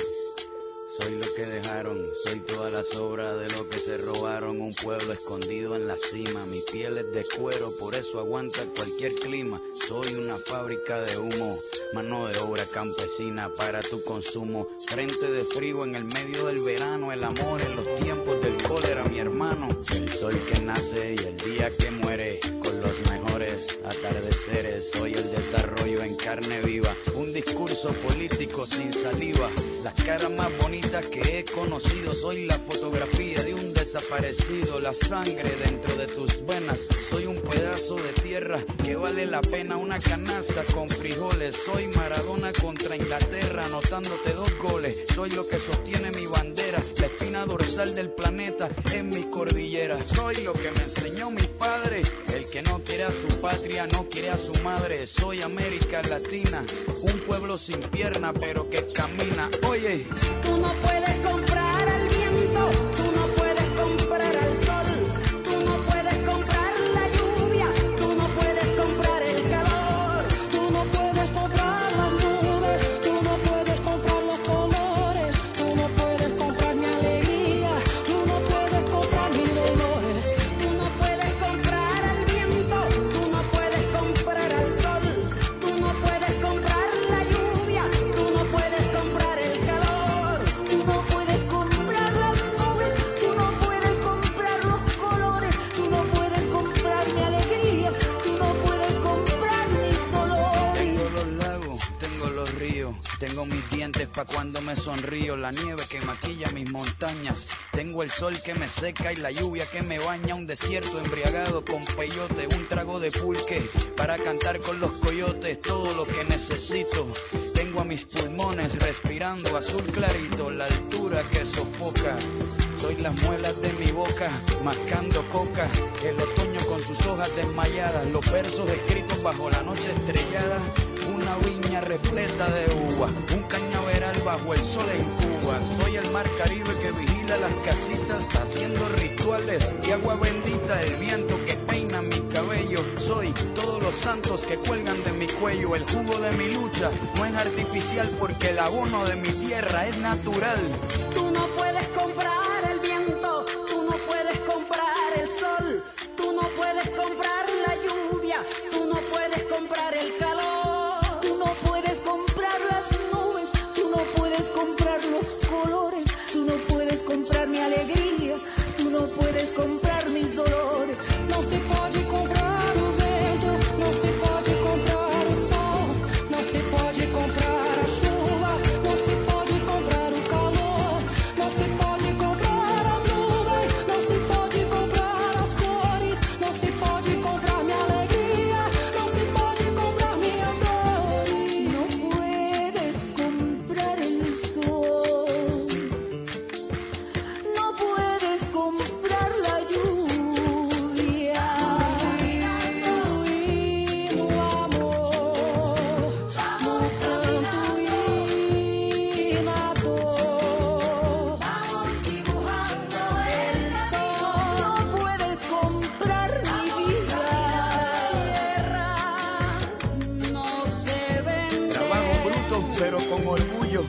soy lo que dejaron, soy toda la sobra de lo que se robaron. Un pueblo escondido en la cima, mi piel es de cuero, por eso aguanta cualquier clima. Soy una fábrica de humo, mano de obra campesina para tu consumo. Frente de frío en el medio del verano, el amor en los tiempos del cólera, mi hermano. El sol que nace y el día que muere, con los mejores atardeceres. Soy el desarrollo en carne viva, un discurso político sin saliva. Las caras más bonitas que he conocido, soy la fotografía de un desaparecido. La sangre dentro de tus venas, soy un pedazo de tierra que vale la pena una canasta con frijoles. Soy Maradona contra Inglaterra, anotándote dos goles. Soy lo que sostiene mi bandera, la espina dorsal del planeta en mis cordilleras. Soy lo que me enseñó mi padre, el que no quiere a su patria, no quiere a su madre. Soy América Latina, un pueblo sin pierna pero que camina. Oye, Tú no puedes comprar al viento, tú no puedes comprar al sol, tú no puedes comprar la lluvia, tú no puedes comprar el calor, tú no puedes comprar las nubes, tú no puedes comprar los colores, tú no puedes comprar mi alegría, tú no puedes comprar mis dolores, tú no puedes comprar al viento, tú no puedes comprar al sol, tú no puedes comprar la lluvia, tú no puedes comprar el calor, tú no puedes comprar las nubes, tú no puedes comprar los colores, tú no puedes comprar mi alegría, tú no puedes comprar mis dolores. tengo los lagos, tengo los ríos, tengo mis dientes pa' cuando me sonrío, la nieve que maquilla mis montañas, tengo el sol que me seca y la lluvia que me baña, un desierto embriagado con peyote, un trago de pulque para cantar con los coyotes, todo lo que necesito. Tengo a mis pulmones respirando azul clarito, la altura que sofoca. Soy las muelas de mi boca, mascando coca, el otoño con sus hojas desmayadas, los versos escritos bajo la noche estrellada, una viña repleta de uva, un cañaveral bajo el sol en Cuba. Soy el mar Caribe que vigila las casitas, haciendo rituales de agua bendita, el viento que peina mi cabello. Soy todos los santos que cuelgan de mi cuello, el jugo de mi lucha no es artificial porque el abono de mi tierra es natural. Tú no puedes comprar el viento, tú no puedes comprar el sol, tú no puedes comprar la lluvia, tú no puedes comprar el calor, tú no puedes comprar las nubes, tú no puedes comprar los colores, tú no puedes comprar mi alegría, tú no puedes comprar mis dolores. No se puede comprar o vento, no se pode comprar o sol, no se pode comprar a chuva, no se pode comprar o calor, no se pode comprar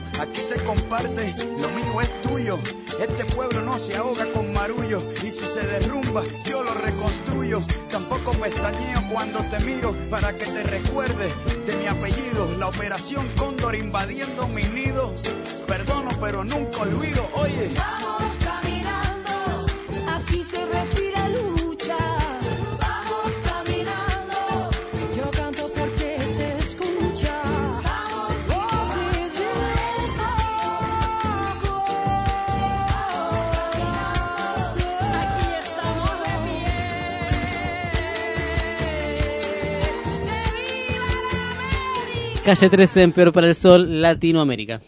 aquí se comparte, lo mío es tuyo. Este pueblo no se ahoga con marullo, y si se derrumba, yo lo reconstruyo. Tampoco pestañeo cuando te miro, para que te recuerdes de mi apellido. La operación Cóndor invadiendo mi nido. Perdono, pero nunca olvido, oye. Vamos caminando, aquí se respira lucha. Vamos caminando, yo canto porque se escucha. Vamos, voces de desahogo. Aquí estamos de pie. Calle trece en Peor para el Sol, Latinoamérica.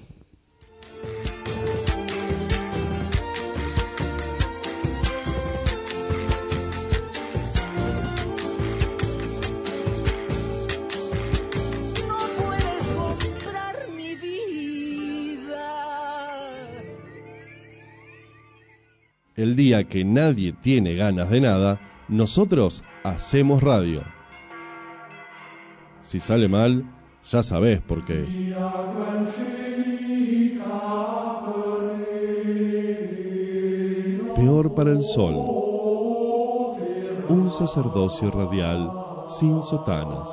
El día que nadie tiene ganas de nada, nosotros hacemos radio. Si sale mal, ya sabés por qué es. Peor para el Sol. Un sacerdocio radial sin sotanas.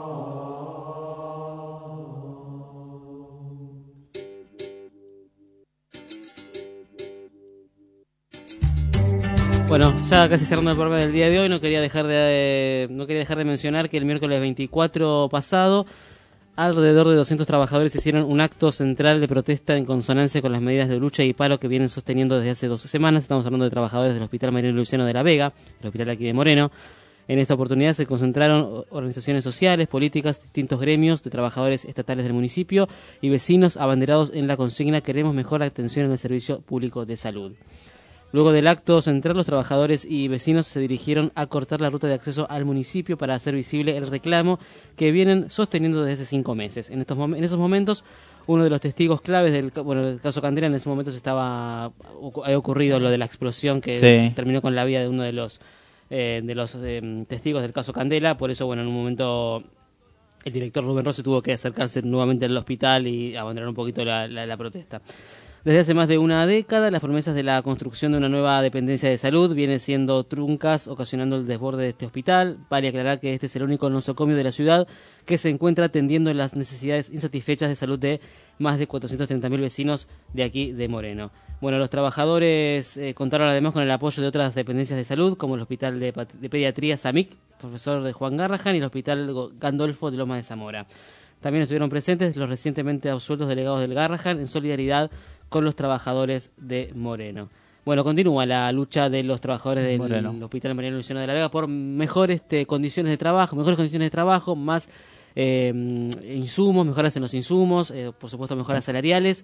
Bueno, ya casi cerrando el programa del día de hoy, no quería dejar de no quería dejar de mencionar que el miércoles veinticuatro pasado, alrededor de doscientos trabajadores hicieron un acto central de protesta en consonancia con las medidas de lucha y paro que vienen sosteniendo desde hace dos semanas. Estamos hablando de trabajadores del Hospital Mariano Luciano de la Vega, el hospital aquí de Moreno. En esta oportunidad se concentraron organizaciones sociales, políticas, distintos gremios de trabajadores estatales del municipio y vecinos abanderados en la consigna "Queremos mejor atención en el servicio público de salud". Luego del acto central, los trabajadores y vecinos se dirigieron a cortar la ruta de acceso al municipio para hacer visible el reclamo que vienen sosteniendo desde hace cinco meses. En estos mom- en esos momentos, uno de los testigos claves del bueno, el caso Candela, en ese momento se estaba había ocurrido lo de la explosión que Sí. terminó con la vida de uno de los eh, de los eh, testigos del caso Candela. Por eso, bueno, en un momento el director Rubén Rossi tuvo que acercarse nuevamente al hospital y abandonar un poquito la, la, la protesta. Desde hace más de una década, las promesas de la construcción de una nueva dependencia de salud vienen siendo truncas, ocasionando el desborde de este hospital. Vale aclarar que este es el único nosocomio de la ciudad que se encuentra atendiendo las necesidades insatisfechas de salud de más de cuatrocientos treinta mil vecinos de aquí de Moreno. Bueno, los trabajadores eh, contaron además con el apoyo de otras dependencias de salud, como el Hospital de, de Pediatría Samic, profesor de Juan Garrahan, y el Hospital Gandolfo de Loma de Zamora. También estuvieron presentes los recientemente absueltos delegados del Garrahan en solidaridad con los trabajadores de Moreno. Bueno, continúa la lucha de los trabajadores del Moreno. Hospital Mariano Luciano de la Vega por mejores este, condiciones de trabajo, mejores condiciones de trabajo, más eh, insumos, mejoras en los insumos, eh, por supuesto mejoras salariales.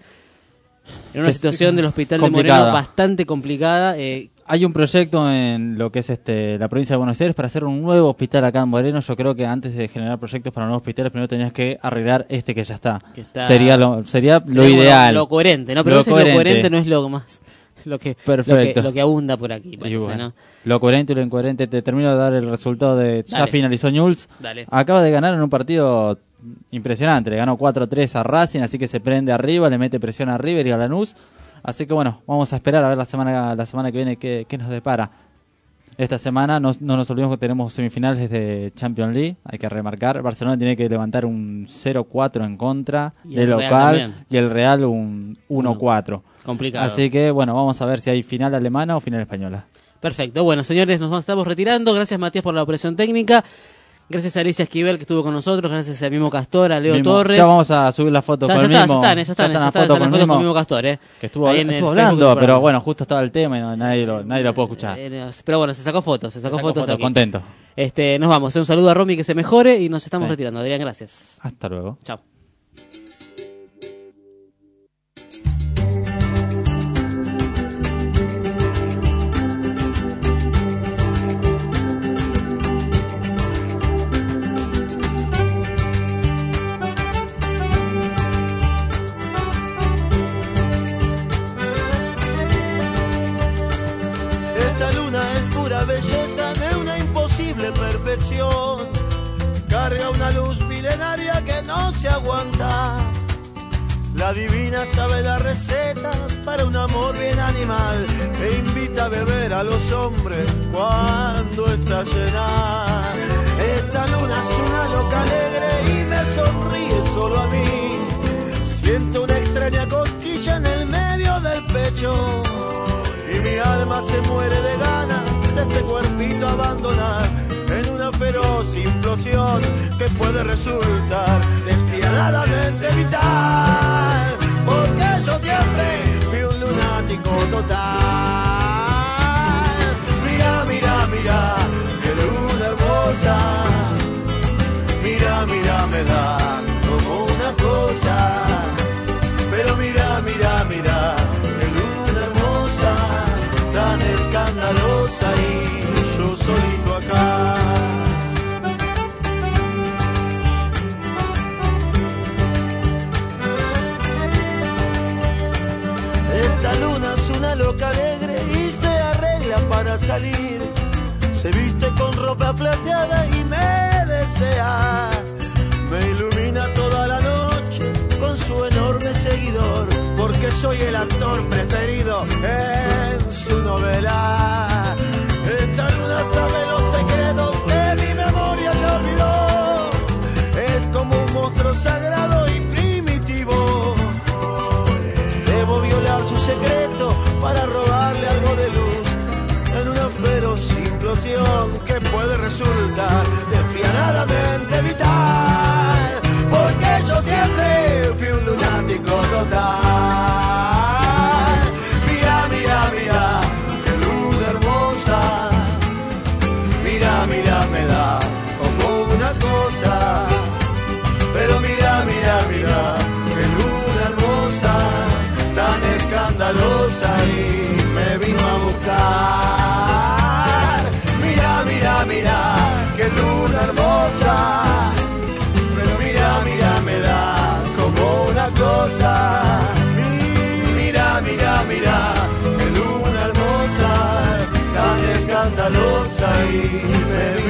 En una Es situación del Hospital complicada. de Moreno bastante complicada. Eh, Hay un proyecto en lo que es este la provincia de Buenos Aires para hacer un nuevo hospital acá en Moreno. Yo creo que antes de generar proyectos para nuevos hospitales, primero tenías que arreglar este que ya está. Que está- sería lo, sería lo sería ideal. Lo, lo coherente, ¿no? Pero Lo a veces coherente. lo coherente no es lo más... Lo que, Perfecto. Lo que, lo que abunda por aquí, Y parece, bueno, ¿no? lo coherente y lo incoherente. Te termino de dar el resultado de... Ya Dale. finalizó Newell's. Dale. Acaba de ganar en un partido impresionante. Le ganó cuatro a tres a Racing, así que se prende arriba, le mete presión a River y a Lanús. Así que bueno, vamos a esperar a ver la semana la semana que viene qué, qué nos depara. Esta semana no, no nos olvidemos que tenemos semifinales de Champions League, hay que remarcar. Barcelona tiene que levantar un cero cuatro en contra Y de el Real local también. y el Real un uno cuatro. Complicado. Así que bueno, vamos a ver si hay final alemana o final española. Perfecto. Bueno, señores, nos estamos retirando. Gracias, Matías, por la operación técnica. Gracias a Alicia Esquivel, que estuvo con nosotros. Gracias al mismo Castor, a Leo Mimo. Torres. Ya vamos a subir la foto Ya, con ya el está, Mimo. ya están, ya están, ya las están, fotos están las con fotos el con Mimo. Mimo Castor, ¿eh? Que estuvo, Ahí en el estuvo Facebook hablando, del pero programa. bueno, justo estaba el tema y no- nadie, lo, nadie lo pudo escuchar. Eh, Pero bueno, se sacó fotos, se sacó, Se sacó fotos fotos, aquí. contento. Este, nos vamos. Un saludo a Romy, que se mejore, y nos estamos Sí. retirando. Adrián, gracias. Hasta luego. Chao. Esta luna es pura belleza de una imposible perfección. Carga una luz milenaria que no se aguanta. La divina sabe la receta para un amor bien animal. E invita a beber a los hombres cuando está llena. Esta luna es una loca alegre y me sonríe solo a mí. Siento una extraña cosquilla en el medio del pecho y mi alma se muere de ganas de este cuerpito abandonar en una feroz implosión que puede resultar despiadadamente vital, porque yo siempre fui un lunático total. Mira, mira, mira, qué luna hermosa. Mira, mira, me da como una cosa. Pero mira, mira, mira, qué luna hermosa, tan escandalosa y yo solito acá. Esta luna es una loca alegre y se arregla para salir. Se viste con ropa plateada y me desea. Me ilumina toda la noche con su enorme seguidor, porque soy el actor preferido en su novela. Esta luna sabe los secretos que mi memoria te olvidó. Es como un monstruo sagrado y primitivo. Debo violar su secreto para robarle algo de luz en una feroz implosión que puede resultar despiadadamente vital, porque yo siempre fui un lunático total. Mira, mira, mira, qué luna hermosa. Mira, mira, me da como una cosa. Pero mira, mira, mira, qué luna hermosa, tan escandalosa y me vino a buscar. Mira, mira, mira, qué luna hermosa. Pero mira, mira, me da como una cosa. Mira, mira, mira, qué luna hermosa, tan escandalosa y me